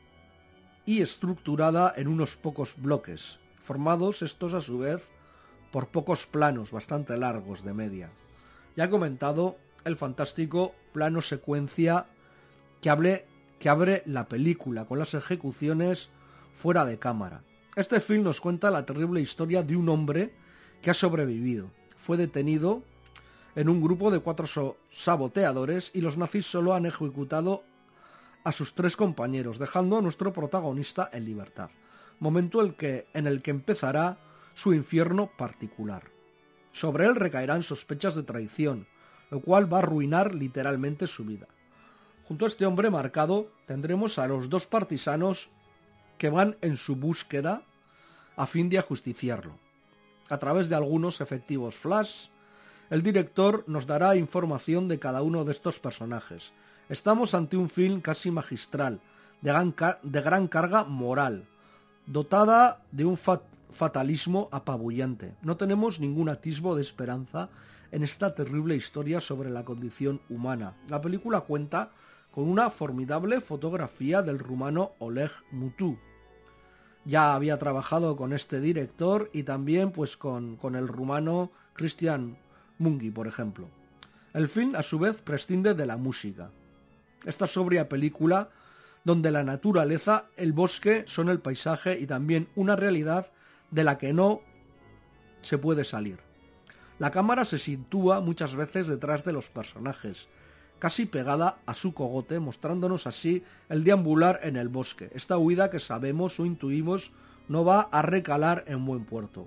y estructurada en unos pocos bloques, formados estos a su vez por pocos planos bastante largos de media. Ya he comentado el fantástico plano secuencia que, hable, que abre la película con las ejecuciones fuera de cámara. Este film nos cuenta la terrible historia de un hombre que ha sobrevivido. Fue detenido en un grupo de cuatro so- saboteadores y los nazis solo han ejecutado a sus tres compañeros, dejando a nuestro protagonista en libertad. Momento el que, en el que empezará su infierno particular. Sobre él recaerán sospechas de traición, lo cual va a arruinar literalmente su vida. Junto a este hombre marcado tendremos a los dos partisanos que van en su búsqueda a fin de ajusticiarlo. A través de algunos efectivos flash, el director nos dará información de cada uno de estos personajes. Estamos ante un film casi magistral, de gran, car- de gran carga moral, dotada de un fat- fatalismo apabullante. No tenemos ningún atisbo de esperanza en esta terrible historia sobre la condición humana. La película cuenta con una formidable fotografía del rumano Oleg Mutu. Ya había trabajado con este director y también pues con, con el rumano Cristian Mungi, por ejemplo. El film a su vez prescinde de la música. Esta sobria película donde la naturaleza, el bosque son el paisaje y también una realidad de la que no se puede salir. La cámara se sitúa muchas veces detrás de los personajes, casi pegada a su cogote, mostrándonos así el deambular en el bosque. Esta huida que sabemos o intuimos no va a recalar en buen puerto.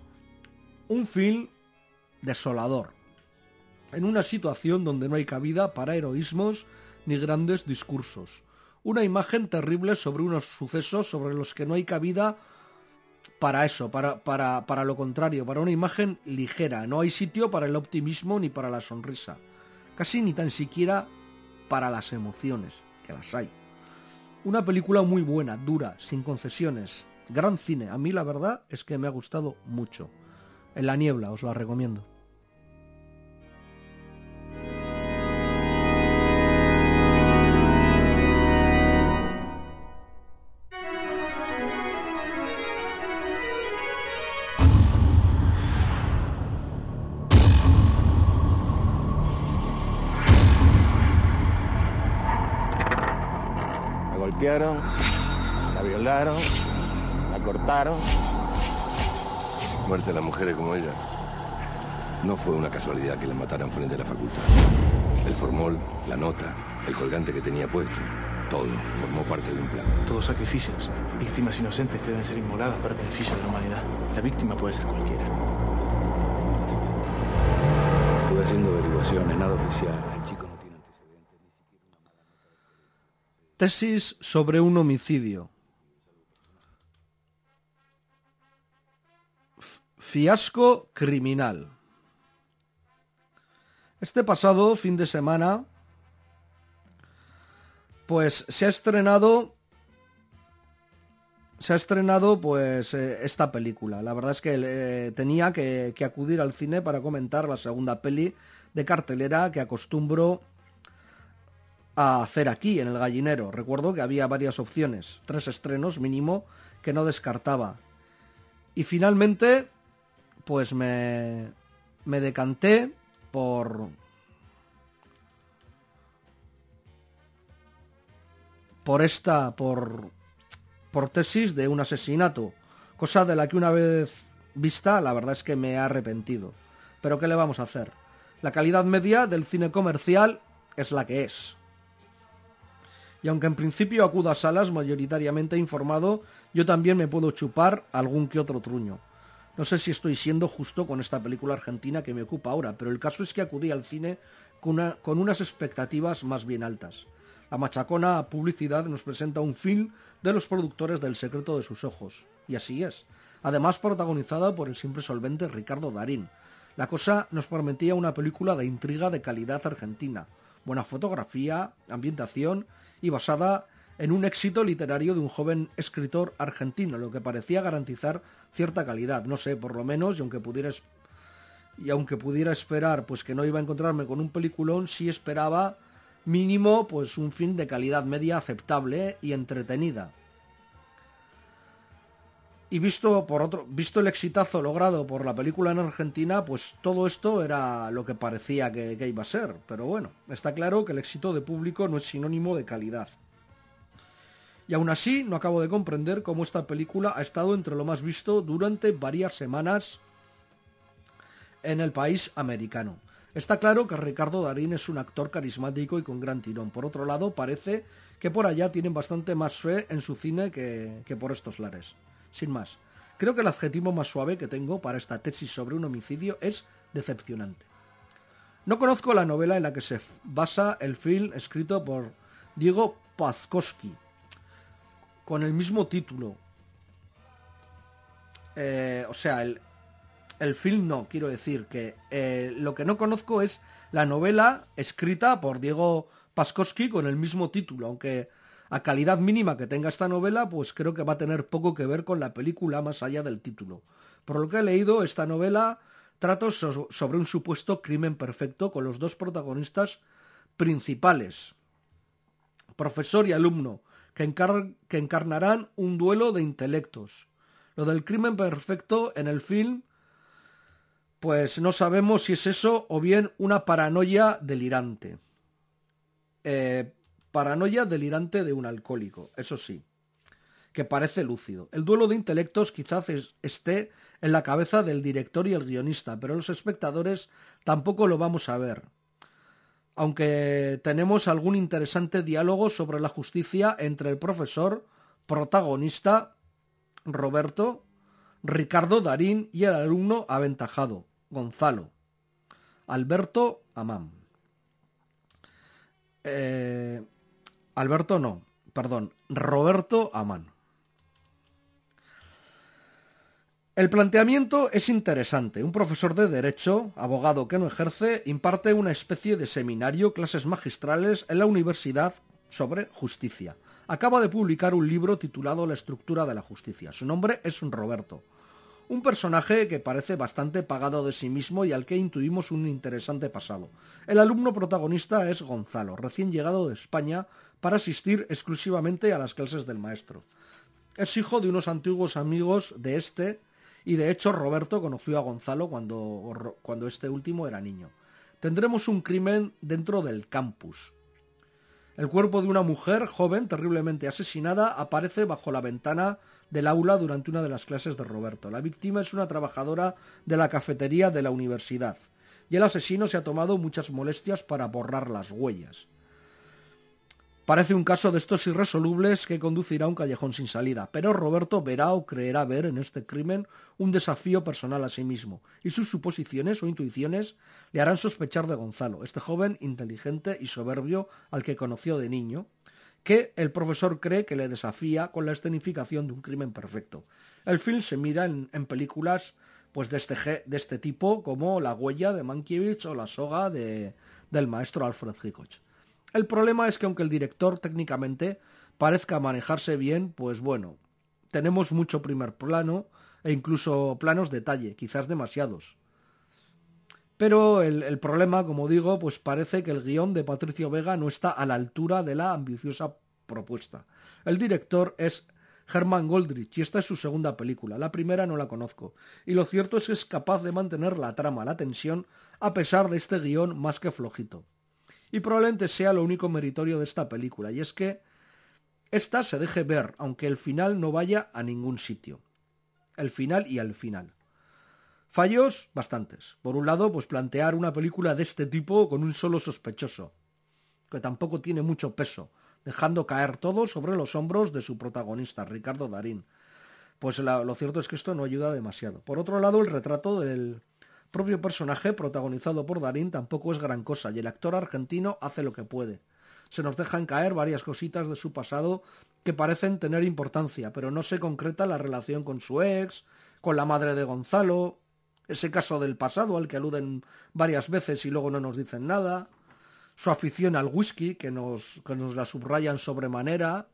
Un film desolador, en una situación donde no hay cabida para heroísmos ni grandes discursos. Una imagen terrible sobre unos sucesos sobre los que no hay cabida para eso, para, para, para lo contrario, para una imagen ligera. No hay sitio para el optimismo ni para la sonrisa. Casi ni tan siquiera para las emociones, que las hay. Una película muy buena, dura, sin concesiones. Gran cine. A mí la verdad es que me ha gustado mucho. En la niebla, os la recomiendo. La golpearon, la violaron, la cortaron. Muerte a las mujeres como ella. No fue una casualidad que la mataran frente a la facultad. El formol, la nota, el colgante que tenía puesto. Todo formó parte de un plan. Todos sacrificios, víctimas inocentes que deben ser inmoladas para el beneficio de la humanidad. La víctima puede ser cualquiera. Estuve haciendo averiguaciones, nada oficial. El chico no tiene antecedentes, ni siquiera una mala nota. Tesis sobre un homicidio. F- fiasco criminal. Este pasado fin de semana, pues se ha estrenado, se ha estrenado pues eh, esta película. La verdad es que eh, tenía que, que acudir al cine para comentar la segunda peli de cartelera que acostumbro a hacer aquí en El Gallinero. Recuerdo que había varias opciones, tres estrenos mínimo que no descartaba. Y finalmente, pues me, me decanté por por esta por por tesis de un asesinato, cosa de la que una vez vista la verdad es que me he arrepentido. Pero ¿qué le vamos a hacer? La calidad media del cine comercial es la que es. Y aunque en principio acudo a salas mayoritariamente informado, yo también me puedo chupar algún que otro truño. No sé si estoy siendo justo con esta película argentina que me ocupa ahora, pero el caso es que acudí al cine con, una, con unas expectativas más bien altas. La machacona publicidad nos presenta un film de los productores del Secreto de sus ojos. Y así es. Además protagonizada por el siempre solvente Ricardo Darín. La cosa nos prometía una película de intriga de calidad argentina. Buena fotografía, ambientación y basada en un éxito literario de un joven escritor argentino, lo que parecía garantizar cierta calidad. No sé, por lo menos, y aunque pudiera, y aunque pudiera esperar pues que no iba a encontrarme con un peliculón, sí esperaba mínimo pues un film de calidad media aceptable y entretenida. Y visto por otro, visto el exitazo logrado por la película en Argentina, pues todo esto era lo que parecía que, que iba a ser. Pero bueno, está claro que el éxito de público no es sinónimo de calidad. Y aún así no acabo de comprender cómo esta película ha estado entre lo más visto durante varias semanas en el país americano. Está claro que Ricardo Darín es un actor carismático y con gran tirón. Por otro lado, parece que por allá tienen bastante más fe en su cine que, que por estos lares. Sin más, creo que el adjetivo más suave que tengo para esta tesis sobre un homicidio es decepcionante. No conozco la novela en la que se basa el film escrito por Diego Pazkowski, con el mismo título. Eh, o sea, el, el film no, quiero decir que eh, lo que no conozco es la novela escrita por Diego Pazkowski con el mismo título, aunque a calidad mínima que tenga esta novela, pues creo que va a tener poco que ver con la película más allá del título. Por lo que he leído, esta novela trata so- sobre un supuesto crimen perfecto con los dos protagonistas principales, profesor y alumno, que, encar- que encarnarán un duelo de intelectos. Lo del crimen perfecto en el film, pues no sabemos si es eso o bien una paranoia delirante. Eh, paranoia delirante de un alcohólico, eso sí, que parece lúcido. El duelo de intelectos quizás es- esté en la cabeza del director y el guionista, pero los espectadores tampoco lo vamos a ver. Aunque tenemos algún interesante diálogo sobre la justicia entre el profesor protagonista, Roberto, Ricardo Darín y el alumno aventajado, Gonzalo, Alberto Amán. Eh, Alberto no, perdón, Roberto Amán. El planteamiento es interesante. Un profesor de Derecho, abogado que no ejerce, imparte una especie de seminario, clases magistrales en la universidad sobre justicia. Acaba de publicar un libro titulado La estructura de la justicia. Su nombre es Roberto. Un personaje que parece bastante pagado de sí mismo y al que intuimos un interesante pasado. El alumno protagonista es Gonzalo, recién llegado de España para asistir exclusivamente a las clases del maestro. Es hijo de unos antiguos amigos de este y de hecho Roberto conoció a Gonzalo cuando, cuando este último era niño. Tendremos un crimen dentro del campus. El cuerpo de una mujer joven terriblemente asesinada aparece bajo la ventana del aula durante una de las clases de Roberto. La víctima es una trabajadora de la cafetería de la universidad y el asesino se ha tomado muchas molestias para borrar las huellas. Parece un caso de estos irresolubles que conducirá a un callejón sin salida, pero Roberto verá o creerá ver en este crimen un desafío personal a sí mismo, y sus suposiciones o intuiciones le harán sospechar de Gonzalo, este joven inteligente y soberbio al que conoció de niño, que el profesor cree que le desafía con la escenificación de un crimen perfecto. El film se mira en, en películas pues, de, este, de este tipo, como La huella de Mankiewicz o La soga de, del maestro Alfred Hitchcock. El problema es que aunque el director técnicamente parezca manejarse bien, pues bueno, tenemos mucho primer plano e incluso planos detalle, quizás demasiados. Pero el, el problema, como digo, pues parece que el guión de Patricio Vega no está a la altura de la ambiciosa propuesta. El director es Herman Goldrich y esta es su segunda película. La primera no la conozco. Y lo cierto es que es capaz de mantener la trama, la tensión, a pesar de este guión más que flojito. Y probablemente sea lo único meritorio de esta película, y es que esta se deje ver, aunque el final no vaya a ningún sitio. El final y al final. Fallos, bastantes. Por un lado, pues plantear una película de este tipo con un solo sospechoso, que tampoco tiene mucho peso, dejando caer todo sobre los hombros de su protagonista, Ricardo Darín. Pues la, lo cierto es que esto no ayuda demasiado. Por otro lado, el retrato del propio personaje protagonizado por Darín tampoco es gran cosa y el actor argentino hace lo que puede. Se nos dejan caer varias cositas de su pasado que parecen tener importancia, pero no se concreta la relación con su ex, con la madre de Gonzalo, ese caso del pasado al que aluden varias veces y luego no nos dicen nada, su afición al whisky que nos, que nos la subrayan sobremanera.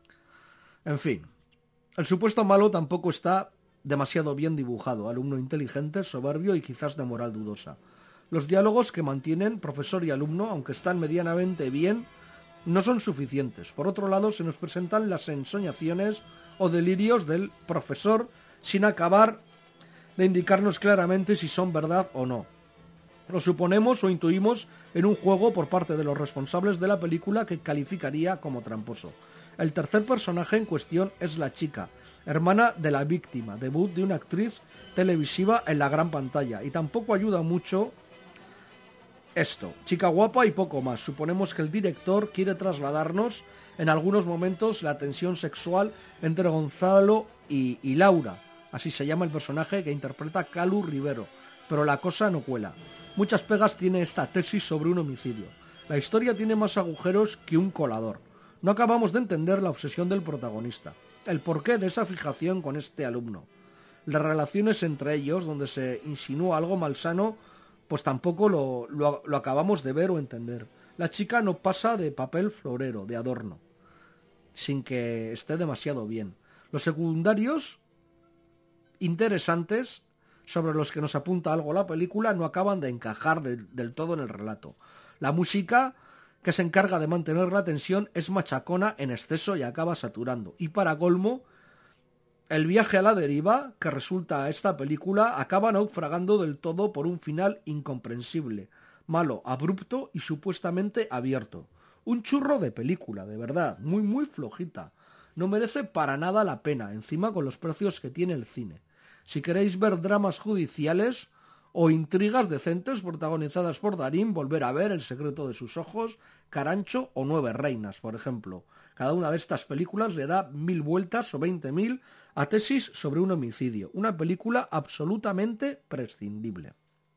En fin, el supuesto malo tampoco está demasiado bien dibujado, alumno inteligente, soberbio y quizás de moral dudosa. Los diálogos que mantienen profesor y alumno, aunque están medianamente bien, no son suficientes. Por otro lado, se nos presentan las ensoñaciones o delirios del profesor sin acabar de indicarnos claramente si son verdad o no. Lo suponemos o intuimos en un juego por parte de los responsables de la película que calificaría como tramposo. El tercer personaje en cuestión es la chica, hermana de la víctima, debut de una actriz televisiva en la gran pantalla, y tampoco ayuda mucho esto. Chica guapa y poco más. Suponemos que el director quiere trasladarnos en algunos momentos la tensión sexual entre Gonzalo y, y Laura, así se llama el personaje que interpreta Calu Rivero, pero la cosa no cuela. Muchas pegas tiene esta tesis sobre un homicidio. La historia tiene más agujeros que un colador. No acabamos de entender la obsesión del protagonista, el porqué de esa fijación con este alumno. Las relaciones entre ellos, donde se insinúa algo malsano, pues tampoco lo, lo, lo acabamos de ver o entender. La chica no pasa de papel florero, de adorno, sin que esté demasiado bien. Los secundarios interesantes, sobre los que nos apunta algo la película, no acaban de encajar de, del todo en el relato. La música, que se encarga de mantener la tensión, es machacona en exceso y acaba saturando. Y para colmo, el viaje a la deriva que resulta esta película acaba naufragando del todo por un final incomprensible, malo, abrupto y supuestamente abierto. Un churro de película, de verdad, muy muy flojita. No merece para nada la pena, encima con los precios que tiene el cine. Si queréis ver dramas judiciales o intrigas decentes protagonizadas por Darín, volver a ver El secreto de sus ojos, Carancho o Nueve reinas, por ejemplo. Cada una de estas películas le da mil vueltas o veinte mil a tesis sobre un homicidio. Una película absolutamente prescindible.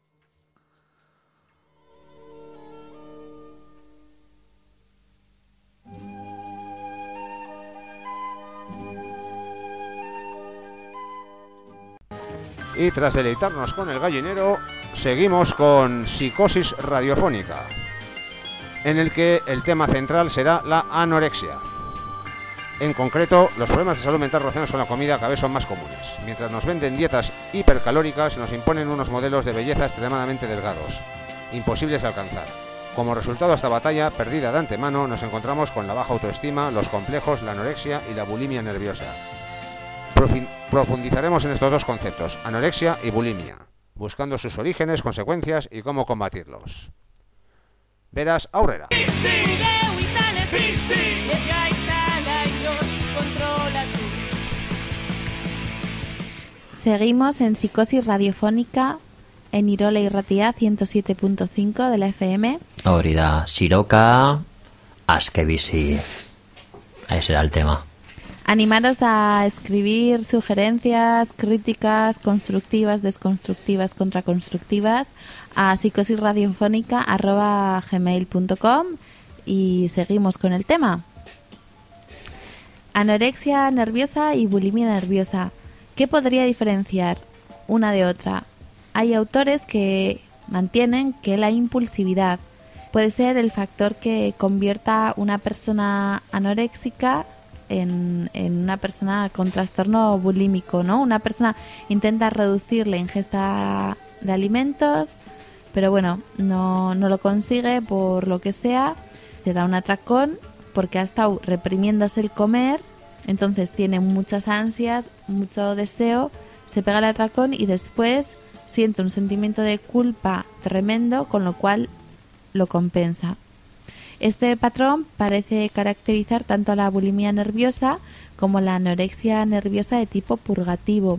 Y tras deleitarnos con El gallinero, seguimos con Psicosis radiofónica, en el que el tema central será la anorexia. En concreto, los problemas de salud mental relacionados con la comida cada vez son más comunes. Mientras nos venden dietas hipercalóricas, nos imponen unos modelos de belleza extremadamente delgados, imposibles de alcanzar. Como resultado de esta batalla, perdida de antemano, nos encontramos con la baja autoestima, los complejos, la anorexia y la bulimia nerviosa. Profundizaremos en estos dos conceptos, anorexia y bulimia, buscando sus orígenes, consecuencias y cómo combatirlos. Verás, aurrera. Seguimos en Psicosis radiofónica en Irola Irratia ciento siete punto cinco de la F M. Hori da, Siroka, Askevisi. Ese era el tema. Animaros a escribir sugerencias, críticas, constructivas, desconstructivas, contraconstructivas a psicosisradiofónica arroba gmail punto com y seguimos con el tema. Anorexia nerviosa y bulimia nerviosa. ¿Qué podría diferenciar una de otra? Hay autores que mantienen que la impulsividad puede ser el factor que convierta una persona anoréxica En, en una persona con trastorno bulímico, ¿no? Una persona intenta reducir la ingesta de alimentos, pero bueno, no, no lo consigue por lo que sea, te da un atracón porque ha estado reprimiéndose el comer, entonces tiene muchas ansias, mucho deseo, se pega el atracón y después siente un sentimiento de culpa tremendo, con lo cual lo compensa. Este patrón parece caracterizar tanto la bulimia nerviosa como la anorexia nerviosa de tipo purgativo.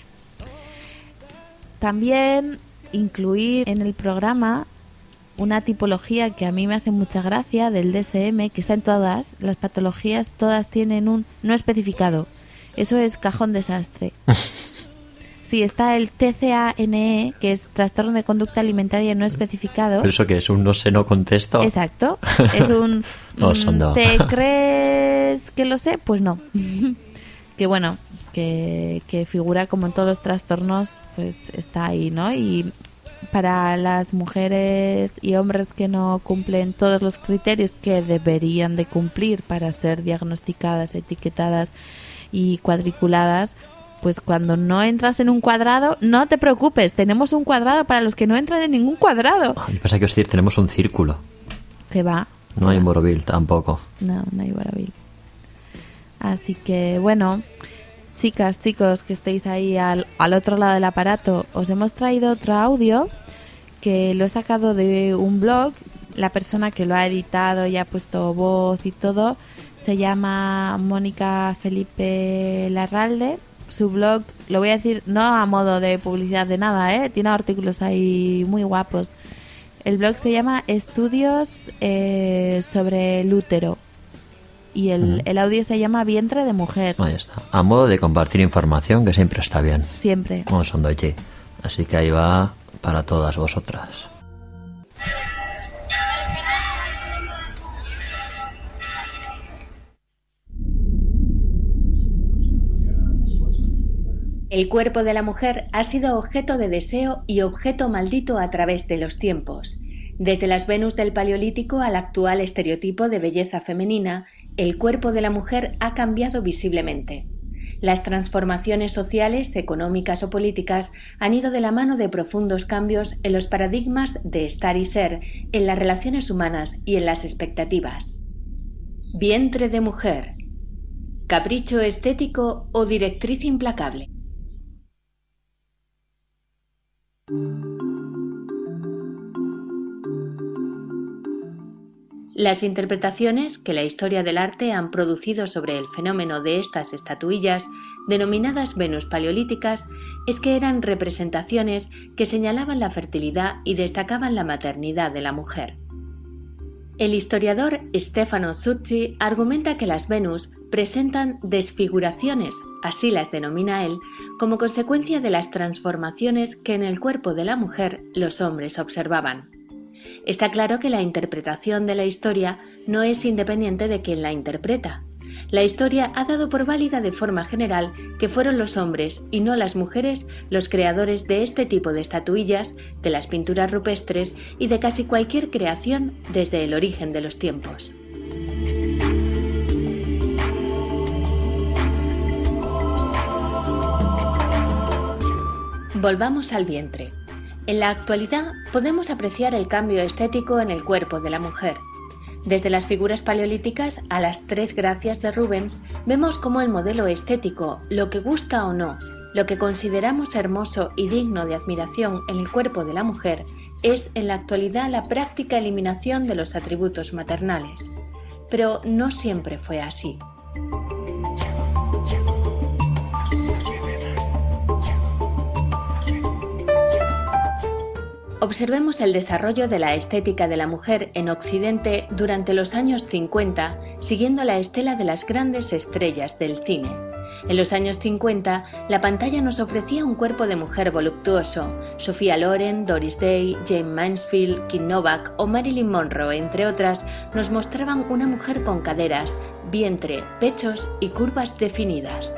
También incluir en el programa una tipología que a mí me hace mucha gracia del D S M, que está en todas, las patologías todas tienen un no especificado. Eso es cajón desastre. Sí, está el T C A N E, que es trastorno de conducta alimentaria no especificado. ¿Pero eso qué es? ¿Un no sé, no contesto? Exacto. Es un... no, son no. ¿Te crees que lo sé? Pues no. Que bueno, que, que figura como en todos los trastornos, pues está ahí, ¿no? Y para las mujeres y hombres que no cumplen todos los criterios que deberían de cumplir para ser diagnosticadas, etiquetadas y cuadriculadas, pues cuando no entras en un cuadrado, no te preocupes, tenemos un cuadrado para los que no entran en ningún cuadrado. Yo pensaba que os decir, tenemos un círculo. ¿Qué va? No hay Morovil tampoco. No, no hay Morovil. Así que, bueno, chicas, chicos, que estéis ahí al, al otro lado del aparato, os hemos traído otro audio que lo he sacado de un blog. La persona que lo ha editado y ha puesto voz y todo se llama Mónica Felipe Larralde. Su blog, lo voy a decir no a modo de publicidad de nada, ¿eh? Tiene artículos ahí muy guapos. El blog se llama Estudios eh, sobre el útero y el, uh-huh. el audio se llama Vientre de mujer. Ahí está. A modo de compartir información, que siempre está bien. Siempre. Como son doichi. Así que ahí va para todas vosotras. El cuerpo de la mujer ha sido objeto de deseo y objeto maldito a través de los tiempos. Desde las Venus del Paleolítico al actual estereotipo de belleza femenina, el cuerpo de la mujer ha cambiado visiblemente. Las transformaciones sociales, económicas o políticas han ido de la mano de profundos cambios en los paradigmas de estar y ser, en las relaciones humanas y en las expectativas. Vientre de mujer. ¿Capricho estético o directriz implacable? Las interpretaciones que la historia del arte han producido sobre el fenómeno de estas estatuillas, denominadas Venus paleolíticas, es que eran representaciones que señalaban la fertilidad y destacaban la maternidad de la mujer. El historiador Stefano Zucchi argumenta que las Venus presentan desfiguraciones, así las denomina él, como consecuencia de las transformaciones que en el cuerpo de la mujer los hombres observaban. Está claro que la interpretación de la historia no es independiente de quien la interpreta. La historia ha dado por válida de forma general que fueron los hombres y no las mujeres los creadores de este tipo de estatuillas, de las pinturas rupestres y de casi cualquier creación desde el origen de los tiempos. Volvamos al vientre. En la actualidad podemos apreciar el cambio estético en el cuerpo de la mujer. Desde las figuras paleolíticas a las tres gracias de Rubens, vemos cómo el modelo estético, lo que gusta o no, lo que consideramos hermoso y digno de admiración en el cuerpo de la mujer, es en la actualidad la práctica eliminación de los atributos maternales. Pero no siempre fue así. Observemos el desarrollo de la estética de la mujer en Occidente durante los años cincuenta, siguiendo la estela de las grandes estrellas del cine. En los años cincuenta, la pantalla nos ofrecía un cuerpo de mujer voluptuoso. Sophia Loren, Doris Day, Jane Mansfield, Kim Novak o Marilyn Monroe, entre otras, nos mostraban una mujer con caderas, vientre, pechos y curvas definidas.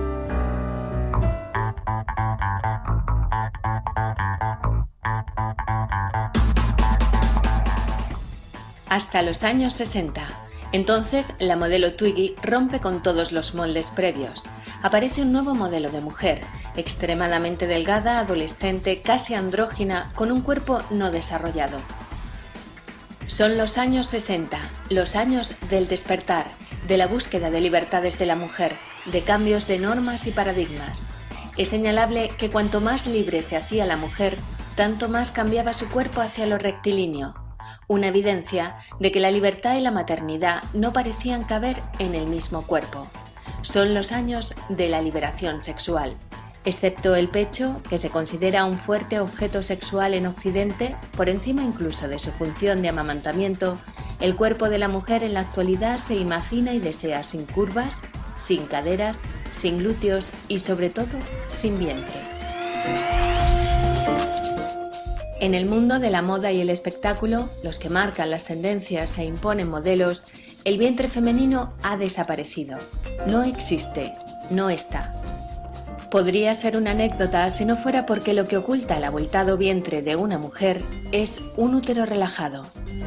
Hasta los años sesenta. Entonces, la modelo Twiggy rompe con todos los moldes previos. Aparece un nuevo modelo de mujer, extremadamente delgada, adolescente, casi andrógina, con un cuerpo no desarrollado. Son los años sesenta, los años del despertar, de la búsqueda de libertades de la mujer, de cambios de normas y paradigmas. Es señalable que cuanto más libre se hacía la mujer, tanto más cambiaba su cuerpo hacia lo rectilíneo. Una evidencia de que la libertad y la maternidad no parecían caber en el mismo cuerpo. Son los años de la liberación sexual. Excepto el pecho, que se considera un fuerte objeto sexual en Occidente, por encima incluso de su función de amamantamiento, el cuerpo de la mujer en la actualidad se imagina y desea sin curvas, sin caderas, sin glúteos y sobre todo sin vientre. En el mundo de la moda y el espectáculo, los que marcan las tendencias e imponen modelos, el vientre femenino ha desaparecido. No existe, no está. Podría ser una anécdota si no fuera porque lo que oculta el abultado vientre de una mujer es un útero relajado.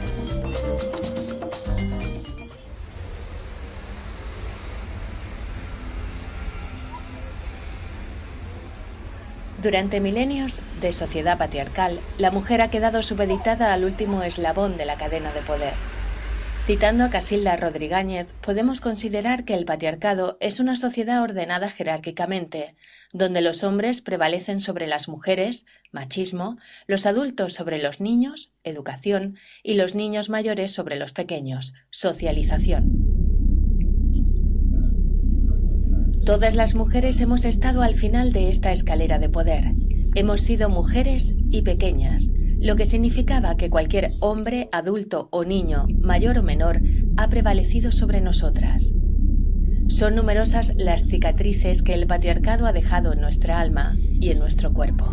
Durante milenios de sociedad patriarcal, la mujer ha quedado supeditada al último eslabón de la cadena de poder. Citando a Casilda Rodríguez, podemos considerar que el patriarcado es una sociedad ordenada jerárquicamente, donde los hombres prevalecen sobre las mujeres, machismo, los adultos sobre los niños, educación, y los niños mayores sobre los pequeños, socialización. Todas las mujeres hemos estado al final de esta escalera de poder. Hemos sido mujeres y pequeñas, lo que significaba que cualquier hombre, adulto o niño, mayor o menor, ha prevalecido sobre nosotras. Son numerosas las cicatrices que el patriarcado ha dejado en nuestra alma y en nuestro cuerpo.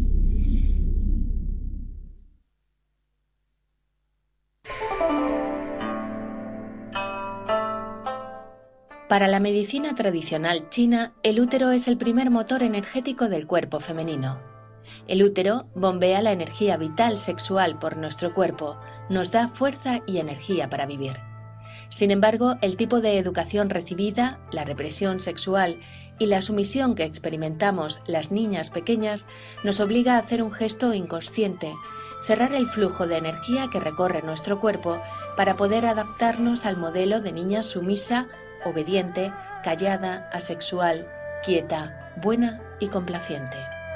Para la medicina tradicional china, el útero es el primer motor energético del cuerpo femenino. El útero bombea la energía vital sexual por nuestro cuerpo, nos da fuerza y energía para vivir. Sin embargo, el tipo de educación recibida, la represión sexual y la sumisión que experimentamos las niñas pequeñas nos obliga a hacer un gesto inconsciente, cerrar el flujo de energía que recorre nuestro cuerpo para poder adaptarnos al modelo de niña sumisa, obediente, callada, asexual, quieta, buena y complaciente.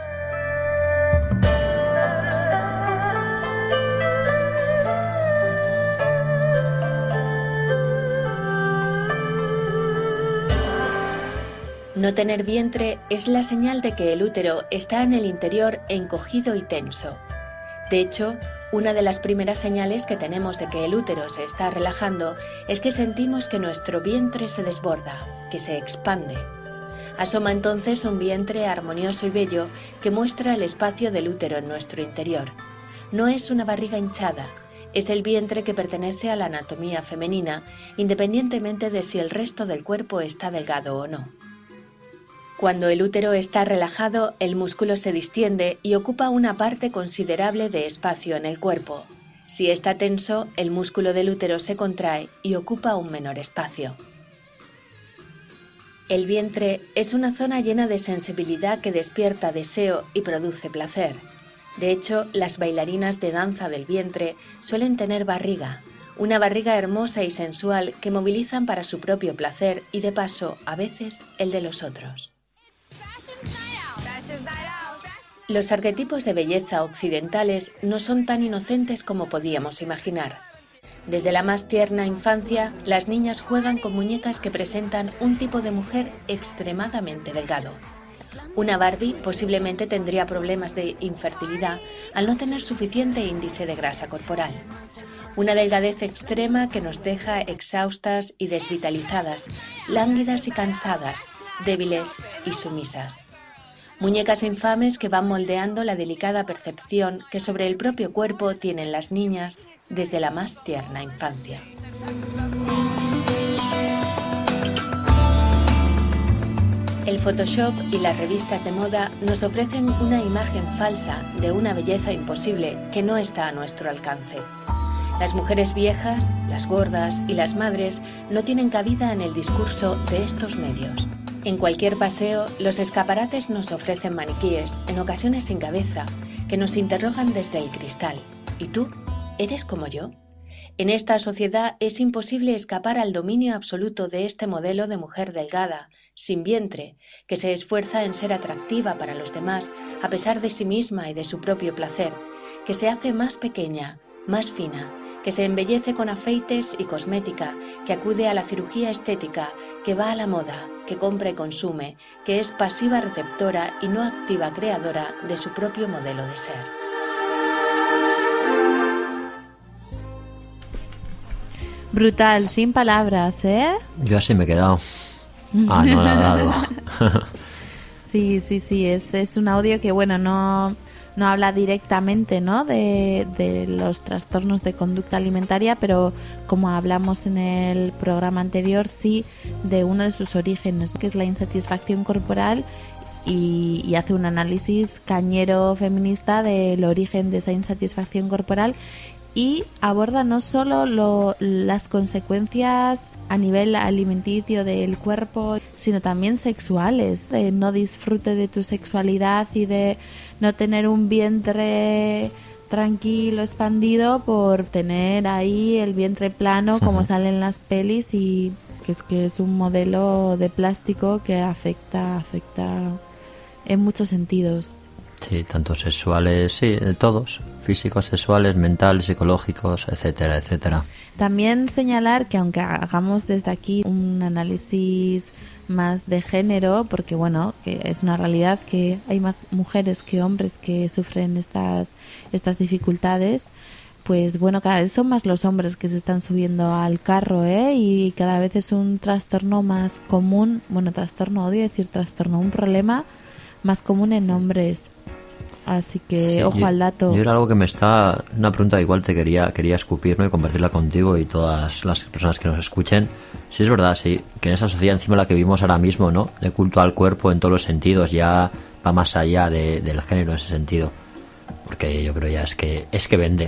No tener vientre es la señal de que el útero está en el interior encogido y tenso. De hecho, una de las primeras señales que tenemos de que el útero se está relajando es que sentimos que nuestro vientre se desborda, que se expande. Asoma entonces un vientre armonioso y bello que muestra el espacio del útero en nuestro interior. No es una barriga hinchada, es el vientre que pertenece a la anatomía femenina, independientemente de si el resto del cuerpo está delgado o no. Cuando el útero está relajado, el músculo se distiende y ocupa una parte considerable de espacio en el cuerpo. Si está tenso, el músculo del útero se contrae y ocupa un menor espacio. El vientre es una zona llena de sensibilidad que despierta deseo y produce placer. De hecho, las bailarinas de danza del vientre suelen tener barriga, una barriga hermosa y sensual que movilizan para su propio placer y, de paso, a veces, el de los otros. Los arquetipos de belleza occidentales no son tan inocentes como podíamos imaginar. Desde la más tierna infancia, las niñas juegan con muñecas que presentan un tipo de mujer extremadamente delgado. Una Barbie posiblemente tendría problemas de infertilidad al no tener suficiente índice de grasa corporal. Una delgadez extrema que nos deja exhaustas y desvitalizadas, lánguidas y cansadas, débiles y sumisas. Muñecas infames que van moldeando la delicada percepción que sobre el propio cuerpo tienen las niñas desde la más tierna infancia. El Photoshop y las revistas de moda nos ofrecen una imagen falsa de una belleza imposible que no está a nuestro alcance. Las mujeres viejas, las gordas y las madres no tienen cabida en el discurso de estos medios. En cualquier paseo, los escaparates nos ofrecen maniquíes, en ocasiones sin cabeza, que nos interrogan desde el cristal. ¿Y tú? ¿Eres como yo? En esta sociedad es imposible escapar al dominio absoluto de este modelo de mujer delgada, sin vientre, que se esfuerza en ser atractiva para los demás a pesar de sí misma y de su propio placer, que se hace más pequeña, más fina, que se embellece con afeites y cosmética, que acude a la cirugía estética, que va a la moda, que compra y consume, que es pasiva receptora y no activa creadora de su propio modelo de ser. Brutal, sin palabras, ¿eh? Yo así me he quedado. Ah, no la ha dado. Sí, sí, sí, es, es un audio que, bueno, no, no habla directamente, ¿no?, de, de los trastornos de conducta alimentaria, pero como hablamos en el programa anterior, sí de uno de sus orígenes, que es la insatisfacción corporal, y, y hace un análisis cañero feminista del origen de esa insatisfacción corporal y aborda no solo lo, las consecuencias a nivel alimenticio del cuerpo, sino también sexuales, de no disfrute de tu sexualidad y de no tener un vientre tranquilo, expandido, por tener ahí el vientre plano como sale en las pelis, y que es que es un modelo de plástico que afecta, afecta en muchos sentidos. Sí, tanto sexuales, sí, de todos, físicos, sexuales, mentales, psicológicos, etcétera, etcétera. También señalar que aunque hagamos desde aquí un análisis más de género, porque bueno, que es una realidad que hay más mujeres que hombres que sufren estas, estas dificultades, pues bueno, cada vez son más los hombres que se están subiendo al carro, ¿eh? Y cada vez es un trastorno más común, bueno, trastorno, odio decir trastorno, un problema más común en hombres. Así que Sí, ojo yo, al dato. Yo era algo que me está... Una pregunta que igual te quería quería escupir, ¿no?, y compartirla contigo y todas las personas que nos escuchen. Sí, es verdad, sí, que en esa sociedad encima la que vivimos ahora mismo, ¿no?, de culto al cuerpo en todos los sentidos, ya va más allá de, del género en ese sentido. Porque yo creo ya es que es que vende.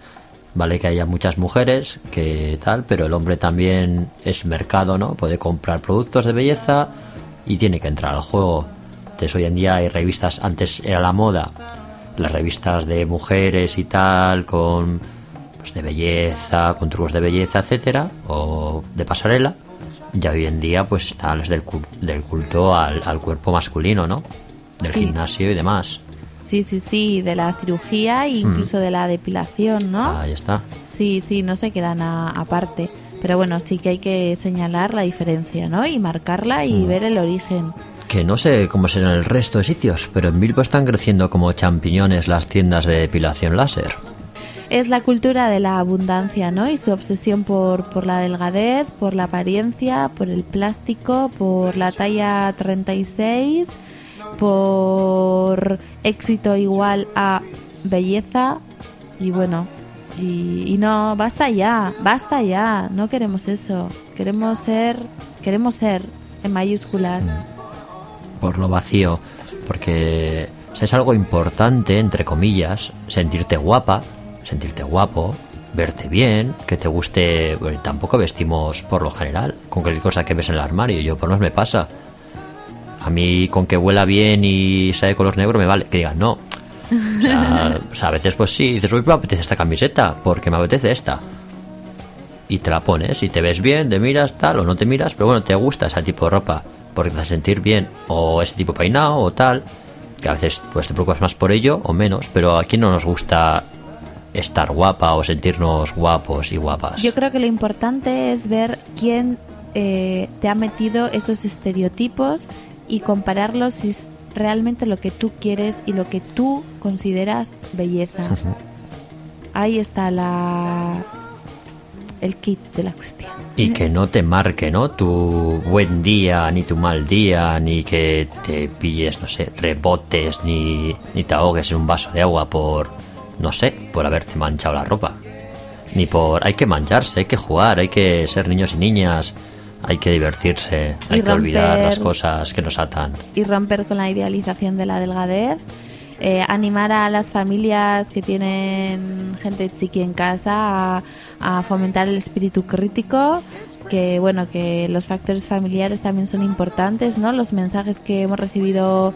Vale que haya muchas mujeres, que tal, pero el hombre también es mercado, ¿no? Puede comprar productos de belleza y tiene que entrar al juego. Entonces hoy en día hay revistas, antes era la moda, las revistas de mujeres y tal, con pues de belleza, con trucos de belleza, etcétera, o de pasarela. Y hoy en día pues están las del, cul- del culto al, al cuerpo masculino, ¿no? Del Sí. gimnasio y demás. Sí, sí, sí, de la cirugía e incluso Mm. de la depilación, ¿no? Ahí está. Sí, sí, no se quedan a- aparte. Pero bueno, sí que hay que señalar la diferencia, ¿no? Y marcarla y Mm. ver el origen. Que no sé cómo será en el resto de sitios, pero en Bilbo están creciendo como champiñones las tiendas de depilación láser. Es la cultura de la abundancia, ¿no? Y su obsesión por, por la delgadez, por la apariencia, por el plástico, por la talla treinta y seis, por éxito igual a belleza. Y bueno, y, y no, basta ya, basta ya, no queremos eso. Queremos ser, queremos ser en mayúsculas. Por lo vacío, porque o sea, es algo importante, entre comillas, sentirte guapa, sentirte guapo, verte bien, que te guste. Bueno, tampoco vestimos por lo general con cualquier cosa que ves en el armario. Yo por lo menos me pasa. A mí con que huela bien y sea de color negro me vale. Que digan no. O sea, o sea, a veces pues sí, dices, uy, me apetece esta camiseta porque me apetece esta. Y te la pones y te ves bien, te miras tal o no te miras, pero bueno, te gusta ese tipo de ropa porque te hace sentir bien, o ese tipo de peinado o tal, que a veces pues te preocupas más por ello o menos, pero aquí no nos gusta estar guapa o sentirnos guapos y guapas. Yo creo que lo importante es ver quién eh, te ha metido esos estereotipos y compararlos si, realmente lo que tú quieres y lo que tú consideras belleza. Uh-huh. Ahí está la el kit de la cuestión. Y que no te marque, ¿no? Tu buen día, ni tu mal día, ni que te pilles, no sé, rebotes, ni, ni te ahogues en un vaso de agua por, no sé, por haberte manchado la ropa. Ni por... Hay que mancharse, hay que jugar, hay que ser niños y niñas, hay que divertirse, hay que olvidar las cosas que nos atan. Y romper con la idealización de la delgadez. Eh, animar a las familias que tienen gente chiqui en casa a, a fomentar el espíritu crítico, que bueno, que los factores familiares también son importantes, ¿no? Los mensajes que hemos recibido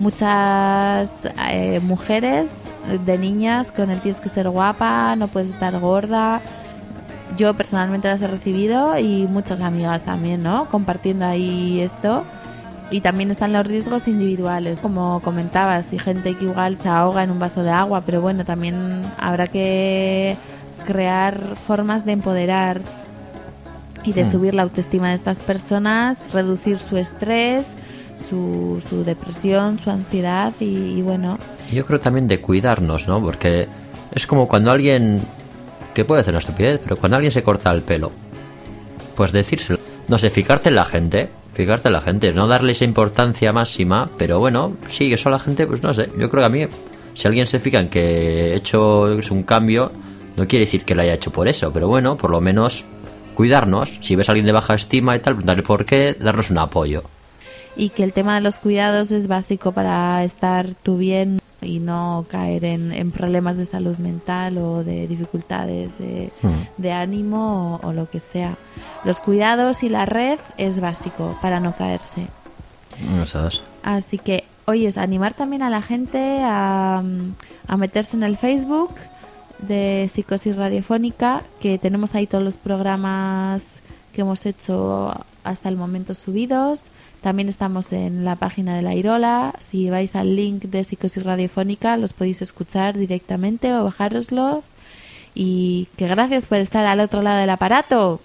muchas eh, mujeres de niñas con el tienes que ser guapa, no puedes estar gorda. Yo personalmente las he recibido y muchas amigas también, ¿no? Compartiendo ahí esto. Y también están los riesgos individuales, como comentabas, y gente que igual se ahoga en un vaso de agua, pero bueno, también habrá que crear formas de empoderar y de subir la autoestima de estas personas, reducir su estrés, su, su depresión, su ansiedad y, y bueno. Yo creo también de cuidarnos, ¿no? Porque es como cuando alguien, que puede hacer una estupidez, pero cuando alguien se corta el pelo, pues decírselo. No sé, fijarte en la gente, fijarte en la gente, no darle esa importancia máxima, pero bueno, sí, eso a la gente, pues no sé, yo creo que a mí, si alguien se fija en que he hecho un cambio, no quiere decir que lo haya hecho por eso, pero bueno, por lo menos cuidarnos, si ves a alguien de baja estima y tal, preguntarle por qué, darnos un apoyo. Y que el tema de los cuidados es básico para estar tú bien y no caer en, en problemas de salud mental o de dificultades de, hmm. de ánimo o, o lo que sea. Los cuidados y la red es básico para no caerse. No sabes. Así que, oye, es animar también a la gente a, a meterse en el Facebook de Psicosis Radiofónica, que tenemos ahí todos los programas que hemos hecho hasta el momento subidos. También estamos en la página de La Irola. Si vais al link de Psicosis Radiofónica los podéis escuchar directamente o bajároslo. Y que gracias por estar al otro lado del aparato.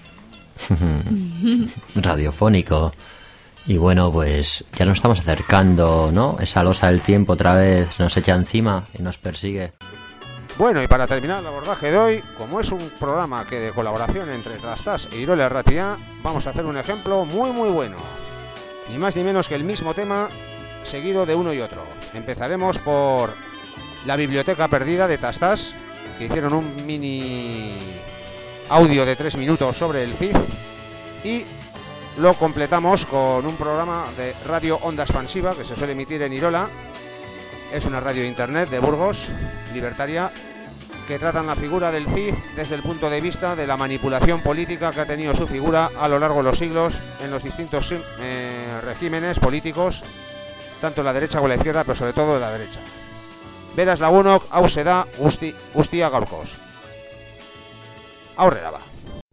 Radiofónico. Y bueno, pues ya nos estamos acercando, ¿no? Esa losa del tiempo otra vez nos echa encima y nos persigue. Bueno, y para terminar el abordaje de hoy, como es un programa que de colaboración entre Trastas e Irola Ratia, vamos a hacer un ejemplo muy muy bueno. Ni más ni menos que el mismo tema seguido de uno y otro. Empezaremos por la biblioteca perdida de Tastas, que hicieron un mini audio de tres minutos sobre el C I D, y lo completamos con un programa de radio onda expansiva que se suele emitir en Irola. Es una radio internet de Burgos, libertaria, que tratan la figura del C I D desde el punto de vista de la manipulación política que ha tenido su figura a lo largo de los siglos en los distintos eh, regímenes políticos, tanto en la derecha como en la izquierda, pero sobre todo de la derecha. Beraz lagunok, hau se da guzti, guztia gaurkoz. Aurrera va.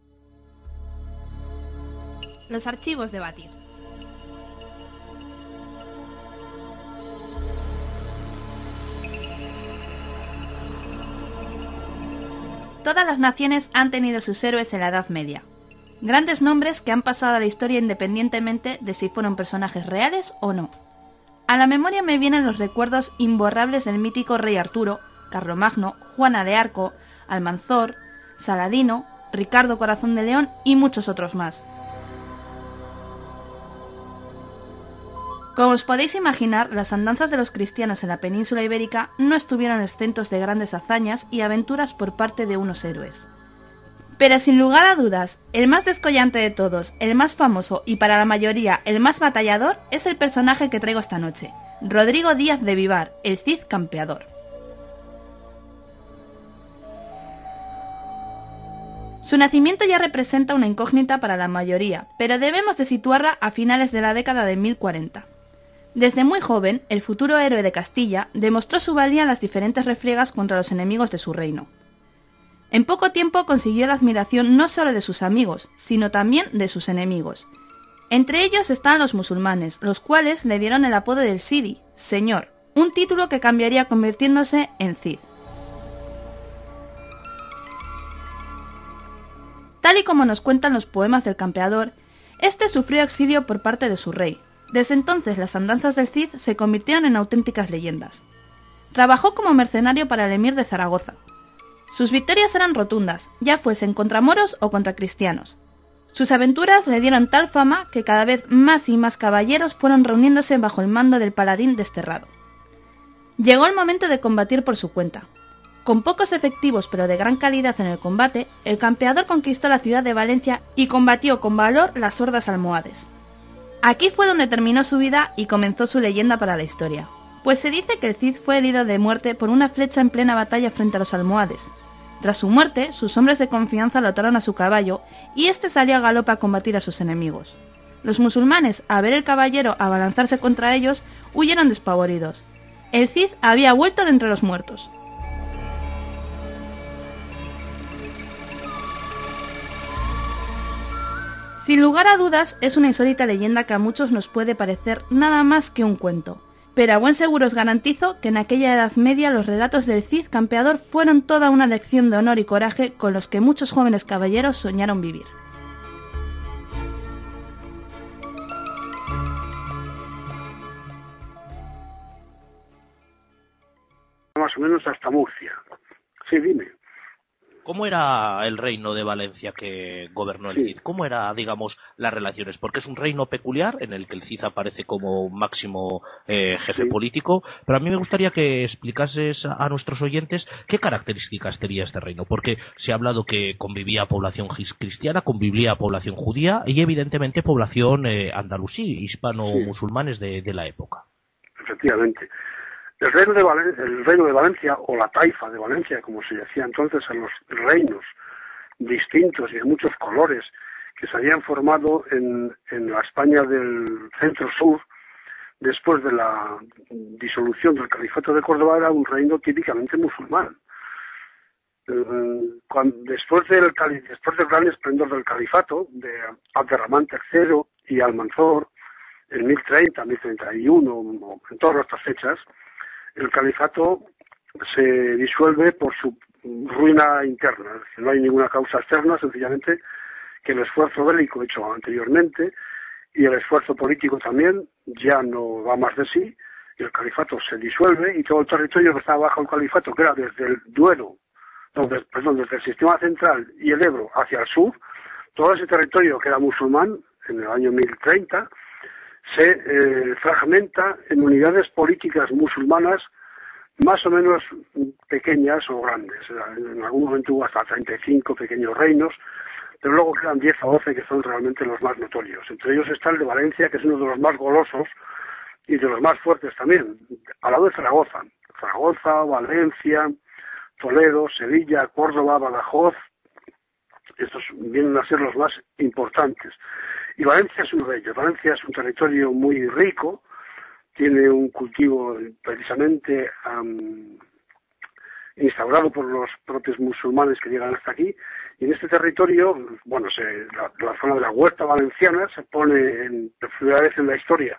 Los archivos de Batir. Todas las naciones han tenido sus héroes en la Edad Media. Grandes nombres que han pasado a la historia independientemente de si fueron personajes reales o no. A la memoria me vienen los recuerdos imborrables del mítico rey Arturo, Carlomagno, Juana de Arco, Almanzor, Saladino, Ricardo Corazón de León y muchos otros más. Como os podéis imaginar, las andanzas de los cristianos en la península ibérica no estuvieron exentos de grandes hazañas y aventuras por parte de unos héroes. Pero sin lugar a dudas, el más descollante de todos, el más famoso y para la mayoría el más batallador es el personaje que traigo esta noche, Rodrigo Díaz de Vivar, el Cid Campeador. Su nacimiento ya representa una incógnita para la mayoría, pero debemos de situarla a finales de la década de mil cuarenta. Desde muy joven, el futuro héroe de Castilla demostró su valía en las diferentes refriegas contra los enemigos de su reino. En poco tiempo consiguió la admiración no solo de sus amigos, sino también de sus enemigos. Entre ellos están los musulmanes, los cuales le dieron el apodo del Sidi, Señor, un título que cambiaría convirtiéndose en Cid. Tal y como nos cuentan los poemas del campeador, este sufrió exilio por parte de su rey, Desde entonces las andanzas del Cid se convirtieron en auténticas leyendas. Trabajó como mercenario para el emir de Zaragoza. Sus victorias eran rotundas, ya fuesen contra moros o contra cristianos. Sus aventuras le dieron tal fama que cada vez más y más caballeros fueron reuniéndose bajo el mando del paladín desterrado. Llegó el momento de combatir por su cuenta. Con pocos efectivos pero de gran calidad en el combate, el campeador conquistó la ciudad de Valencia y combatió con valor las hordas almohades. Aquí fue donde terminó su vida y comenzó su leyenda para la historia, pues se dice que el Cid fue herido de muerte por una flecha en plena batalla frente a los almohades. Tras su muerte, sus hombres de confianza lo ataron a su caballo y este salió a galope a combatir a sus enemigos. Los musulmanes, al ver el caballero abalanzarse contra ellos, huyeron despavoridos. El Cid había vuelto de entre los muertos. Sin lugar a dudas, es una insólita leyenda que a muchos nos puede parecer nada más que un cuento. Pero a buen seguro os garantizo que en aquella Edad Media los relatos del Cid campeador fueron toda una lección de honor y coraje con los que muchos jóvenes caballeros soñaron vivir. Más o menos hasta Murcia. Sí, dime. ¿Cómo era el reino de Valencia que gobernó el Cid? ¿Cómo era, digamos, las relaciones? Porque es un reino peculiar en el que el Cid aparece como máximo eh, jefe sí. político, pero a mí me gustaría que explicases a nuestros oyentes qué características tenía este reino, porque se ha hablado que convivía población cristiana, convivía población judía y evidentemente población eh, andalusí, hispano-musulmanes de, de la época. Efectivamente. El reino, de Valencia, el reino de Valencia, o la taifa de Valencia, como se decía entonces a los reinos distintos y de muchos colores que se habían formado en, en la España del centro-sur, después de la disolución del califato de Córdoba, era un reino típicamente musulmán. Cuando, después, del, después del gran esplendor del califato, de Abderramán tercero y Almanzor, en mil treinta, mil treinta y uno, en todas estas fechas, el califato se disuelve por su ruina interna. Es decir, no hay ninguna causa externa, sencillamente que el esfuerzo bélico hecho anteriormente y el esfuerzo político también ya no va más de sí, y el califato se disuelve y todo el territorio que estaba bajo el califato, que era desde el Duero, donde, perdón, desde el sistema central y el Ebro hacia el sur, todo ese territorio que era musulmán en el año mil treinta, se eh, fragmenta en unidades políticas musulmanas más o menos pequeñas o grandes. En algún momento hubo hasta treinta y cinco pequeños reinos, pero luego quedan diez o doce que son realmente los más notorios. Entre ellos está el de Valencia, que es uno de los más golosos y de los más fuertes también, al lado de Zaragoza. Zaragoza, Valencia, Toledo, Sevilla, Córdoba, Badajoz, estos vienen a ser los más importantes. Y Valencia es uno de ellos. Valencia es un territorio muy rico, tiene un cultivo precisamente um, instaurado por los propios musulmanes que llegan hasta aquí, y en este territorio, bueno, se, la, la zona de la huerta valenciana se pone en, por primera vez en la historia,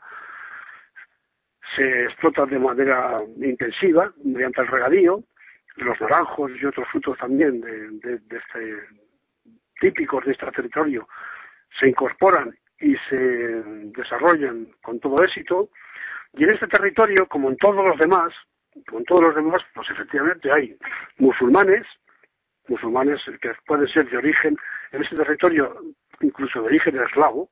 se explota de manera intensiva mediante el regadío, los naranjos y otros frutos también de, de, de este, típicos de este territorio se incorporan y se desarrollan con todo éxito, y en este territorio, como en todos los demás, como en todos los demás, pues efectivamente hay musulmanes, musulmanes que pueden ser de origen, en este territorio incluso de origen eslavo,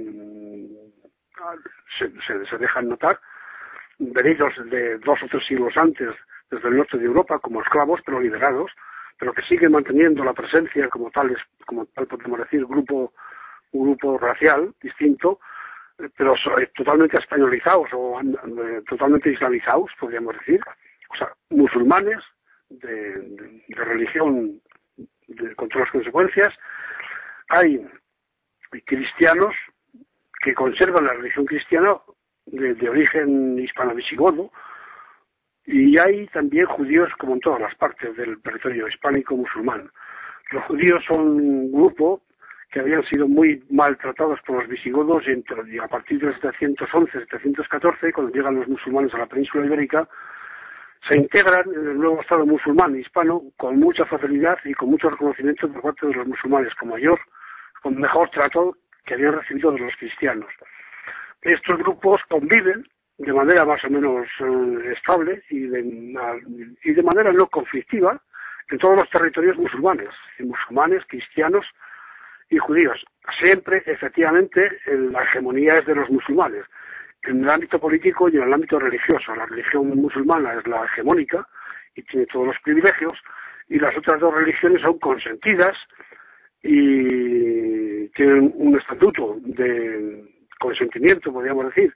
se, se, se dejan notar, venidos de dos o tres siglos antes desde el norte de Europa como esclavos, pero liberados, pero que siguen manteniendo la presencia como tales, como tal podemos decir, grupo un grupo racial distinto, pero totalmente españolizados o eh, totalmente islamizados, podríamos decir, o sea, musulmanes de, de, de religión de, con todas las consecuencias. Hay cristianos que conservan la religión cristiana de, de origen hispano-visigodo, y hay también judíos como en todas las partes del territorio hispánico musulmán. Los judíos son un grupo que habían sido muy maltratados por los visigodos y, entre, y a partir de setecientos once, setecientos catorce, cuando llegan los musulmanes a la península ibérica, se integran en el nuevo Estado musulmán hispano con mucha facilidad y con mucho reconocimiento por parte de los musulmanes, con mayor, con mejor trato que habían recibido de los cristianos. estos grupos conviven de manera más o menos eh, estable y de, y de manera no conflictiva en todos los territorios musulmanes, y musulmanes, cristianos y judíos. Siempre, efectivamente, la hegemonía es de los musulmanes, en el ámbito político y en el ámbito religioso. La religión musulmana es la hegemónica y tiene todos los privilegios, y las otras dos religiones son consentidas y tienen un estatuto de consentimiento, podríamos decir,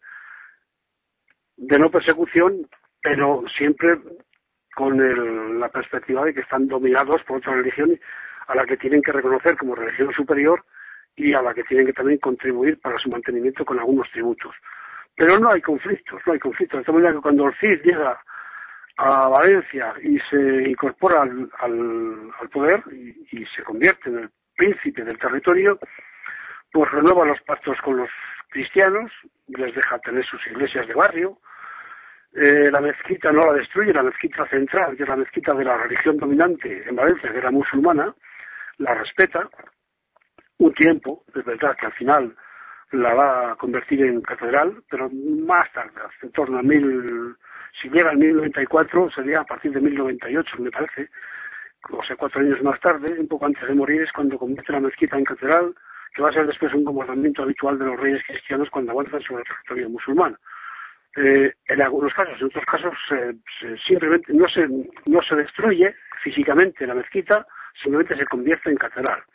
de no persecución, pero siempre con el, la perspectiva de que están dominados por otra religión a la que tienen que reconocer como religión superior y a la que tienen que también contribuir para su mantenimiento con algunos tributos. Pero no hay conflictos, no hay conflictos. De esta manera que cuando el Cid llega a Valencia y se incorpora al, al, al poder y, y se convierte en el príncipe del territorio, pues renueva los pactos con los cristianos, les deja tener sus iglesias de barrio. Eh, la mezquita no la destruye, la mezquita central, que es la mezquita de la religión dominante en Valencia, que era musulmana, la respeta un tiempo. Es verdad que al final la va a convertir en catedral, pero más tarde, en torno a mil, si llega al mil noventa y cuatro, sería a partir de mil noventa y ocho, me parece, o sea, cuatro años más tarde, un poco antes de morir, es cuando convierte la mezquita en catedral, que va a ser después un comportamiento habitual de los reyes cristianos cuando avanzan sobre el territorio musulmán. Eh, en algunos casos, en otros casos, eh, se, simplemente no se, no se destruye físicamente la mezquita, simplemente se convierte en catedral.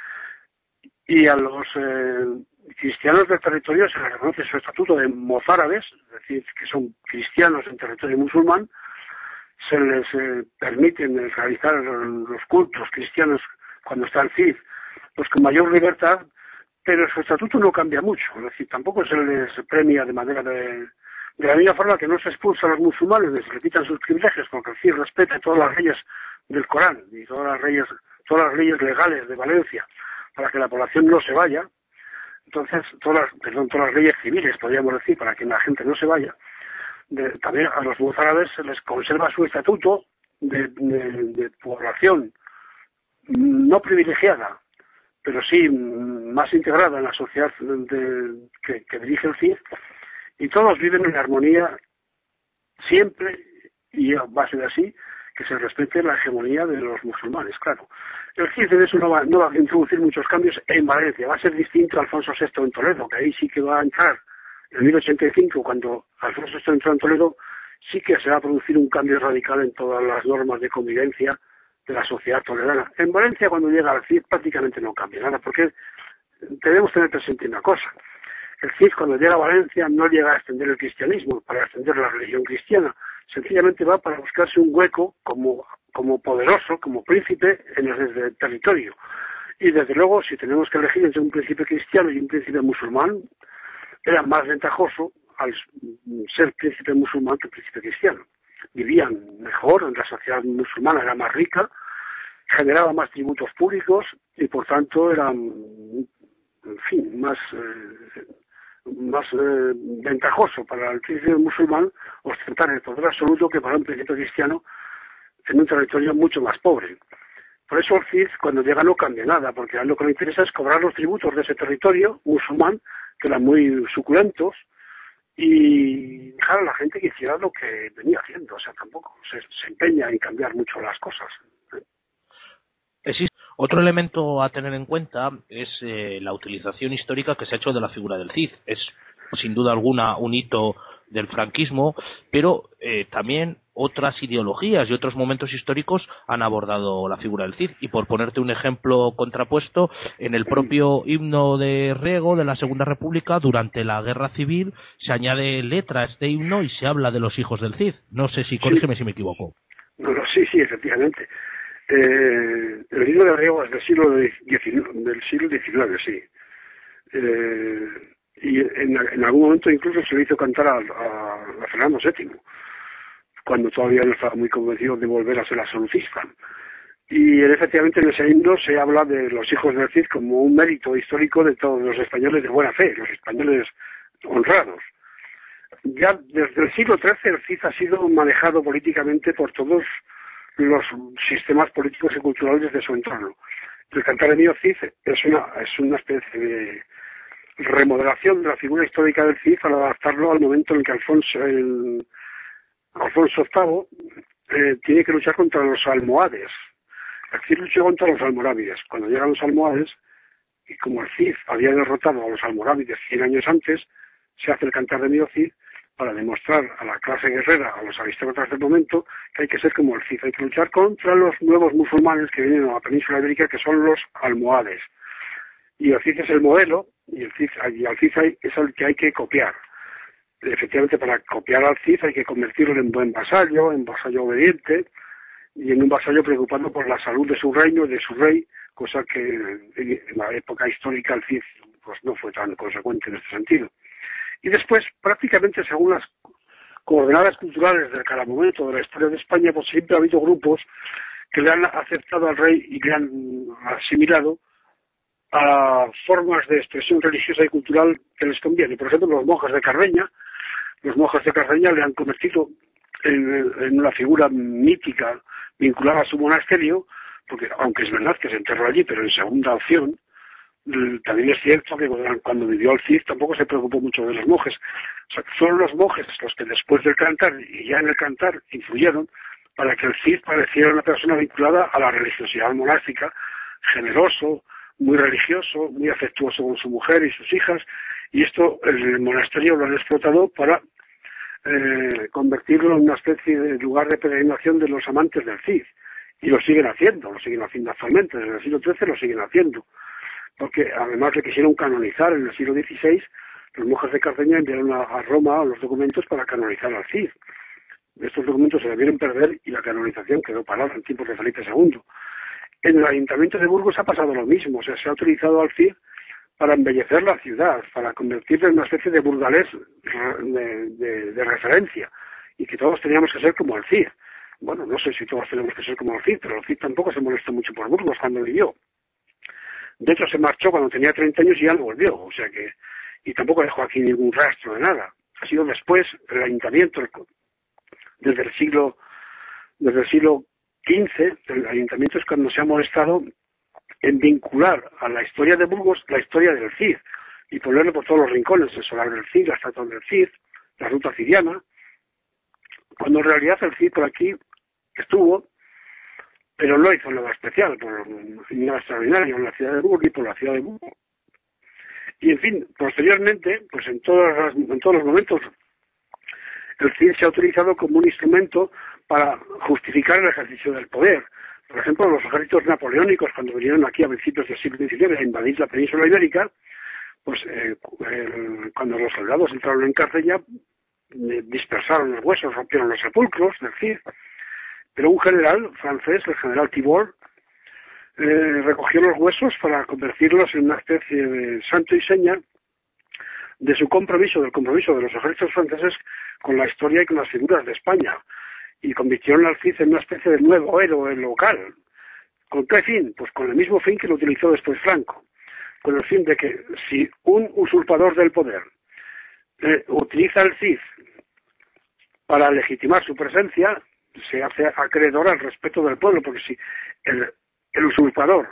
Y a los eh, cristianos del territorio se les reconoce su estatuto de mozárabes, es decir, que son cristianos en territorio musulmán, se les eh, permiten realizar los cultos cristianos cuando está el Cid, pues con mayor libertad, pero su estatuto no cambia mucho, es decir, tampoco se les premia de manera de... De la misma forma que no se expulsa a los musulmanes, les le quitan sus privilegios, porque el Cid respeta todas las leyes del Corán y todas las leyes, todas las leyes legales de Valencia, para que la población no se vaya. Entonces, todas las, perdón, todas las leyes civiles, podríamos decir, para que la gente no se vaya. De, también a los mozárabes se les conserva su estatuto de, de, de población no privilegiada, pero sí más integrada en la sociedad de, que, que dirige el Cid, y todos viven en armonía siempre, y a base de así, que se respete la hegemonía de los musulmanes, claro. El Cid de eso no va, no va a introducir muchos cambios en Valencia, va a ser distinto a Alfonso sexto en Toledo, que ahí sí que va a entrar en mil ochenta y cinco, cuando Alfonso sexto entró en Toledo, sí que se va a producir un cambio radical en todas las normas de convivencia de la sociedad toledana. En Valencia, cuando llega el Cid, prácticamente no cambia nada, porque debemos tener presente una cosa. El Cid, cuando llega a Valencia, no llega a extender el cristianismo, para extender la religión cristiana. Sencillamente va para buscarse un hueco como, como poderoso, como príncipe en el, el territorio. Y desde luego, si tenemos que elegir entre un príncipe cristiano y un príncipe musulmán, era más ventajoso al ser príncipe musulmán que príncipe cristiano. Vivían mejor, la sociedad musulmana era más rica, generaba más tributos públicos y por tanto era, en fin, más... Eh, más eh, ventajoso para el príncipe musulmán ostentar el poder absoluto que para un príncipe cristiano en un territorio mucho más pobre. Por eso el Cid, cuando llega, no cambia nada, porque a él lo que le interesa es cobrar los tributos de ese territorio musulmán, que eran muy suculentos, y dejar a la gente que hiciera lo que venía haciendo. O sea, tampoco se, se empeña en cambiar mucho las cosas. Existe otro elemento a tener en cuenta, es eh, la utilización histórica que se ha hecho de la figura del Cid. Es sin duda alguna un hito del franquismo, pero eh, también otras ideologías y otros momentos históricos han abordado la figura del Cid. Y por ponerte un ejemplo contrapuesto, en el propio himno de Riego de la Segunda República, durante la Guerra Civil, se añade letra a este himno y se habla de los hijos del Cid. No sé si, corrígeme sí. si me equivoco. Bueno, sí, sí, efectivamente. Eh, el himno de Riego es del siglo diecinueve, del siglo diecinueve, sí. Eh, y en, en algún momento incluso se le hizo cantar a, a, a Fernando séptimo, cuando todavía no estaba muy convencido de volver a ser absolutista. Y efectivamente en ese himno se habla de los hijos del Cid como un mérito histórico de todos los españoles de buena fe, los españoles honrados. Ya desde el siglo trece el Cid ha sido manejado políticamente por todos los sistemas políticos y culturales de su entorno. El Cantar mío Cid es una, es una especie de remodelación de la figura histórica del Cid para adaptarlo al momento en el que Alfonso, el, Alfonso octavo eh, tiene que luchar contra los almohades. El Cid luchó contra los almorávides. Cuando llegan los almohades, y como el Cid había derrotado a los almorávides cien años antes, se hace el Cantar de Mío Cid para demostrar a la clase guerrera, a los aristócratas del momento, que hay que ser como el Cid, hay que luchar contra los nuevos musulmanes que vienen a la península ibérica, que son los almohades. Y el Cid es el modelo, y el Cid, y al Cid es el que hay que copiar. Efectivamente, para copiar al Cid hay que convertirlo en buen vasallo, en vasallo obediente, y en un vasallo preocupado por la salud de su reino y de su rey, cosa que en la época histórica el Cid pues, no fue tan consecuente en este sentido. Y después, prácticamente según las coordenadas culturales de cada momento de la historia de España, pues siempre ha habido grupos que le han aceptado al rey y que han asimilado a formas de expresión religiosa y cultural que les conviene. Por ejemplo, los monjes de Cardeña, los monjes de Cardeña le han convertido en, en una figura mítica vinculada a su monasterio, porque aunque es verdad que se enterró allí, pero en segunda opción, también es cierto que cuando vivió el Cid tampoco se preocupó mucho de los monjes. O sea, fueron los monjes los que después del cantar, y ya en el cantar, influyeron para que el Cid pareciera una persona vinculada a la religiosidad monástica, generoso, muy religioso, muy afectuoso con su mujer y sus hijas, y esto el monasterio lo han explotado para eh, convertirlo en una especie de lugar de peregrinación de los amantes del Cid. Y lo siguen haciendo, lo siguen haciendo actualmente, desde el siglo trece lo siguen haciendo. Porque además le quisieron canonizar en el siglo dieciséis, los monjes de Cardeña enviaron a, a Roma los documentos para canonizar al Cid. Estos documentos se debieron perder y la canonización quedó parada en tiempos de Felipe segundo. En el Ayuntamiento de Burgos ha pasado lo mismo, o sea, se ha utilizado al Cid para embellecer la ciudad, para convertirla en una especie de burgalés de, de, de referencia, y que todos teníamos que ser como el Cid. Bueno, no sé si todos tenemos que ser como el Cid, pero el Cid tampoco se molestó mucho por Burgos cuando vivió. De hecho, se marchó cuando tenía treinta años y ya no volvió, o sea que, y tampoco dejó aquí ningún rastro de nada. Ha sido después el ayuntamiento, desde el siglo, desde el siglo quince, el ayuntamiento es cuando se ha molestado en vincular a la historia de Burgos la historia del Cid, y ponerle por todos los rincones, el solar del Cid, la estatua del Cid, la ruta cidiana, cuando en realidad el Cid por aquí estuvo, pero no hizo nada especial, por nada extraordinario en la ciudad de Burgos y por la ciudad de Burgos. Y en fin, posteriormente, pues en, todas las, en todos los momentos, el Cid se ha utilizado como un instrumento para justificar el ejercicio del poder. Por ejemplo, los ejércitos napoleónicos, cuando vinieron aquí a principios del siglo diecinueve a invadir la península ibérica, pues eh, el, cuando los soldados entraron en Cardeña, eh, dispersaron los huesos, rompieron los sepulcros del Cid. Pero un general francés, el general Thibault, eh, recogió los huesos para convertirlos en una especie de santo y seña de su compromiso, del compromiso de los ejércitos franceses con la historia y con las figuras de España. Y convirtieron al Cid en una especie de nuevo héroe local. ¿Con qué fin? Pues con el mismo fin que lo utilizó después Franco. Con el fin de que si un usurpador del poder eh, utiliza al Cid para legitimar su presencia, se hace acreedor al respeto del pueblo, porque si el, el usurpador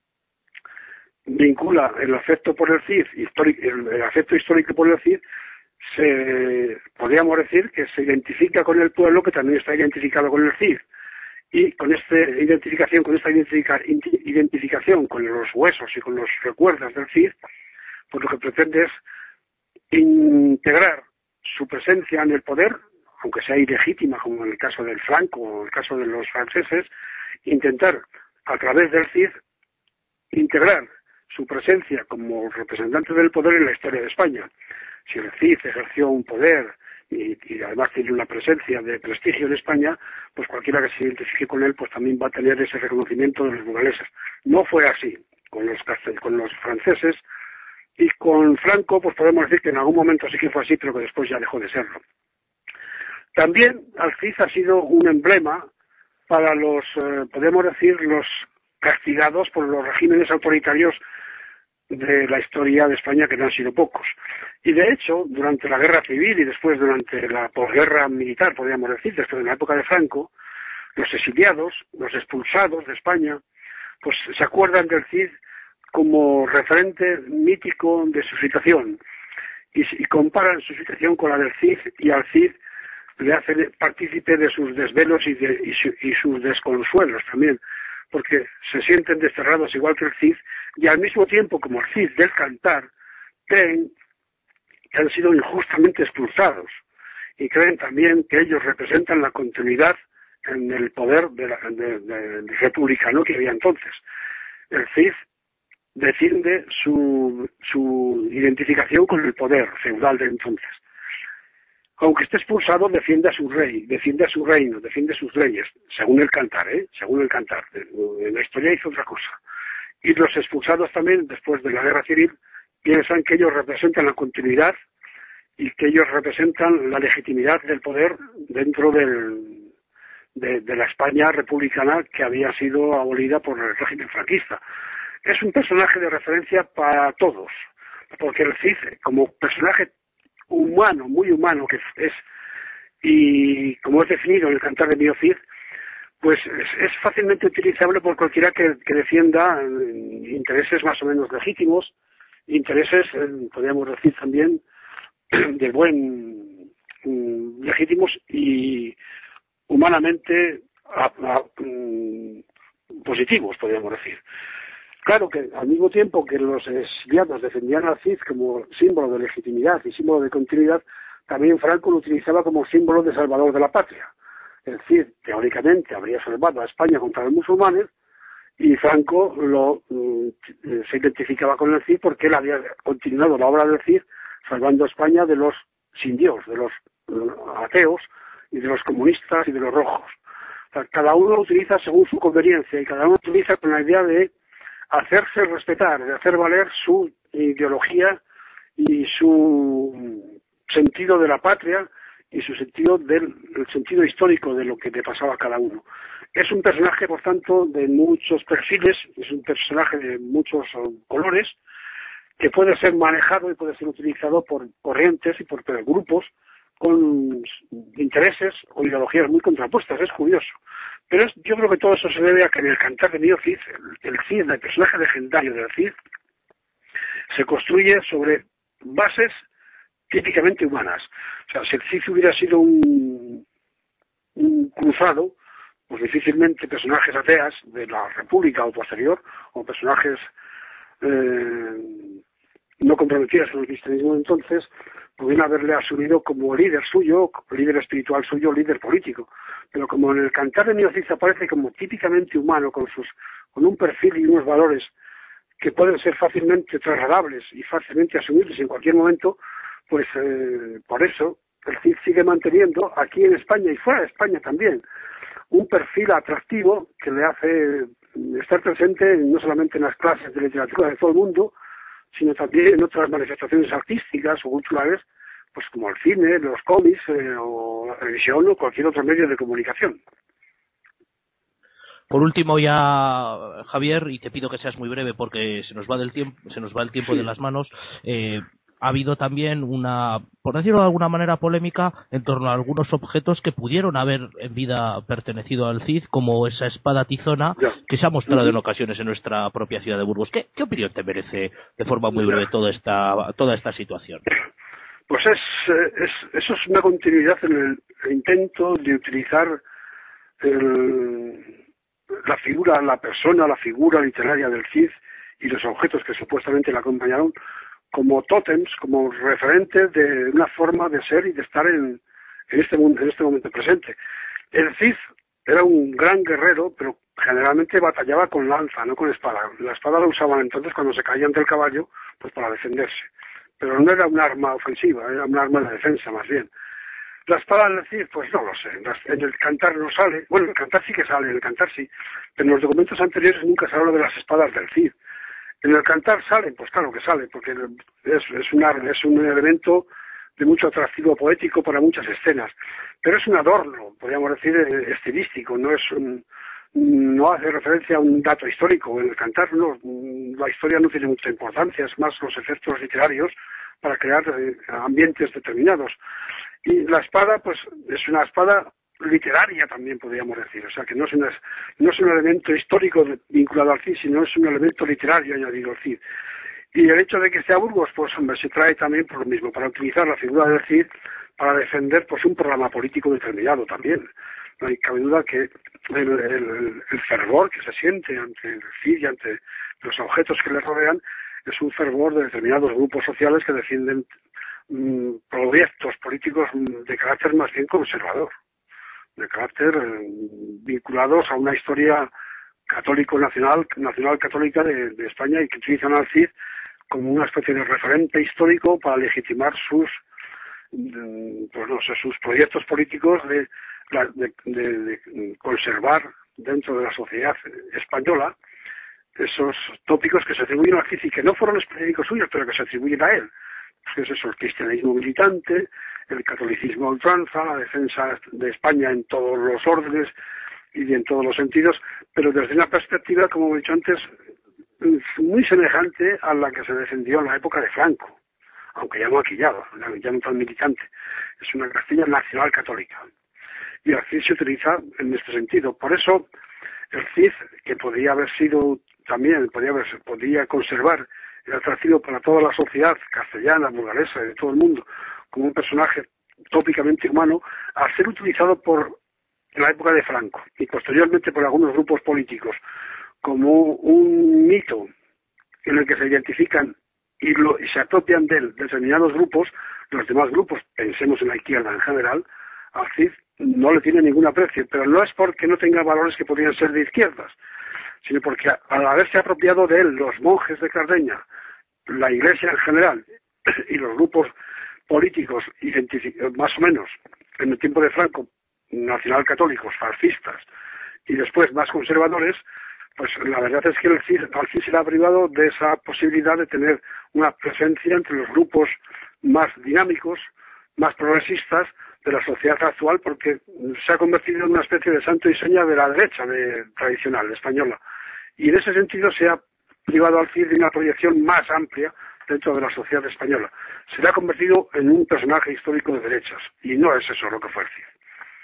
vincula el afecto por el Cid, histórico, el, el afecto histórico por el Cid, se podríamos decir que se identifica con el pueblo que también está identificado con el Cid, y con esta identificación, con esta identifica, identificación con los huesos y con los recuerdos del Cid, pues lo que pretende es integrar su presencia en el poder, aunque sea ilegítima, como en el caso del Franco o en el caso de los franceses, intentar, a través del Cid, integrar su presencia como representante del poder en la historia de España. Si el Cid ejerció un poder y, y además tiene una presencia de prestigio en España, pues cualquiera que se identifique con él pues también va a tener ese reconocimiento de los burgaleses. No fue así con los, con los franceses, y con Franco pues podemos decir que en algún momento sí que fue así, pero que después ya dejó de serlo. También el Cid ha sido un emblema para los, eh, podemos decir, los castigados por los regímenes autoritarios de la historia de España, que no han sido pocos. Y de hecho, durante la guerra civil y después durante la posguerra militar, podríamos decir, después de la época de Franco, los exiliados, los expulsados de España, pues se acuerdan del Cid como referente mítico de su situación y, y comparan su situación con la del Cid, y al Cid le hacen partícipe de sus desvelos y, de, y, su, y sus desconsuelos también, porque se sienten desterrados igual que el Cid, y al mismo tiempo, como el Cid del Cantar, creen que han sido injustamente expulsados, y creen también que ellos representan la continuidad en el poder de la, de, de, de republicano que había entonces. El Cid defiende su, su identificación con el poder feudal de entonces. Aunque esté expulsado, defiende a su rey, defiende a su reino, defiende sus leyes, según el Cantar, ¿eh? Según el Cantar. En la historia hizo otra cosa. Y los expulsados también, después de la guerra civil, piensan que ellos representan la continuidad y que ellos representan la legitimidad del poder dentro del, de, de la España republicana que había sido abolida por el régimen franquista. Es un personaje de referencia para todos, porque el Cid, como personaje humano, muy humano que es, y como es definido en el Cantar de Mío Cid, pues es, es fácilmente utilizable por cualquiera que, que defienda intereses más o menos legítimos, intereses, podríamos decir también, de buen, um, legítimos y humanamente a, a, um, positivos, podríamos decir. Claro que al mismo tiempo que los exiliados defendían al Cid como símbolo de legitimidad y símbolo de continuidad, también Franco lo utilizaba como símbolo de salvador de la patria. El Cid, teóricamente, habría salvado a España contra los musulmanes, y Franco lo, eh, se identificaba con el Cid porque él había continuado la obra del Cid salvando a España de los sin Dios, de los eh, ateos y de los comunistas y de los rojos. O sea, cada uno lo utiliza según su conveniencia y cada uno lo utiliza con la idea de hacerse respetar, de hacer valer su ideología y su sentido de la patria y su sentido del el sentido histórico de lo que le pasaba a cada uno. Es un personaje, por tanto, de muchos perfiles, es un personaje de muchos colores, que puede ser manejado y puede ser utilizado por corrientes y por grupos con intereses o ideologías muy contrapuestas. Es curioso. Pero es, yo creo que todo eso se debe a que en el Cantar de Mío Cid, el, el Cid, el personaje legendario del Cid, se construye sobre bases típicamente humanas. O sea, si el Cid hubiera sido un, un cruzado, pues difícilmente personajes ateas de la República o posterior, o personajes eh, no comprometidos con el cristianismo entonces, pudieran haberle asumido como líder suyo, líder espiritual suyo, líder político. Pero como en el Cantar de Mío Cid aparece como típicamente humano, con sus con un perfil y unos valores que pueden ser fácilmente trasladables y fácilmente asumibles en cualquier momento, pues eh, por eso el Cid sigue manteniendo aquí en España y fuera de España también un perfil atractivo que le hace estar presente no solamente en las clases de literatura de todo el mundo, sino también en otras manifestaciones artísticas o culturales, pues como el cine, los cómics, eh, o la televisión o cualquier otro medio de comunicación. Por último ya, Javier, y te pido que seas muy breve porque se nos va del tiempo, se nos va el tiempo sí. de las manos. Eh, ha habido también una, por decirlo de alguna manera, polémica en torno a algunos objetos que pudieron haber en vida pertenecido al Cid, como esa espada tizona ya. que se ha mostrado uh-huh. en ocasiones en nuestra propia ciudad de Burgos. ¿Qué, qué opinión te merece, de forma muy breve, toda esta, toda esta situación? Pues es, es eso es una continuidad en el, el intento de utilizar el, la figura, la persona, la figura literaria del Cid y los objetos que supuestamente le acompañaron como tótems, como referentes de una forma de ser y de estar en, en este mundo, en este momento presente. El Cid era un gran guerrero, pero generalmente batallaba con lanza, no con espada. La espada la usaban entonces cuando se caían del caballo, pues para defenderse. Pero no era un arma ofensiva, era un arma de defensa más bien. La espada del Cid, pues no lo sé, en el Cantar no sale, bueno, en el Cantar sí que sale, en el Cantar sí, pero en los documentos anteriores nunca se habla de las espadas del Cid. En el Cantar salen, pues claro que sale, porque es, es, una, es un elemento de mucho atractivo poético para muchas escenas, pero es un adorno, podríamos decir, estilístico, no es un, no hace referencia a un dato histórico. En el Cantar no, la historia no tiene mucha importancia, es más los efectos literarios para crear eh, ambientes determinados. Y la espada, pues, es una espada literaria también podríamos decir, o sea que no es, una, no es un elemento histórico vinculado al Cid, sino es un elemento literario añadido al Cid. Y el hecho de que esté a Burgos, pues hombre, se trae también por lo mismo, para utilizar la figura del Cid para defender pues un programa político determinado también. No hay cabe duda que el, el, el fervor que se siente ante el Cid y ante los objetos que le rodean es un fervor de determinados grupos sociales que defienden mmm, proyectos políticos de carácter más bien conservador, de carácter eh, vinculados a una historia católico nacional, nacional católica de, de España, y que utilizan al Cid como una especie de referente histórico para legitimar sus pues no sé, sus proyectos políticos de, de, de, de conservar dentro de la sociedad española esos tópicos que se atribuyen al Cid y que no fueron específicos suyos, pero que se atribuyen a él. Pues es eso, el cristianismo militante, el catolicismo a ultranza, la defensa de España en todos los órdenes y en todos los sentidos, pero desde una perspectiva, como he dicho antes, muy semejante a la que se defendió en la época de Franco, aunque ya no maquillado, ya no tan militante. Es una Castilla nacional católica. Y el Cid se utiliza en este sentido. Por eso, el Cid, que podría haber sido también, podría, haber, podría conservar el atractivo para toda la sociedad castellana, burgalesa y de todo el mundo, como un personaje tópicamente humano, al ser utilizado por la época de Franco y posteriormente por algunos grupos políticos como un mito en el que se identifican y, lo, y se apropian de él determinados grupos, los demás grupos, pensemos en la izquierda en general, al Cid no le tiene ningún aprecio, pero no es porque no tenga valores que podrían ser de izquierdas, sino porque al haberse apropiado de él los monjes de Cardeña, la Iglesia en general y los grupos políticos más o menos en el tiempo de Franco, nacional católicos, fascistas y después más conservadores, pues la verdad es que el Cid, al Cid se le ha privado de esa posibilidad de tener una presencia entre los grupos más dinámicos, más progresistas de la sociedad actual, porque se ha convertido en una especie de santo y seña de la derecha de, tradicional española. Y en ese sentido se ha privado al Cid de una proyección más amplia dentro de la sociedad española. Se le ha convertido en un personaje histórico de derechas, y no es eso lo que fue el Cid.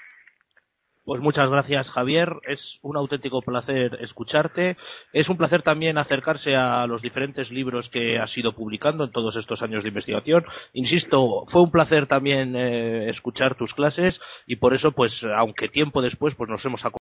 Pues muchas gracias, Javier. Es un auténtico placer escucharte. Es un placer también acercarse a los diferentes libros que has ido publicando en todos estos años de investigación. Insisto, fue un placer también eh, escuchar tus clases y por eso, pues, aunque tiempo después, pues nos hemos